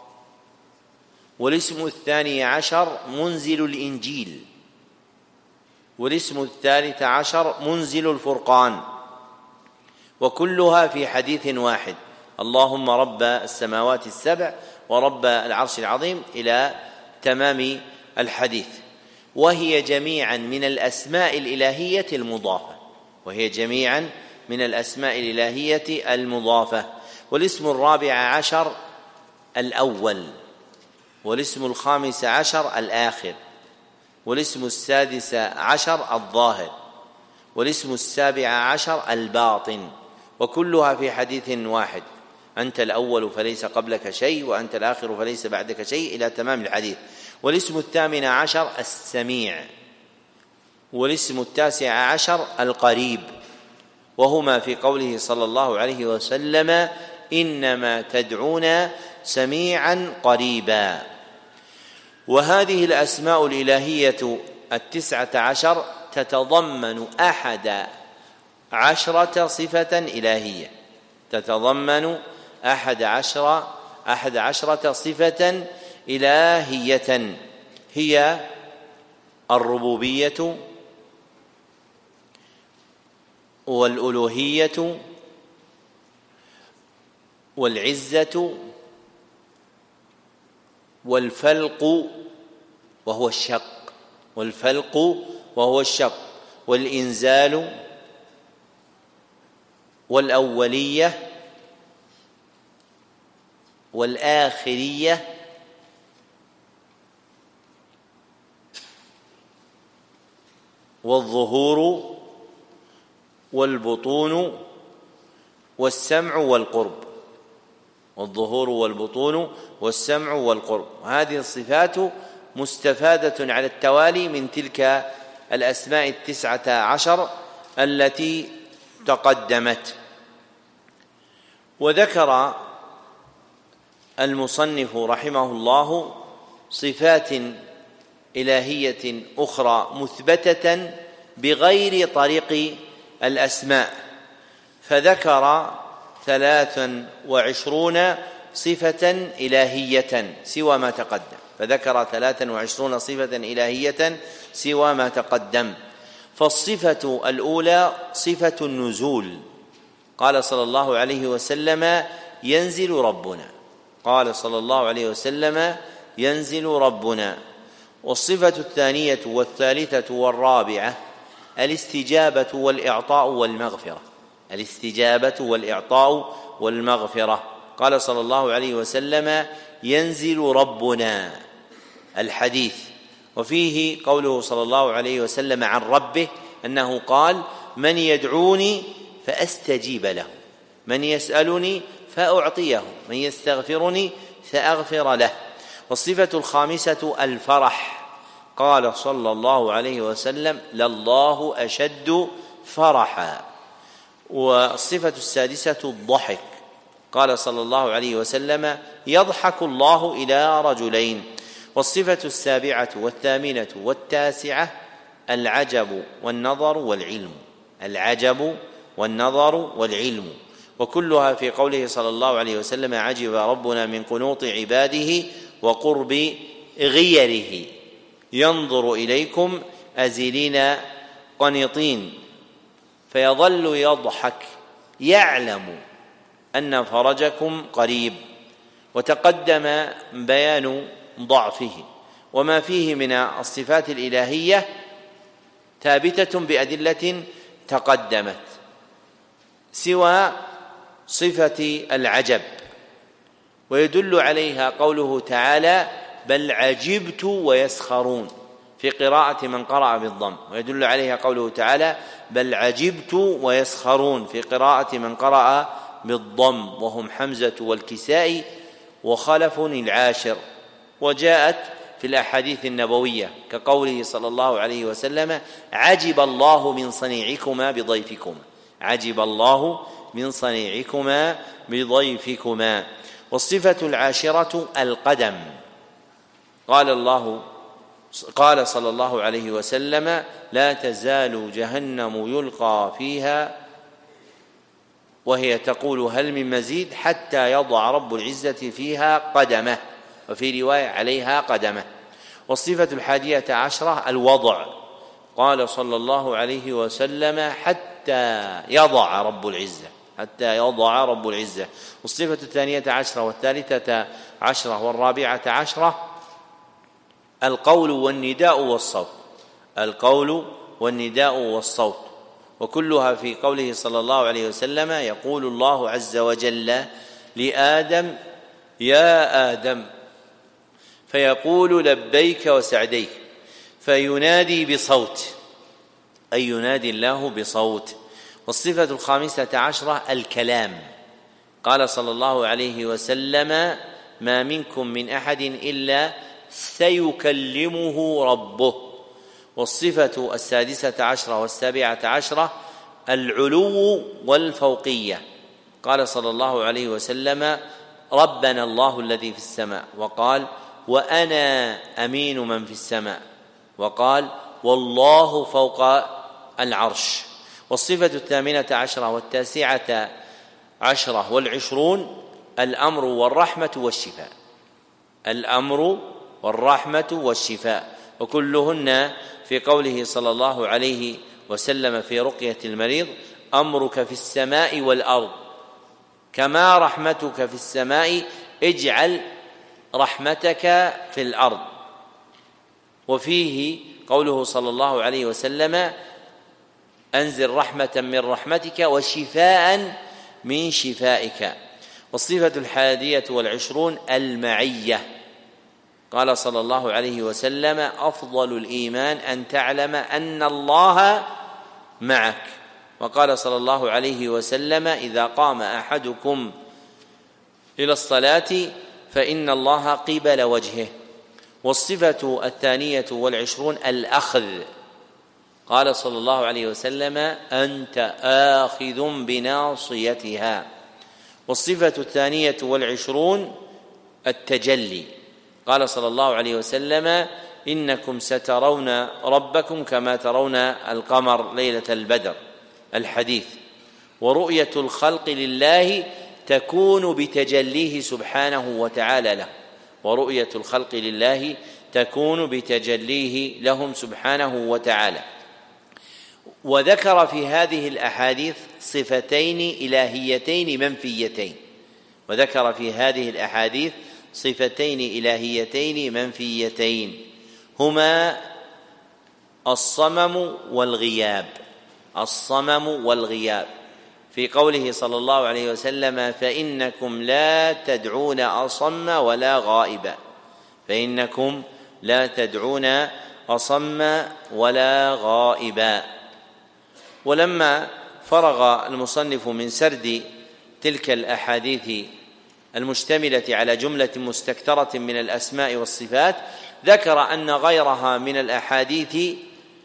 والاسم 12 منزل الإنجيل. والاسم 13 منزل الفرقان، وكلها في حديث واحد اللهم رب السماوات السبع ورب العرش العظيم إلى تمام الحديث. وهي جميعا من الأسماء الإلهية المضافة، وهي جميعا من الأسماء الإلهية المضافة. والاسم الرابع عشر الأول، والاسم الخامس عشر الآخر، والاسم السادس عشر الظاهر، والاسم السابع عشر الباطن، وكلها في حديث واحد: أنت الأول فليس قبلك شيء، وأنت الآخر فليس بعدك شيء، إلى تمام الحديث. والاسم الثامن عشر السميع، والاسم التاسع عشر القريب، وهما في قوله صلى الله عليه وسلم: إنما تدعون سميعا قريبا. وهذه الأسماء الإلهية 19 تتضمن 11 صفة إلهية، تتضمن 11 صفة إلهية، هي الربوبية والألوهية والعزة والفلق وهو الشق، والإنزال والأولية والآخرية والظهور والبطون والسمع والقرب، هذه الصفات مستفادة على التوالي من تلك الأسماء 19 التي تقدمت. وذكر المصنف رحمه الله صفات إلهية أخرى مثبتة بغير طريق الأسماء، فذكر 23 صفة إلهية سوى ما تقدم، سوى ما تقدم. فالصفة الأولى صفة النزول، قال صلى الله عليه وسلم: ينزل ربنا. والصفة الثانية والثالثة والرابعة الاستجابة والإعطاء والمغفرة، قال صلى الله عليه وسلم: ينزل ربنا، الحديث. وفيه قوله صلى الله عليه وسلم عن ربه أنه قال: من يدعوني فأستجيب له، من يسألني فأعطيه، من يستغفرني فأغفر له. والصفة الخامسة الفرح، قال صلى الله عليه وسلم: لله أشد فرحا. والصفة السادسة الضحك، قال صلى الله عليه وسلم: يضحك الله إلى رجلين. والصفة السابعة والثامنة والتاسعة العجب والنظر والعلم، وكلها في قوله صلى الله عليه وسلم: عجب ربنا من قنوط عباده وقرب غيره، ينظر إليكم أزلين قنطين، فيظل يضحك يعلم أن فرجكم قريب. وتقدم بيان ضعفه، وما فيه من الصفات الإلهية ثابتة بأدلة تقدمت، سوى صفة العجب، ويدل عليها قوله تعالى: بل عجبت ويسخرون، في قراءة من قرأ بالضم، ويدل عليها قوله تعالى: بل عجبت ويسخرون، في قراءة من قرأ بالضم، وهم حمزة والكسائي وخلف العاشر. وجاءت في الأحاديث النبوية كقوله صلى الله عليه وسلم: عجب الله من صنيعكما بضيفكما. والصفة العاشرة القدم، قال صلى الله عليه وسلم: لا تزال جهنم يلقى فيها وهي تقول هل من مزيد حتى يضع رب العزة فيها قدمه، وفي رواية عليها قدمه. والصفة 11 الوضع، قال صلى الله عليه وسلم: حتى يضع رب العزة. والصفة 12 والثالثة 10 والرابعة 10 القول والنداء والصوت، القول والنداء والصوت، وكلها في قوله صلى الله عليه وسلم: يقول الله عز وجل لآدم: يا آدم، فيقول: لبيك وسعديك، فينادي بصوت، أي ينادي الله بصوت. والصفة 15 الكلام، قال صلى الله عليه وسلم: ما منكم من أحد إلا سيكلمه ربه. والصفة 16 و17 العلو والفوقية، قال صلى الله عليه وسلم: ربنا الله الذي في السماء، وقال: وأنا أمين من في السماء، وقال: والله فوق العرش. والصفة 18 و19 و20 الأمر والرحمة والشفاء، الأمر والرحمة والشفاء، وكلهن في قوله صلى الله عليه وسلم في رقية المريض: أمرك في السماء والأرض كما رحمتك في السماء، اجعل رحمتك في الأرض. وفيه قوله صلى الله عليه وسلم: أنزل رحمة من رحمتك وشفاء من شفائك. والصفة 21 المعية، قال صلى الله عليه وسلم: أفضل الإيمان أن تعلم أن الله معك. وقال صلى الله عليه وسلم: إذا قام أحدكم إلى الصلاة فإن الله قبل وجهه. والصفة 22 الأخذ، قال صلى الله عليه وسلم: أنت آخذ بناصيتها. والصفة 22 التجلي، قال صلى الله عليه وسلم: إنكم سترون ربكم كما ترون القمر ليلة البدر، الحديث. ورؤية الخلق لله تكون بتجليه سبحانه وتعالى له، ورؤية الخلق لله تكون بتجليه لهم سبحانه وتعالى. وذكر في هذه الأحاديث صفتين إلهيتين منفيتين، وذكر في هذه الأحاديث صفتين إلهيتين منفيتين، هما الصمم والغياب. الصمم والغياب في قوله صلى الله عليه وسلم: فإنكم لا تدعون أصم ولا غائبا، فإنكم لا تدعون أصم ولا غائبا. ولما فرغ المصنف من سرد تلك الأحاديث المشتملة على جملة مستكثرة من الأسماء والصفات، ذكر أن غيرها من الأحاديث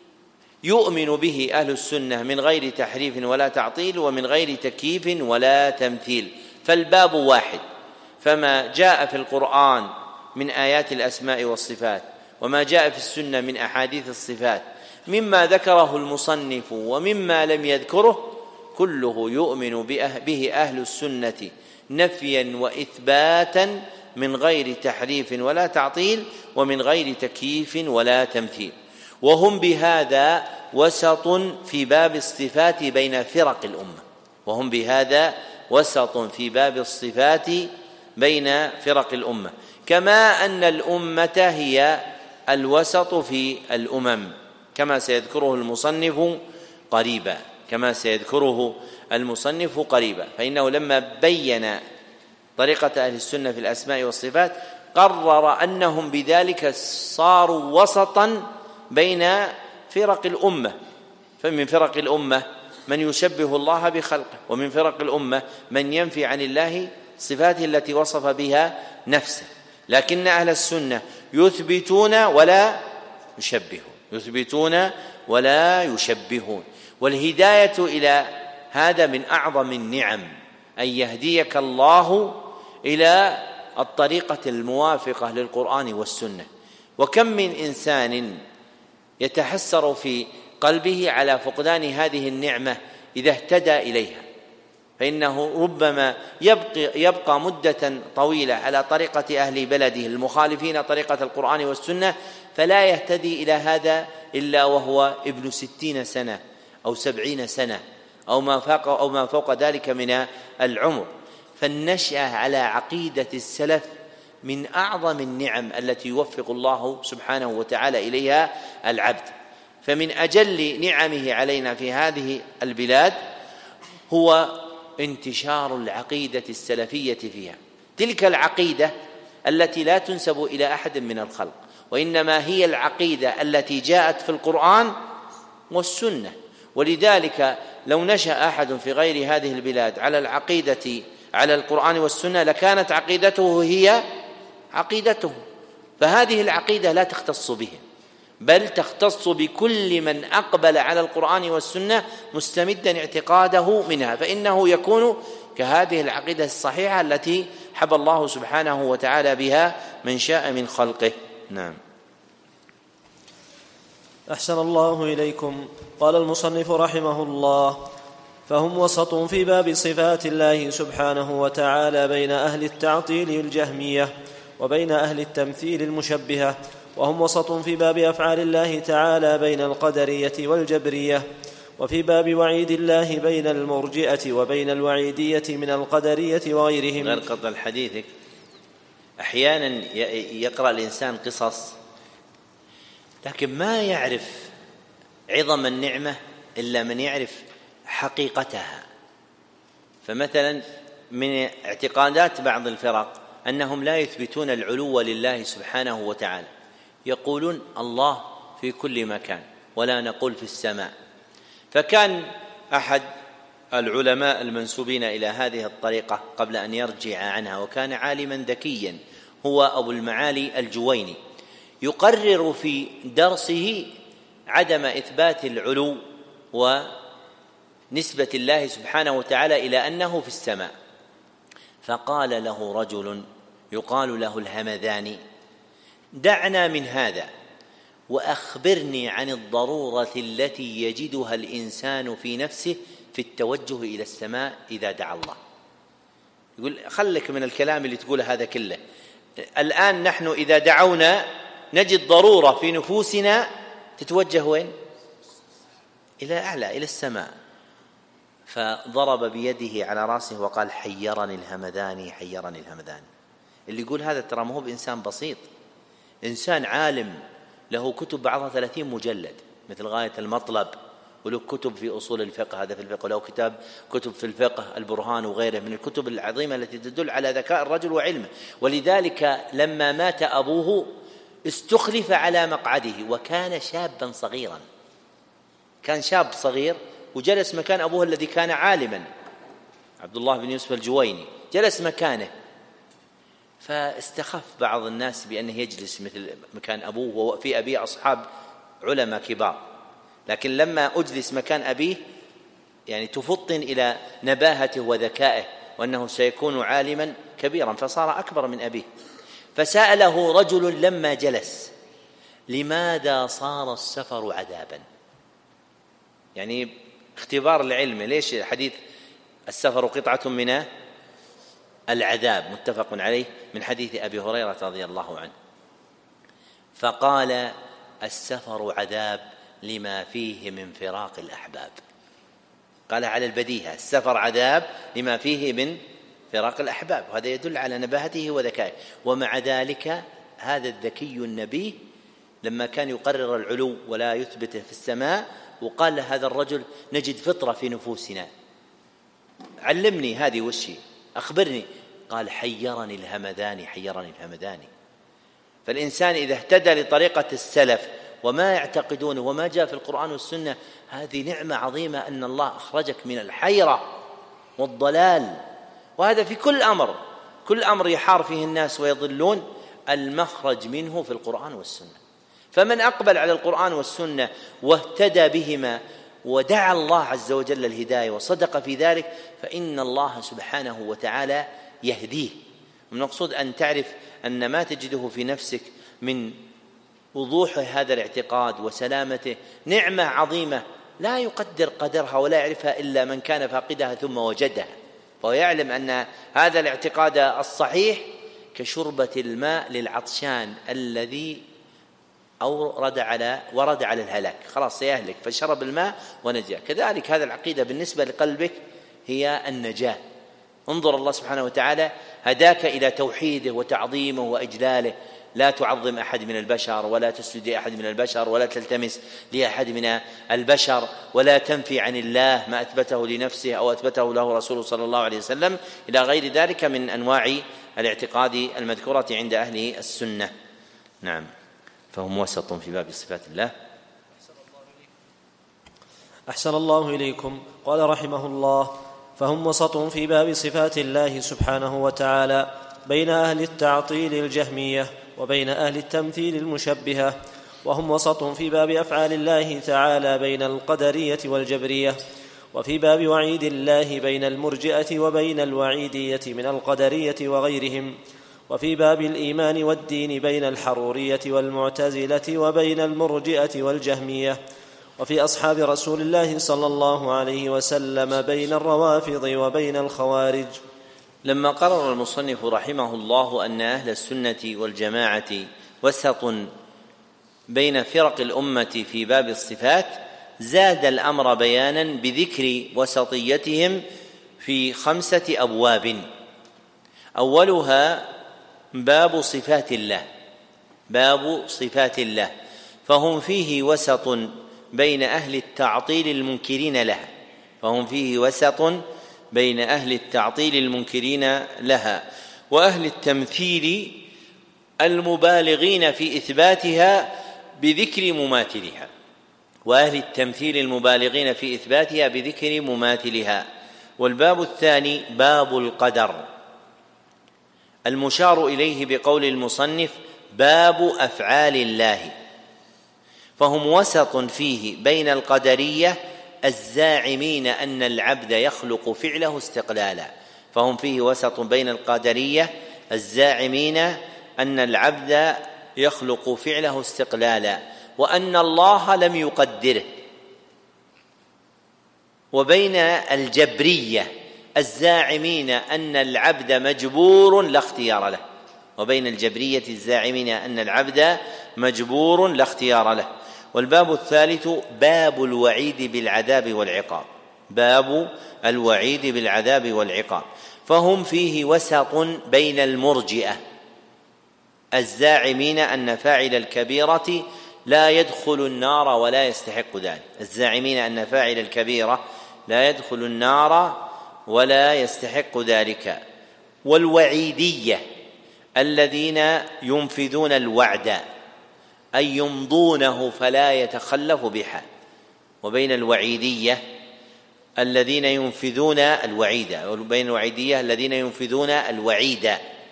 يؤمن به أهل السنة من غير تحريف ولا تعطيل ومن غير تكييف ولا تمثيل، فالباب واحد. فما جاء في القرآن من آيات الأسماء والصفات وما جاء في السنة من أحاديث الصفات مما ذكره المصنف ومما لم يذكره، كله يؤمن به أهل السنة نفيا وإثباتا من غير تحريف ولا تعطيل ومن غير تكييف ولا تمثيل. وهم بهذا وسط في باب الصفات بين فرق الأمة، وهم بهذا وسط في باب الصفات بين فرق الأمة، كما أن الأمة هي الوسط في الأمم، كما سيذكره المصنف قريبا، كما سيذكره المصنف قريبا. فإنه لما بين طريقة أهل السنة في الأسماء والصفات قرر أنهم بذلك صاروا وسطا بين فرق الأمة، فمن فرق الأمة من يشبه الله بخلقه، ومن فرق الأمة من ينفي عن الله صفاته التي وصف بها نفسه، لكن أهل السنة يثبتون ولا يشبهون، يثبتون ولا يشبهون. والهداية إلى هذا من أعظم النعم، أن يهديك الله إلى الطريقة الموافقة للقرآن والسنة. وكم من إنسان يتحسر في قلبه على فقدان هذه النعمة إذا اهتدى إليها، فإنه ربما يبقى مدة طويلة على طريقة أهل بلده المخالفين طريقة القرآن والسنة، فلا يهتدي إلى هذا إلا وهو ابن 60 سنة أو 70 سنة أو ما فوق ذلك من العمر. فالنشأة على عقيدة السلف من أعظم النعم التي يوفق الله سبحانه وتعالى إليها العبد. فمن أجل نعمه علينا في هذه البلاد هو انتشار العقيدة السلفية فيها، تلك العقيدة التي لا تنسب إلى أحد من الخلق، وإنما هي العقيدة التي جاءت في القرآن والسنة. ولذلك لو نشأ أحد في غير هذه البلاد على العقيدة على القرآن والسنة لكانت عقيدته هي عقيدته، فهذه العقيدة لا تختص به، بل تختص بكل من أقبل على القرآن والسنة مستمدا اعتقاده منها، فإنه يكون كهذه العقيدة الصحيحة التي حب الله سبحانه وتعالى بها من شاء من خلقه. نعم. أحسن الله إليكم. قال المصنف رحمه الله: فهم وسط في باب صفات الله سبحانه وتعالى بين أهل التعطيل الجهمية وبين أهل التمثيل المشبهة، وهم وسط في باب أفعال الله تعالى بين القدرية والجبرية، وفي باب وعيد الله بين المرجئة وبين الوعيدية من القدرية وغيرهم. غير قطع الحديث، أحيانا يقرأ الإنسان قصص لكن ما يعرف عظم النعمة إلا من يعرف حقيقتها. فمثلا من اعتقادات بعض الفرق أنهم لا يثبتون العلو لله سبحانه وتعالى، يقولون الله في كل مكان ولا نقول في السماء. فكان أحد العلماء المنسوبين إلى هذه الطريقة قبل أن يرجع عنها، وكان عالما ذكيا، هو أبو المعالي الجويني، يقرر في درسه عدم إثبات العلو ونسبة الله سبحانه وتعالى إلى أنه في السماء. فقال له رجل يقال له الهمذاني: دعنا من هذا وأخبرني عن الضرورة التي يجدها الإنسان في نفسه في التوجه إلى السماء إذا دعا الله. يقول خلك من الكلام اللي تقول هذا كله، الآن نحن إذا دعونا نجد ضرورة في نفوسنا تتوجه وين؟ إلى أعلى، إلى السماء. فضرب بيده على رأسه وقال: حيرني الهمذاني، حيرني الهمذاني. اللي يقول هذا ترى ما هو بإنسان بسيط، إنسان عالم له كتب بعضها 30 مجلد مثل غاية المطلب، وله كتب في أصول الفقه، هذا في الفقه، وله كتب في الفقه البرهان وغيره من الكتب العظيمة التي تدل على ذكاء الرجل وعلمه. ولذلك لما مات أبوه استخلف على مقعده، وكان شابا صغيرا، كان شاب صغير وجلس مكان أبوه الذي كان عالما، عبد الله بن يوسف الجويني، جلس مكانه. فاستخف بعض الناس بأنه يجلس مثل مكان أبوه، وفي أبيه أصحاب علماء كبار، لكن لما أجلس مكان أبيه يعني تفطن إلى نباهته وذكائه وأنه سيكون عالما كبيرا، فصار أكبر من أبيه. فسأله رجل لما جلس: لماذا صار السفر عذابا؟ يعني اختبار العلم، ليش حديث السفر قطعة من العذاب متفق عليه من حديث أبي هريرة رضي الله عنه. فقال: السفر عذاب لما فيه من فراق الأحباب. قال على البديهة: السفر عذاب لما فيه من فراق الأحباب، وهذا يدل على نباهته وذكائه. ومع ذلك هذا الذكي النبي لما كان يقرر العلو ولا يثبته في السماء، وقال لهذا الرجل: نجد فطرة في نفوسنا، علمني هذه وشي، أخبرني. قال: حيرني الهمذاني، حيرني الهمذاني. فالإنسان إذا اهتدى لطريقة السلف وما يعتقدونه وما جاء في القرآن والسنة، هذه نعمة عظيمة أن الله أخرجك من الحيرة والضلال. وهذا في كل أمر، كل أمر يحار فيه الناس ويضلون، المخرج منه في القرآن والسنة. فمن أقبل على القرآن والسنة واهتدى بهما ودعا الله عز وجل الهداية وصدق في ذلك، فإن الله سبحانه وتعالى يهديه. المقصود أن تعرف أن ما تجده في نفسك من وضوح هذا الاعتقاد وسلامته نعمة عظيمة لا يقدر قدرها ولا يعرفها إلا من كان فاقدها ثم وجدها، فهو يعلم أن هذا الاعتقاد الصحيح كشربة الماء للعطشان الذي ورد على الهلاك، خلاص سيهلك، فشرب الماء ونجا. كذلك هذا العقيدة بالنسبة لقلبك هي النجاة. انظر الله سبحانه وتعالى هداك إلى توحيده وتعظيمه وإجلاله، لا تعظم أحد من البشر، ولا تسجد لأحد من البشر، ولا تلتمس لأحد من البشر، ولا تنفي عن الله ما أثبته لنفسه أو أثبته له رسوله صلى الله عليه وسلم، إلى غير ذلك من أنواع الاعتقاد المذكورة عند أهل السنة. نعم، فهم وسط في باب صفات الله. أحسن الله إليكم. قال رحمه الله: فهم وسط في باب صفات الله سبحانه وتعالى بين أهل التعطيل الجهمية وبين أهل التمثيل المشبهة، وهم وسط في باب أفعال الله تعالى بين القدرية والجبرية، وفي باب وعيد الله بين المرجئة وبين الوعيدية من القدرية وغيرهم، وفي باب الإيمان والدين بين الحرورية والمعتزلة وبين المرجئة والجهمية، وفي أصحاب رسول الله صلى الله عليه وسلم بين الروافض وبين الخوارج. لما قرر المصنف رحمه الله أن أهل السنة والجماعة وسط بين فرق الأمة في باب الصفات، زاد الأمر بيانا بذكر وسطيتهم في 5 أبواب. أولها باب صفات الله، باب صفات الله، فهم فيه وسط بين أهل التعطيل المنكرين لها، فهم فيه وسط بين أهل التعطيل المنكرين لها وأهل التمثيل المبالغين في إثباتها بذكر مماثلها، وأهل التمثيل المبالغين في إثباتها بذكر مماثلها. والباب الثاني باب القدر، المشار إليه بقول المصنف باب أفعال الله، فهم وسط فيه بين القدرية الزاعمين أن العبد يخلق فعله استقلالا، فهم فيه وسط بين القدرية الزاعمين أن العبد يخلق فعله استقلالا وأن الله لم يقدره، وبين الجبرية الزاعمين أن العبد مجبور لا اختيار له، وبين الجبرية الزاعمين أن العبد مجبور لا اختيار له. والباب الثالث باب الوعيد بالعذاب والعقاب، باب الوعيد بالعذاب والعقاب، فهم فيه وسط بين المرجئة الزاعمين أن فاعل الكبيرة لا يدخل النار ولا يستحق ذلك، الزاعمين أن فاعل الكبيرة لا يدخل النار ولا يستحق ذلك، والوعيدية الذين ينفذون الوعد أي يمضونه فلا يتخلف بحال، وبين الوعيدية الذين ينفذون الوعيد، وبين الوعيدية الذين ينفذون الوعيد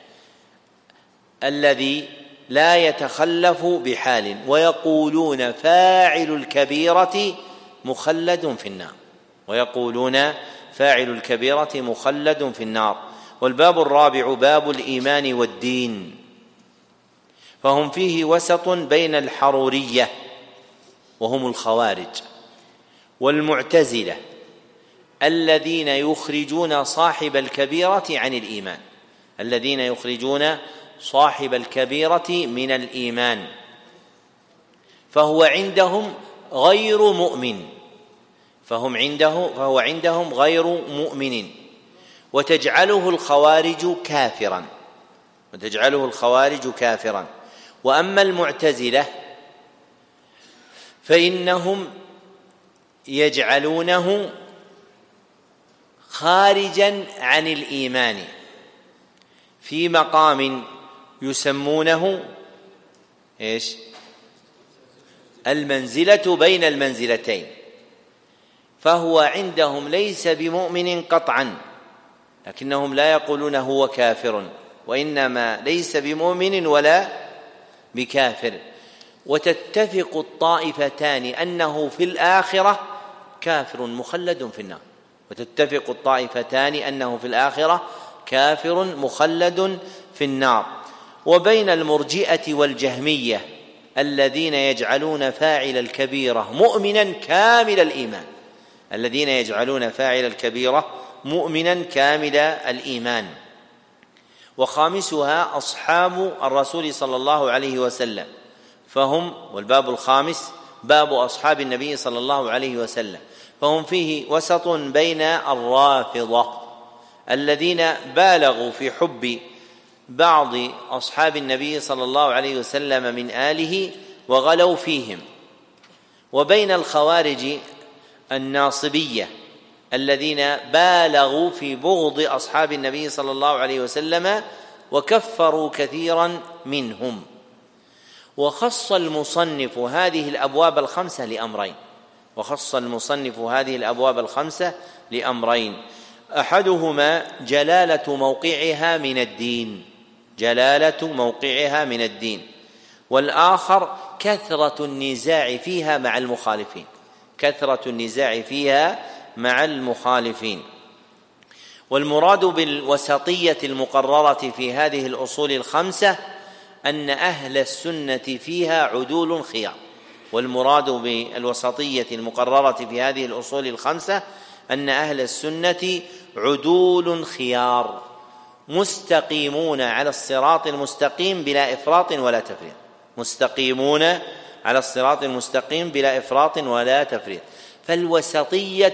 الذي لا يتخلف بحال، ويقولون فاعل الكبيرة مخلد في النار، ويقولون فاعل الكبيرة مخلد في النار. والباب الرابع باب الإيمان والدين، فهم فيه وسط بين الحرورية وهم الخوارج والمعتزلة الذين يخرجون صاحب الكبيرة عن الإيمان، الذين يخرجون صاحب الكبيرة من الإيمان، فهو عندهم غير مؤمن، فهو عندهم غير مؤمن، وتجعله الخوارج كافرا، وتجعله الخوارج كافرا. وأما المعتزلة فإنهم يجعلونه خارجا عن الإيمان في مقام يسمونه إيش؟ المنزلة بين المنزلتين، فهو عندهم ليس بمؤمن قطعا، لكنهم لا يقولون هو كافر، وإنما ليس بمؤمن ولا بكافر. وتتفق الطائفتان أنه في الآخرة كافر مخلد في النار، وتتفق الطائفتان أنه في الآخرة كافر مخلد في النار. وبين المرجئة والجهمية الذين يجعلون فاعل الكبيرة مؤمنا كامل الإيمان، الذين يجعلون فاعل الكبيرة مؤمنا كامل الإيمان. وخامسها أصحاب الرسول صلى الله عليه وسلم، فهم، والباب الخامس باب أصحاب النبي صلى الله عليه وسلم، فهم فيه وسط بين الرافضة الذين بالغوا في حب بعض أصحاب النبي صلى الله عليه وسلم من آله وغلوا فيهم، وبين الخوارج الناصبية الذين بالغوا في بغض أصحاب النبي صلى الله عليه وسلم وكفروا كثيرا منهم. وخص المصنف هذه الأبواب الخمسة لأمرين: أحدهما جلالة موقعها من الدين، والآخر كثرة النزاع فيها مع المخالفين. والمراد بالوسطية المقررة في هذه الأصول الخمسة أن أهل السنة فيها عدول خيار. والمراد بالوسطية المقررة في هذه الأصول الخمسة أن أهل السنة عدول خيار مستقيمون على الصراط المستقيم بلا إفراط ولا تفريط. فالوسطية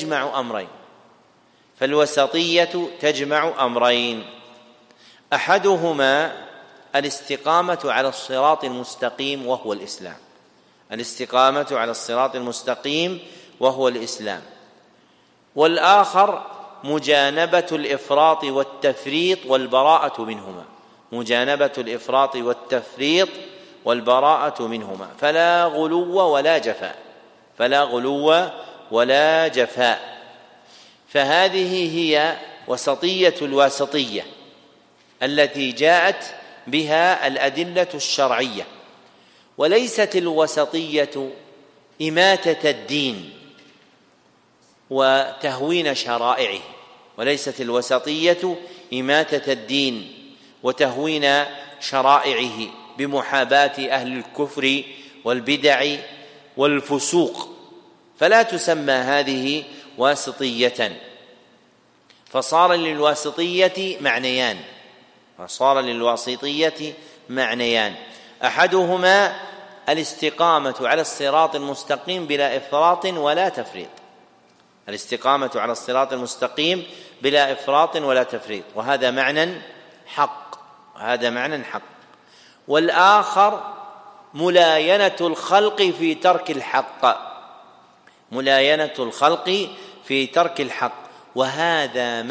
تجمع أمرين: أحدهما الاستقامة على الصراط المستقيم وهو الإسلام، والآخر مجانبة الإفراط والتفريط والبراءة منهما، فلا غلو ولا جفاء. فهذه هي وسطية الواسطية التي جاءت بها الأدلة الشرعية. وليست الوسطية إماتة الدين وتهوين شرائعه بمحاباة أهل الكفر والبدع والفسوق، فلا تسمى هذه واسطية. فصار للواسطية معنيان: أحدهما الاستقامة على الصراط المستقيم بلا إفراط ولا تفريط، وهذا معنى حق. والآخر ملاينة الخلق في ترك الحق، وهذا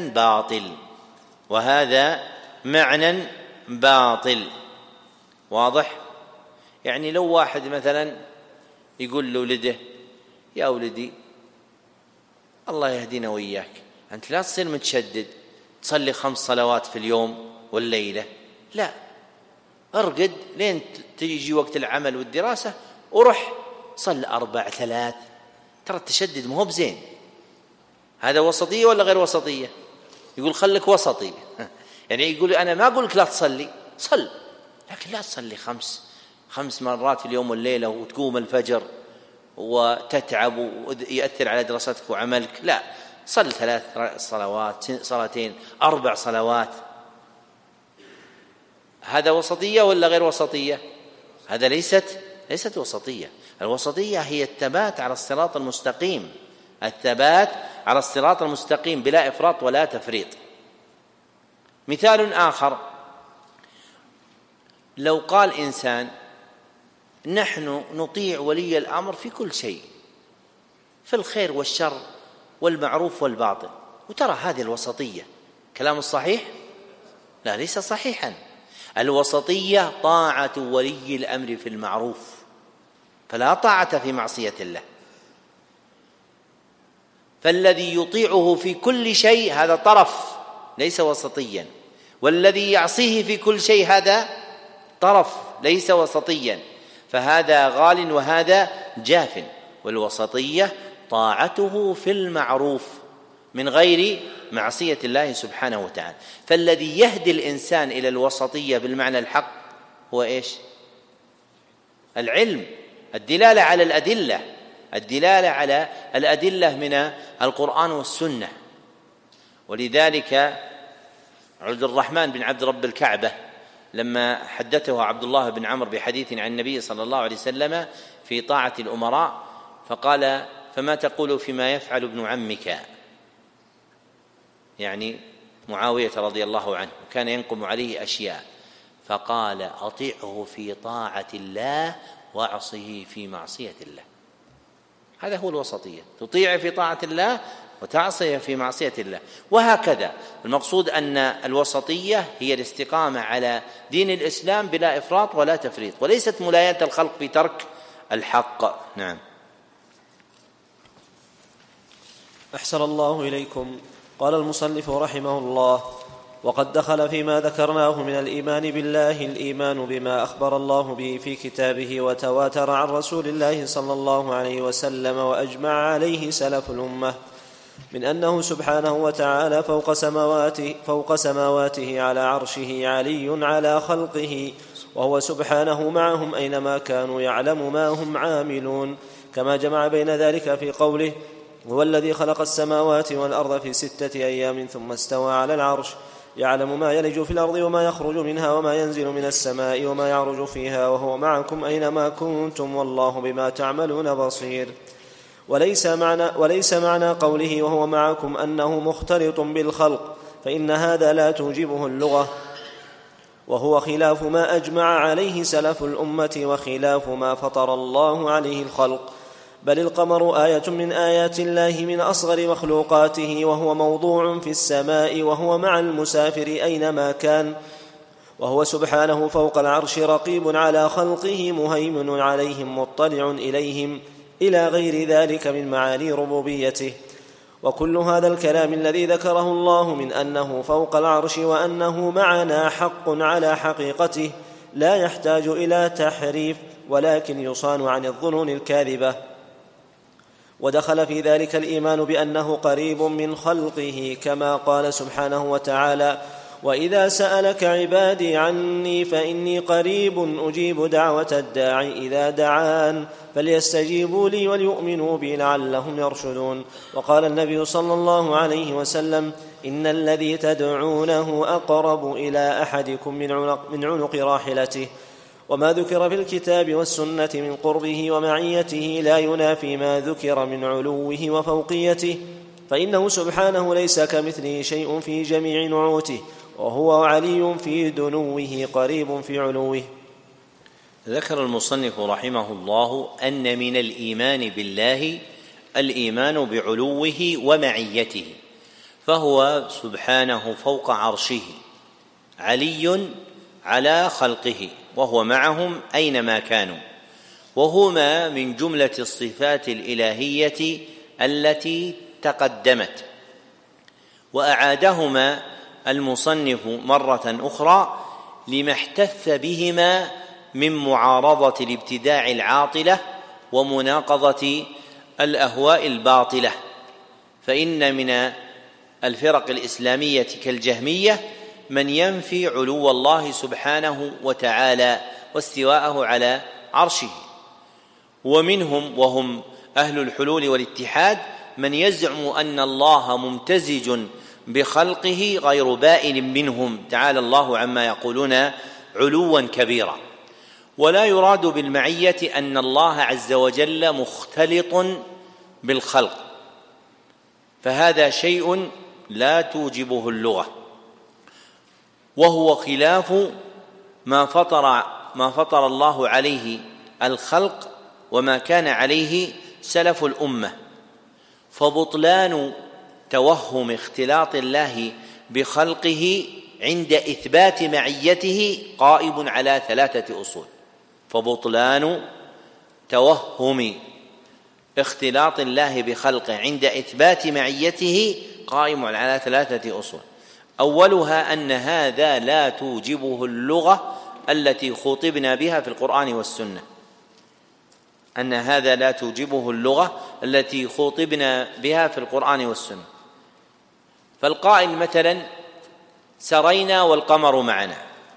معنى باطل. واضح؟ يعني لو واحد مثلا يقول لولده: يا ولدي الله يهدينا وإياك، أنت لا تصير متشدد تصلي 5 صلوات في اليوم والليلة، لا، ارقد لين تيجي وقت العمل والدراسة وروح صل 4 3. ترى التشدد مو بزين. هذا وسطية ولا غير وسطية؟ يقول خلك وسطي. يعني يقول أنا ما أقولك لا تصلي، صل، لكن لا تصلي 5 مرات في اليوم والليلة وتقوم الفجر وتتعب ويأثر على دراستك وعملك. لا، صل 3 صلوات، 2 4 صلوات. هذا وسطية ولا غير وسطية؟ هذا ليست وسطية. الوسطية هي الثبات على الصراط المستقيم بلا إفراط ولا تفريط. مثال آخر: لو قال إنسان: نحن نطيع ولي الأمر في كل شيء، في الخير والشر والمعروف والباطل، وترى هذه الوسطية، كلام الصحيح؟ لا، ليس صحيحا. الوسطية طاعة ولي الأمر في المعروف، فلا طاعة في معصية الله. فالذي يطيعه في كل شيء هذا طرف ليس وسطيا، والذي يعصيه في كل شيء هذا طرف ليس وسطيا، فهذا غال وهذا جاف. والوسطية طاعته في المعروف من غير معصية الله سبحانه وتعالى. فالذي يهدي الإنسان إلى الوسطية بالمعنى الحق هو إيش؟ العلم، الدلالة على الأدلة من القرآن والسنة. ولذلك عبد الرحمن بن عبد رب الكعبة لما حدثه عبد الله بن عمرو بحديث عن النبي صلى الله عليه وسلم في طاعة الأمراء، فقال: فما تقول فيما يفعل ابن عمك؟ يعني معاوية رضي الله عنه، كان ينقم عليه أشياء، فقال: أطيعه في طاعة الله واعصه في معصية الله. هذا هو الوسطية، تطيع في طاعة الله وتعصي في معصية الله. وهكذا المقصود أن الوسطية هي الاستقامة على دين الإسلام بلا إفراط ولا تفريط، وليست ملاينة الخلق في ترك الحق. نعم. أحسن الله إليكم. قال المصنف رحمه الله: وقد دخل فيما ذكرناه من الإيمان بالله الإيمان بما أخبر الله به في كتابه وتواتر عن رسول الله صلى الله عليه وسلم وأجمع عليه سلف الأمة، من أنه سبحانه وتعالى فوق سماواته على عرشه علي على خلقه، وهو سبحانه معهم أينما كانوا يعلم ما هم عاملون، كما جمع بين ذلك في قوله: هو الذي خلق السماوات والأرض في 6 أيام ثم استوى على العرش، يعلم ما يلج في الأرض وما يخرج منها وما ينزل من السماء وما يعرج فيها، وهو معكم أينما كنتم والله بما تعملون بصير. وليس معنى قوله وهو معكم أنه مختلط بالخلق، فإن هذا لا توجبه اللغة، وهو خلاف ما أجمع عليه سلف الأمة وخلاف ما فطر الله عليه الخلق. بل القمر آية من آيات الله من أصغر مخلوقاته، وهو موضوع في السماء، وهو مع المسافر أينما كان، وهو سبحانه فوق العرش رقيب على خلقه مهيمن عليهم مطلع إليهم، إلى غير ذلك من معاني ربوبيته. وكل هذا الكلام الذي ذكره الله من أنه فوق العرش وأنه معنا حق على حقيقته، لا يحتاج إلى تحريف، ولكن يصان عن الظنون الكاذبة. ودخل في ذلك الإيمان بأنه قريب من خلقه، كما قال سبحانه وتعالى: وإذا سألك عبادي عني فإني قريب أجيب دعوة الداعي إذا دعان فليستجيبوا لي وليؤمنوا بي لعلهم يرشدون. وقال النبي صلى الله عليه وسلم: إن الذي تدعونه أقرب إلى أحدكم من عنق راحلته. وما ذكر في الكتاب والسنة من قربه ومعيته لا ينافي ما ذكر من علوه وفوقيته، فإنه سبحانه ليس كمثله شيء في جميع نعوته، وهو علي في دنوه قريب في علوه. ذكر المصنف رحمه الله أن من الإيمان بالله الإيمان بعلوه ومعيته، فهو سبحانه فوق عرشه علي على خلقه، وهو معهم أينما كانوا، وهما من جملة الصفات الإلهية التي تقدمت، وأعادهما المصنف مرة أخرى لما احتث بهما من معارضة الابتداع العاطلة ومناقضة الأهواء الباطلة. فإن من الفرق الإسلامية كالجهمية من ينفي علو الله سبحانه وتعالى واستواءه على عرشه، ومنهم وهم أهل الحلول والاتحاد من يزعم أن الله ممتزج بخلقه غير بائن منهم، تعالى الله عما يقولون علوا كبيرا. ولا يراد بالمعية أن الله عز وجل مختلط بالخلق، فهذا شيء لا توجبه اللغة، وهو خلاف ما فطر الله عليه الخلق وما كان عليه سلف الأمة. فبطلان توهم اختلاط الله بخلقه عند إثبات معيته قائم على 3 أصول. فبطلان توهم اختلاط الله بخلقه عند إثبات معيته قائم على 3 أصول. أولها أن هذا لا توجبه اللغة التي خطبنا بها في القرآن والسنة، أن هذا لا توجبه اللغة التي خطبنا بها في القرآن والسنة. فالقائل مثلا: سرينا والقمر معنا،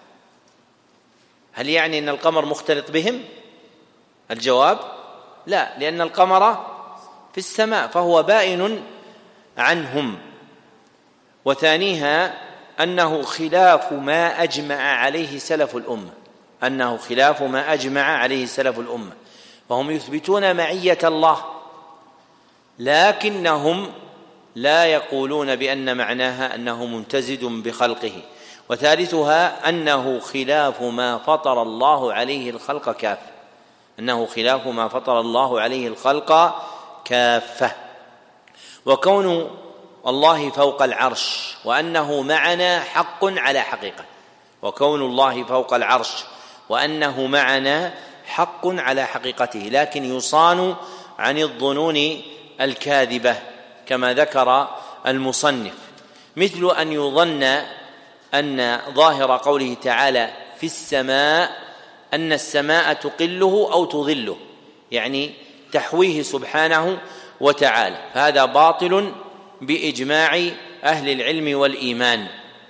هل يعني أن القمر مختلط بهم؟ الجواب: لا، لأن القمر في السماء فهو بائن عنهم. وثانيها أنه خلاف ما أجمع عليه سلف الأمة، أنه خلاف ما أجمع عليه سلف الأمة، فهم يثبتون معية الله، لكنهم لا يقولون بأن معناها أنه ممتزج بخلقه، وثالثها أنه خلاف ما فطر الله عليه الخلق كافة، أنه خلاف ما فطر الله عليه الخلق كافة. وكون الله فوق العرش وأنه معنا حق على حقيقة، وكون الله فوق العرش وأنه معنا حق على حقيقته، لكن يصان عن الظنون الكاذبة كما ذكر المصنف، مثل أن يظن أن ظاهر قوله تعالى في السماء أن السماء تقله أو تظله، يعني تحويه سبحانه وتعالى، فهذا باطل بإجماع أهل العلم والإيمان.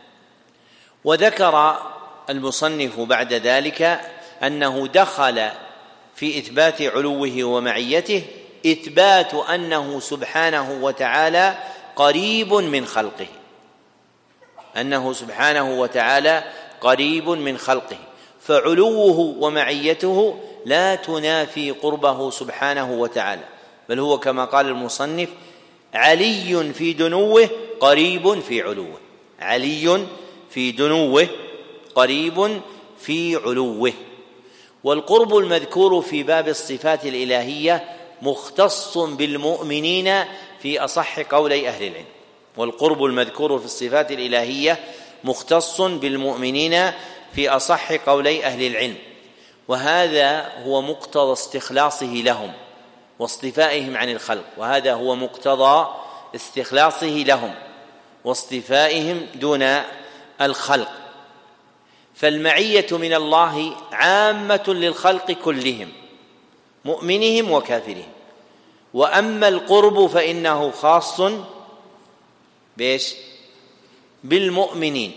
وذكر المصنف بعد ذلك أنه دخل في إثبات علوه ومعيته إثبات أنه سبحانه وتعالى قريب من خلقه، أنه سبحانه وتعالى قريب من خلقه، فعلوه ومعيته لا تنافي قربه سبحانه وتعالى، بل هو كما قال المصنف علي في دنوه قريب في علوه، علي في دنوه قريب في علوه. والقرب المذكور في باب الصفات الإلهية مختص بالمؤمنين في أصح قولي أهل العلم، والقرب المذكور في الصفات الإلهية مختص بالمؤمنين في أصح قولي أهل العلم، وهذا هو مقتضى استخلاصه لهم واصطفائهم عن الخلق، وهذا هو مقتضى استخلاصه لهم واصطفائهم دون الخلق. فالمعية من الله عامة للخلق كلهم مؤمنهم وكافرهم، وأما القرب فإنه خاص بالمؤمنين.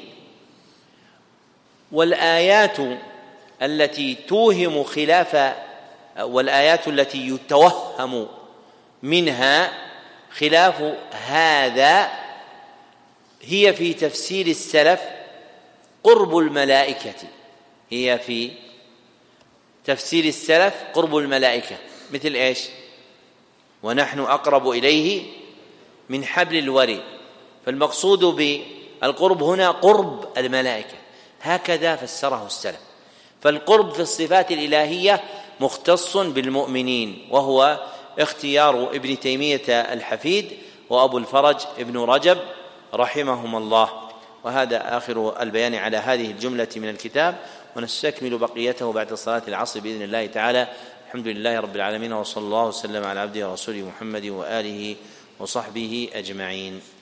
والآيات التي توهم خلاف، والآيات التي يتوهم منها خلاف هذا هي في تفسير السلف قرب الملائكة، هي في تفسير السلف قرب الملائكة، مثل إيش؟ ونحن أقرب إليه من حبل الوريد، فالمقصود بالقرب هنا قرب الملائكة، هكذا فسره السلف. فالقرب في الصفات الإلهية مختص بالمؤمنين، وهو اختيار ابن تيمية الحفيد وأبو الفرج ابن رجب رحمهم الله. وهذا آخر البيان على هذه الجملة من الكتاب، ونستكمل بقيته بعد صلاة العصر بإذن الله تعالى. الحمد لله رب العالمين، وصلى الله وسلم على عبده ورسوله محمد وآله وصحبه أجمعين.